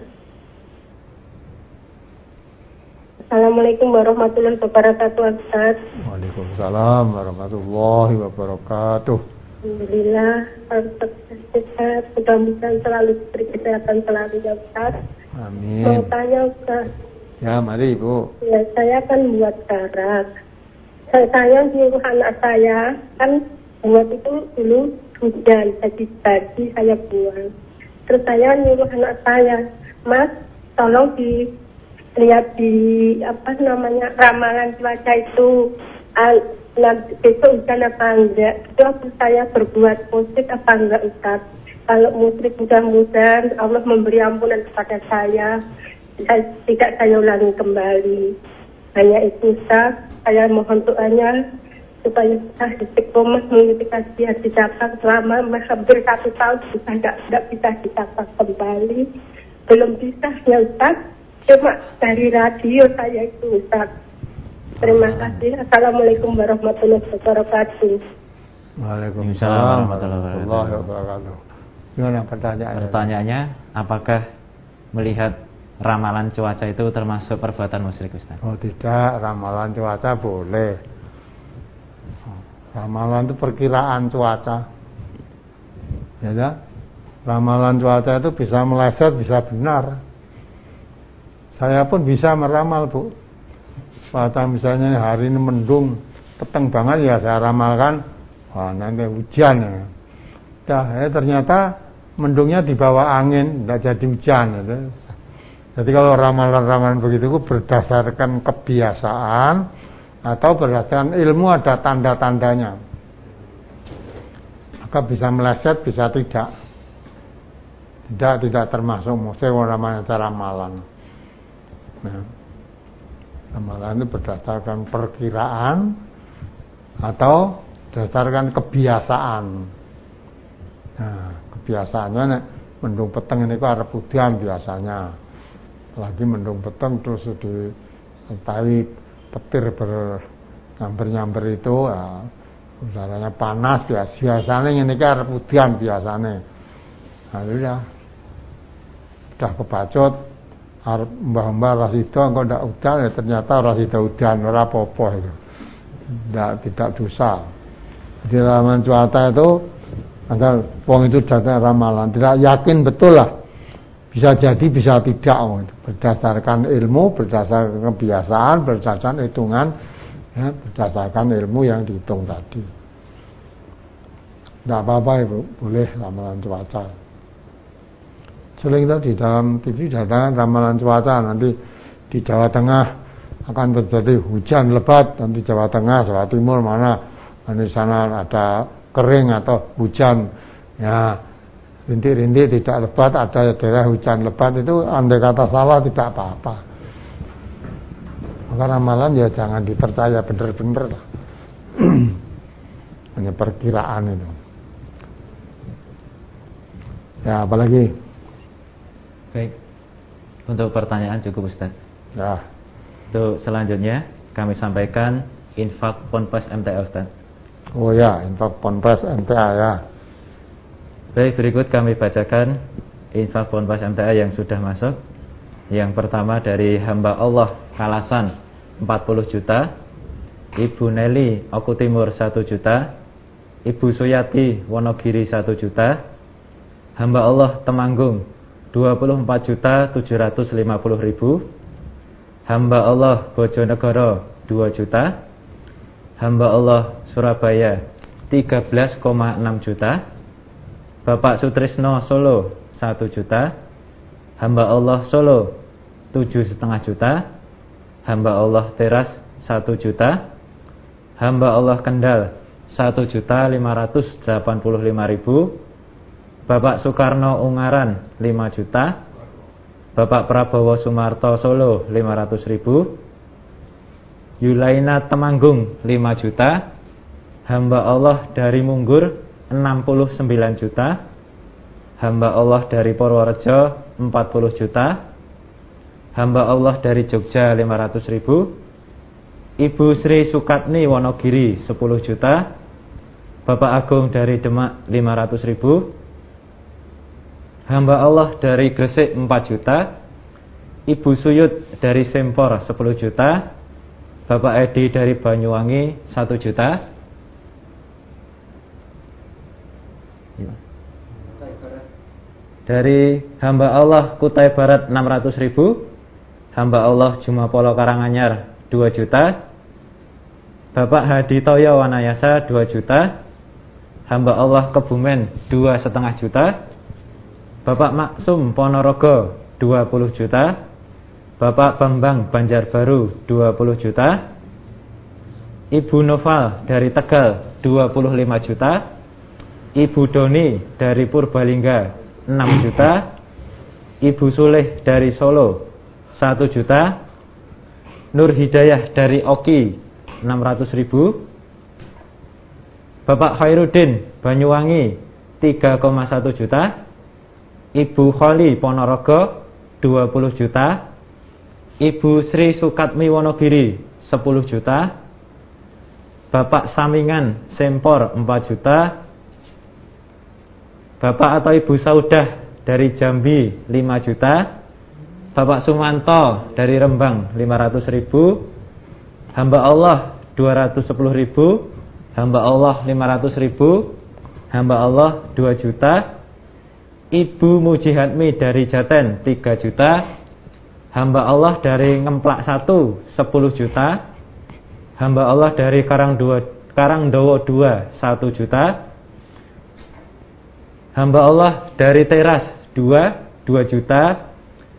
Assalamualaikum warahmatullahi wabarakatuh, Ustaz. Waalaikumsalam warahmatullahi wabarakatuh. Alhamdulillah, sehat, mudah-mudahan selalu diberi kesehatan selalu ya Ustaz. Amin. Mau tanya Ustaz. Ya, mari Ibu. Ya, saya kan buat karak. Saya nyuruh anak saya, kan buat itu dulu hujan, jadi saya buang. Terus saya nyuruh anak saya, Mas, tolong dilihat di ramalan cuaca itu. Besok hujan apa enggak? Itu saya berbuat musrik apa enggak Ustaz? Kalau musrik mudah-mudahan Allah memberi ampunan kepada saya, tidak saya ulangi kembali. Hanya itu Ustaz, saya mohon doanya supaya saya istiqomah mengikuti kajian di Sabang selama hampir 1 tahun sudah tidak bisa dicapai kembali. Belum bisa ya Ustaz, cuma dari radio saya itu Ustaz. Terima kasih. Assalamualaikum warahmatullahi wabarakatuh. Waalaikumsalam warahmatullahi wabarakatuh. Gimana pertanyaannya? Pertanyaannya, apakah melihat ramalan cuaca itu termasuk perbuatan musyrik, Ustaz? Oh tidak, ramalan cuaca boleh. Ramalan itu perkiraan cuaca. Ya, ramalan cuaca itu bisa meleset, bisa benar. Saya pun bisa meramal, Bu. Cuaca misalnya hari ini mendung, peteng banget ya saya ramalkan, wah nanti hujan ya. Ternyata mendungnya di bawah angin, tidak jadi hujan. Jadi kalau ramalan-ramalan begitu berdasarkan kebiasaan atau berdasarkan ilmu, ada tanda-tandanya. Maka bisa meleset, bisa tidak. Tidak termasuk musyrik namanya ramalan. Nah, ramalan itu berdasarkan perkiraan atau berdasarkan kebiasaan. Nah, kebiasaannya mendung peteng ini kok arep udan biasanya. Lagi mendung peteng terus disertai petir bernyamber itu, ya, udaranya panas biasanya ini kan arep udan biasanya. Nah, udah kebacut. Arep mbah-mbah rasida engko ndak udan ya ternyata rasida udan ora apa-apa itu. Tidak dosa. Di ramalan cuaca itu Maka wong itu datang ramalan, tidak yakin betul lah. Bisa jadi, bisa tidak. Berdasarkan ilmu, berdasarkan kebiasaan, berdasarkan hitungan, ya, berdasarkan ilmu yang dihitung tadi. Tidak apa-apa Ibu, boleh ramalan cuaca. Sering di dalam TV datang ramalan cuaca, nanti di Jawa Tengah akan terjadi hujan lebat, nanti Jawa Tengah, Jawa Timur mana, di sana ada kering atau hujan, ya rintik-rintik tidak lebat, ada daerah hujan lebat, itu andai kata salah tidak apa-apa. Maka ramalan ya jangan dipercaya bener-bener lah. Hanya perkiraan itu. Ya apalagi? Baik, untuk pertanyaan cukup Ustaz. Ya. Untuk selanjutnya kami sampaikan infak Ponpes MTA Ustaz. Oh ya, infak Ponpes MTA ya. Baik, berikut kami bacakan infak Ponpes MTA yang sudah masuk. Yang pertama dari hamba Allah Kalasan 40 juta, Ibu Nelly Oku Timur 1 juta, Ibu Suyati Wonogiri 1 juta, hamba Allah Temanggung 24.750.000, hamba Allah Bojonegoro 2 juta, hamba Allah Surabaya 13,6 juta, Bapak Sutrisno Solo 1 juta, hamba Allah Solo 7,5 juta, hamba Allah Teras 1 juta, hamba Allah Kendal 1.585.000, Bapak Soekarno Ungaran 5 juta, Bapak Prabowo Sumarto Solo 500.000, Yulaina Temanggung 5 juta, hamba Allah dari Munggur 69 juta, hamba Allah dari Purworejo 40 juta, hamba Allah dari Jogja 500.000, Ibu Sri Sukatni Wonogiri 10 juta, Bapak Agung dari Demak 500.000, hamba Allah dari Gresik 4 juta, Ibu Suyut dari Sempor 10 juta, Bapak Edi dari Banyuwangi 1 juta, dari hamba Allah Kutai Barat 600.000, hamba Allah Jumapolo Karanganyar 2 juta, Bapak Hadi Toyo Wanayasa 2 juta, hamba Allah Kebumen 2,5 juta, Bapak Maksum Ponorogo 20 juta, Bapak Bambang Banjarbaru 20 juta, Ibu Noval dari Tegal 25 juta, Ibu Doni dari Purbalingga 6 juta, Ibu Suleh dari Solo 1 juta, Nur Hidayah dari Oki 600.000, Bapak Khairuddin Banyuwangi 3,1 juta, Ibu Kholi Ponorogo 20 juta, Ibu Sri Sukatmi Wonogiri 10 juta, Bapak Samingan Sempor 4 juta, Bapak atau Ibu Saudah dari Jambi 5 juta, Bapak Sumanto dari Rembang 500.000, hamba Allah 210.000, hamba Allah 500.000, hamba Allah 2 juta, Ibu Mujihatmi dari Jaten 3 juta, hamba Allah dari Ngemplak 1 10 juta, hamba Allah dari Karangdowo 2 1 juta, hamba Allah dari Teras 2 juta,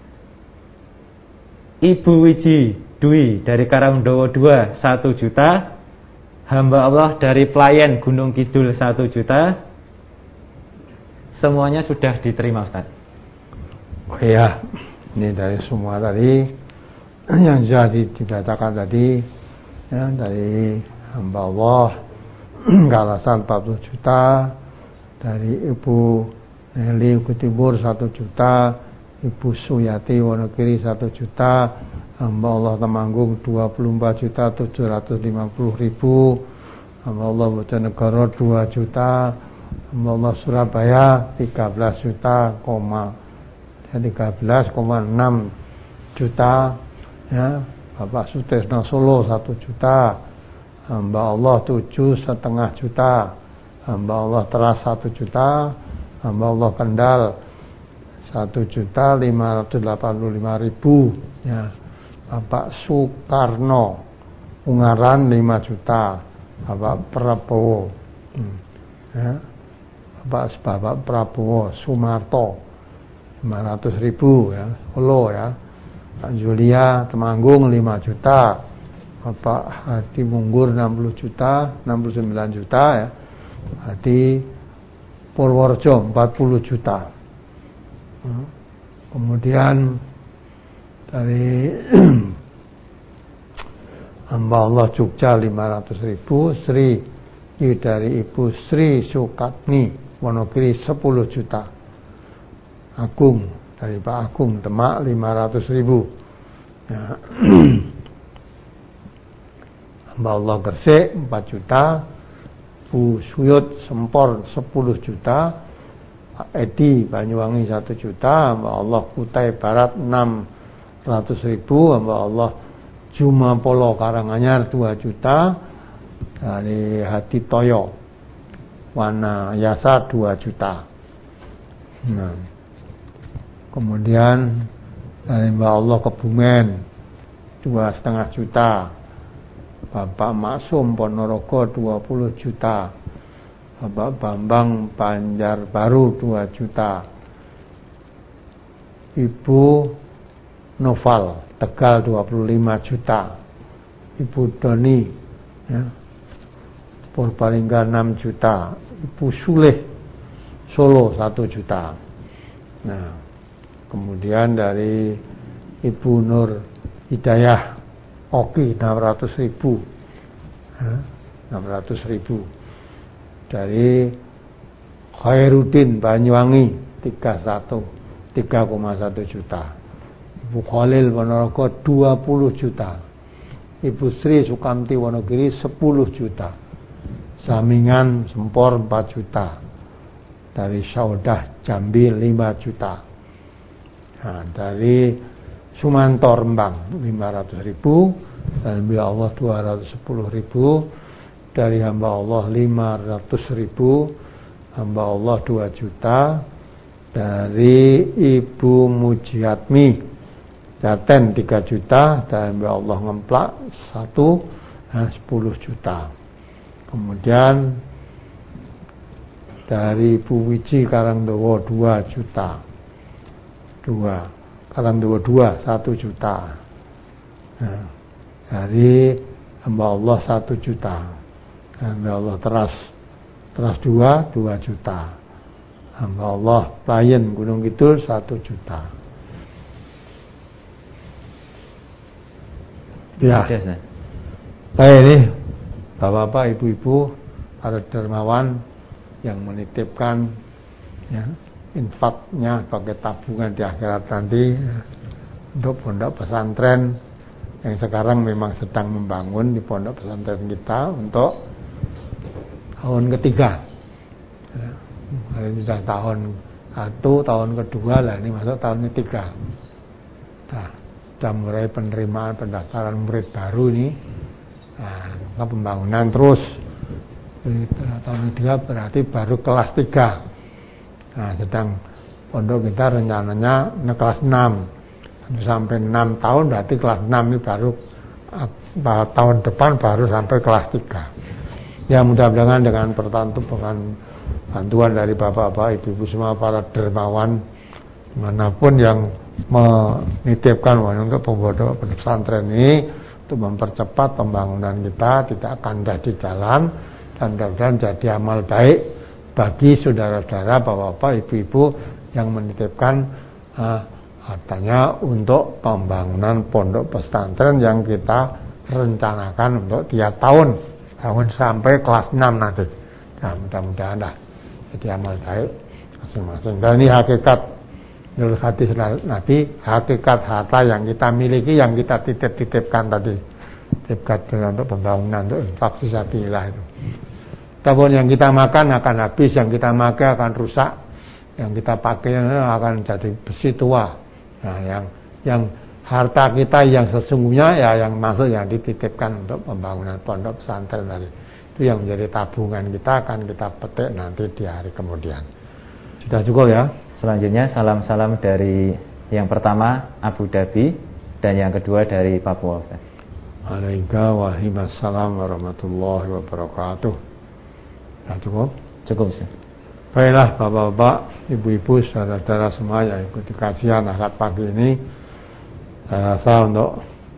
Ibu Wiji Dwi dari Karangdowo 2 1 juta, hamba Allah dari Pelayan Gunung Kidul 1 juta. Semuanya sudah diterima Ustaz. Oh iya, ini dari semua tadi yang sudah dibacakan tadi, ya, dari hamba Allah Kalasan 40 juta, dari Ibu Nelly Oku Timur 1 juta, Ibu Suyati Wonogiri 1 juta, hamba Allah Temanggung 24.750.000, hamba Allah Bojonegoro 2 juta, hamba Allah Surabaya 13 juta, 13,6 juta, ya, Bapak Sutrisno Solo 1 juta, hamba Allah 7,5 juta, hamba Allah Teras 1 juta, hamba Allah Kendal 1.585.000, ya. Bapak Soekarno Ungaran 5 juta, Bapak Prabowo, ya. Bapak Prabowo Sumarto 500.000, ya, Solo, ya. Pak Julia Temanggung 5 juta, Bapak Hati Munggur 69 juta, ya. Hati Purworejo 40 juta. Kemudian dari hamba Allah Jogja 500.000, Sri dari Ibu Sri Sukatni Wonogiri 10 juta. Agung dari Pak Agung Demak 500.000, ya. Hamba Allah Gresik 4 juta, Bu Suyut Sempor 10 juta, Pak Edi Banyuwangi 1 juta, hamba Allah Kutai Barat 600.000, hamba Allah Juma Polo Karanganyar 2 juta, dari Hati Toyo Wana Yasa 2 juta. Nah, kemudian dari Mbak Allah Kebumen 2,5 juta, Bapak Maksum Ponorogo 20 juta, Bapak Bambang Banjarbaru 2 juta, Ibu Noval Tegal 25 juta, Ibu Doni, ya, Purbalingga 6 juta, Ibu Suleh Solo 1 juta. Nah, kemudian dari Ibu Nur Hidayah Oki 600.000, ya, 600.000. Dari Khairuddin Banyuwangi 3,1 juta, Ibu Khalil Ponorogo 20 juta, Ibu Sri Sukamti Wonogiri 10 juta, Samingan Sempor 4 juta, dari Saudah Jambi 5 juta. Nah, dari Sumanto Rembang 500.000, dan hamba Allah 210.000, dari hamba Allah 500.000, hamba Allah 2 juta, dari Ibu Mujiatmi Jaten 3 juta, dan hamba Allah Ngemplak 10 juta. Kemudian dari Ibu Wiji Karangdowo 2 juta, Karangdowo 1 juta. Nah, dari hamba Allah 1 juta, hamba Allah Teras 2 juta, hamba Allah Payen Gunung Kidul 1 juta. Ya, baik ini Bapak-bapak, ibu-ibu, para dermawan yang menitipkan, ya, infaknya sebagai tabungan di akhirat nanti, ya, untuk pondok pesantren yang sekarang memang sedang membangun di pondok pesantren kita untuk tahun ketiga. Ya, ini sudah tahun 1, tahun kedua lah, ini masuk tahun ketiga. Nah, sudah mulai penerimaan pendaftaran murid baru ini. Nah, maka pembangunan terus. Jadi, tahun ketiga berarti baru kelas 3. Nah, sedang pondok kita rencananya kelas 6. Sampai 6 tahun berarti kelas 6 ini baru tahun depan baru sampai kelas 3. Ya, mudah-mudahan dengan bantuan dari bapak-bapak, ibu-ibu semua, para dermawan manapun yang menitipkan uang untuk pondok pesantren ini, untuk mempercepat pembangunan kita tidak akan jadi jalan, dan mudah-mudahan jadi amal baik bagi saudara-saudara, bapak-bapak, ibu-ibu yang menitipkan hartanya untuk pembangunan pondok pesantren yang kita rencanakan untuk tiap tahun sampai kelas 6 nanti. Nah, mudah-mudahan lah jadi amal baik masing-masing. Dan ini hakikat menurut hadis Nabi, hakikat harta yang kita miliki, yang kita titipkan tadi, titipkan untuk pembangunan, untuk infak fisabilillah itu. Tapi yang kita makan akan habis, yang kita pakai akan rusak, yang kita pakai akan jadi besi tua. Nah, yang harta kita yang sesungguhnya, ya, yang masuk, yang dititipkan untuk pembangunan pondok pesantren tadi, Itu yang menjadi tabungan kita akan kita petik nanti di hari kemudian. Sudah cukup ya? Selanjutnya salam-salam dari yang pertama Abu Dhabi dan yang kedua dari Papua, Ustaz. Waalaikumsalam warahmatullahi wabarakatuh. Sudah cukup? Cukup, Ustaz. Baiklah bapak-bapak, ibu-ibu, saudara-saudara semua yang ikuti kajian Ahad pagi ini, saya rasa untuk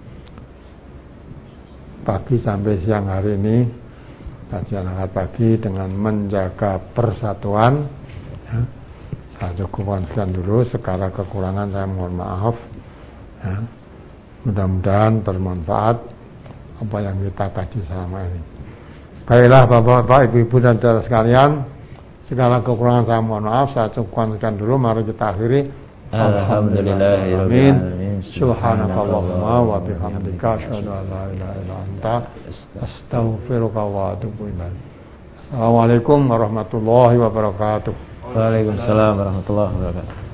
pagi sampai siang hari ini kajian Ahad pagi dengan menjaga persatuan ya, saya cukupkan sekian dulu. Segala kekurangan saya mohon maaf ya. Mudah-mudahan bermanfaat apa yang kita kaji selama ini. Baiklah bapak-bapak, ibu-ibu dan saudara sekalian, segala kekurangan saya mohon maaf, saya cukupkan sekian dulu. Mari kita akhiri. Alhamdulillahirabbil alamin. Subhanakallahumma wa bihamdika asyhadu an la ilaha illa anta astaghfiruka wa atubu ilaik. Assalamualaikum warahmatullahi wabarakatuh. Waalaikumsalam warahmatullahi wabarakatuh.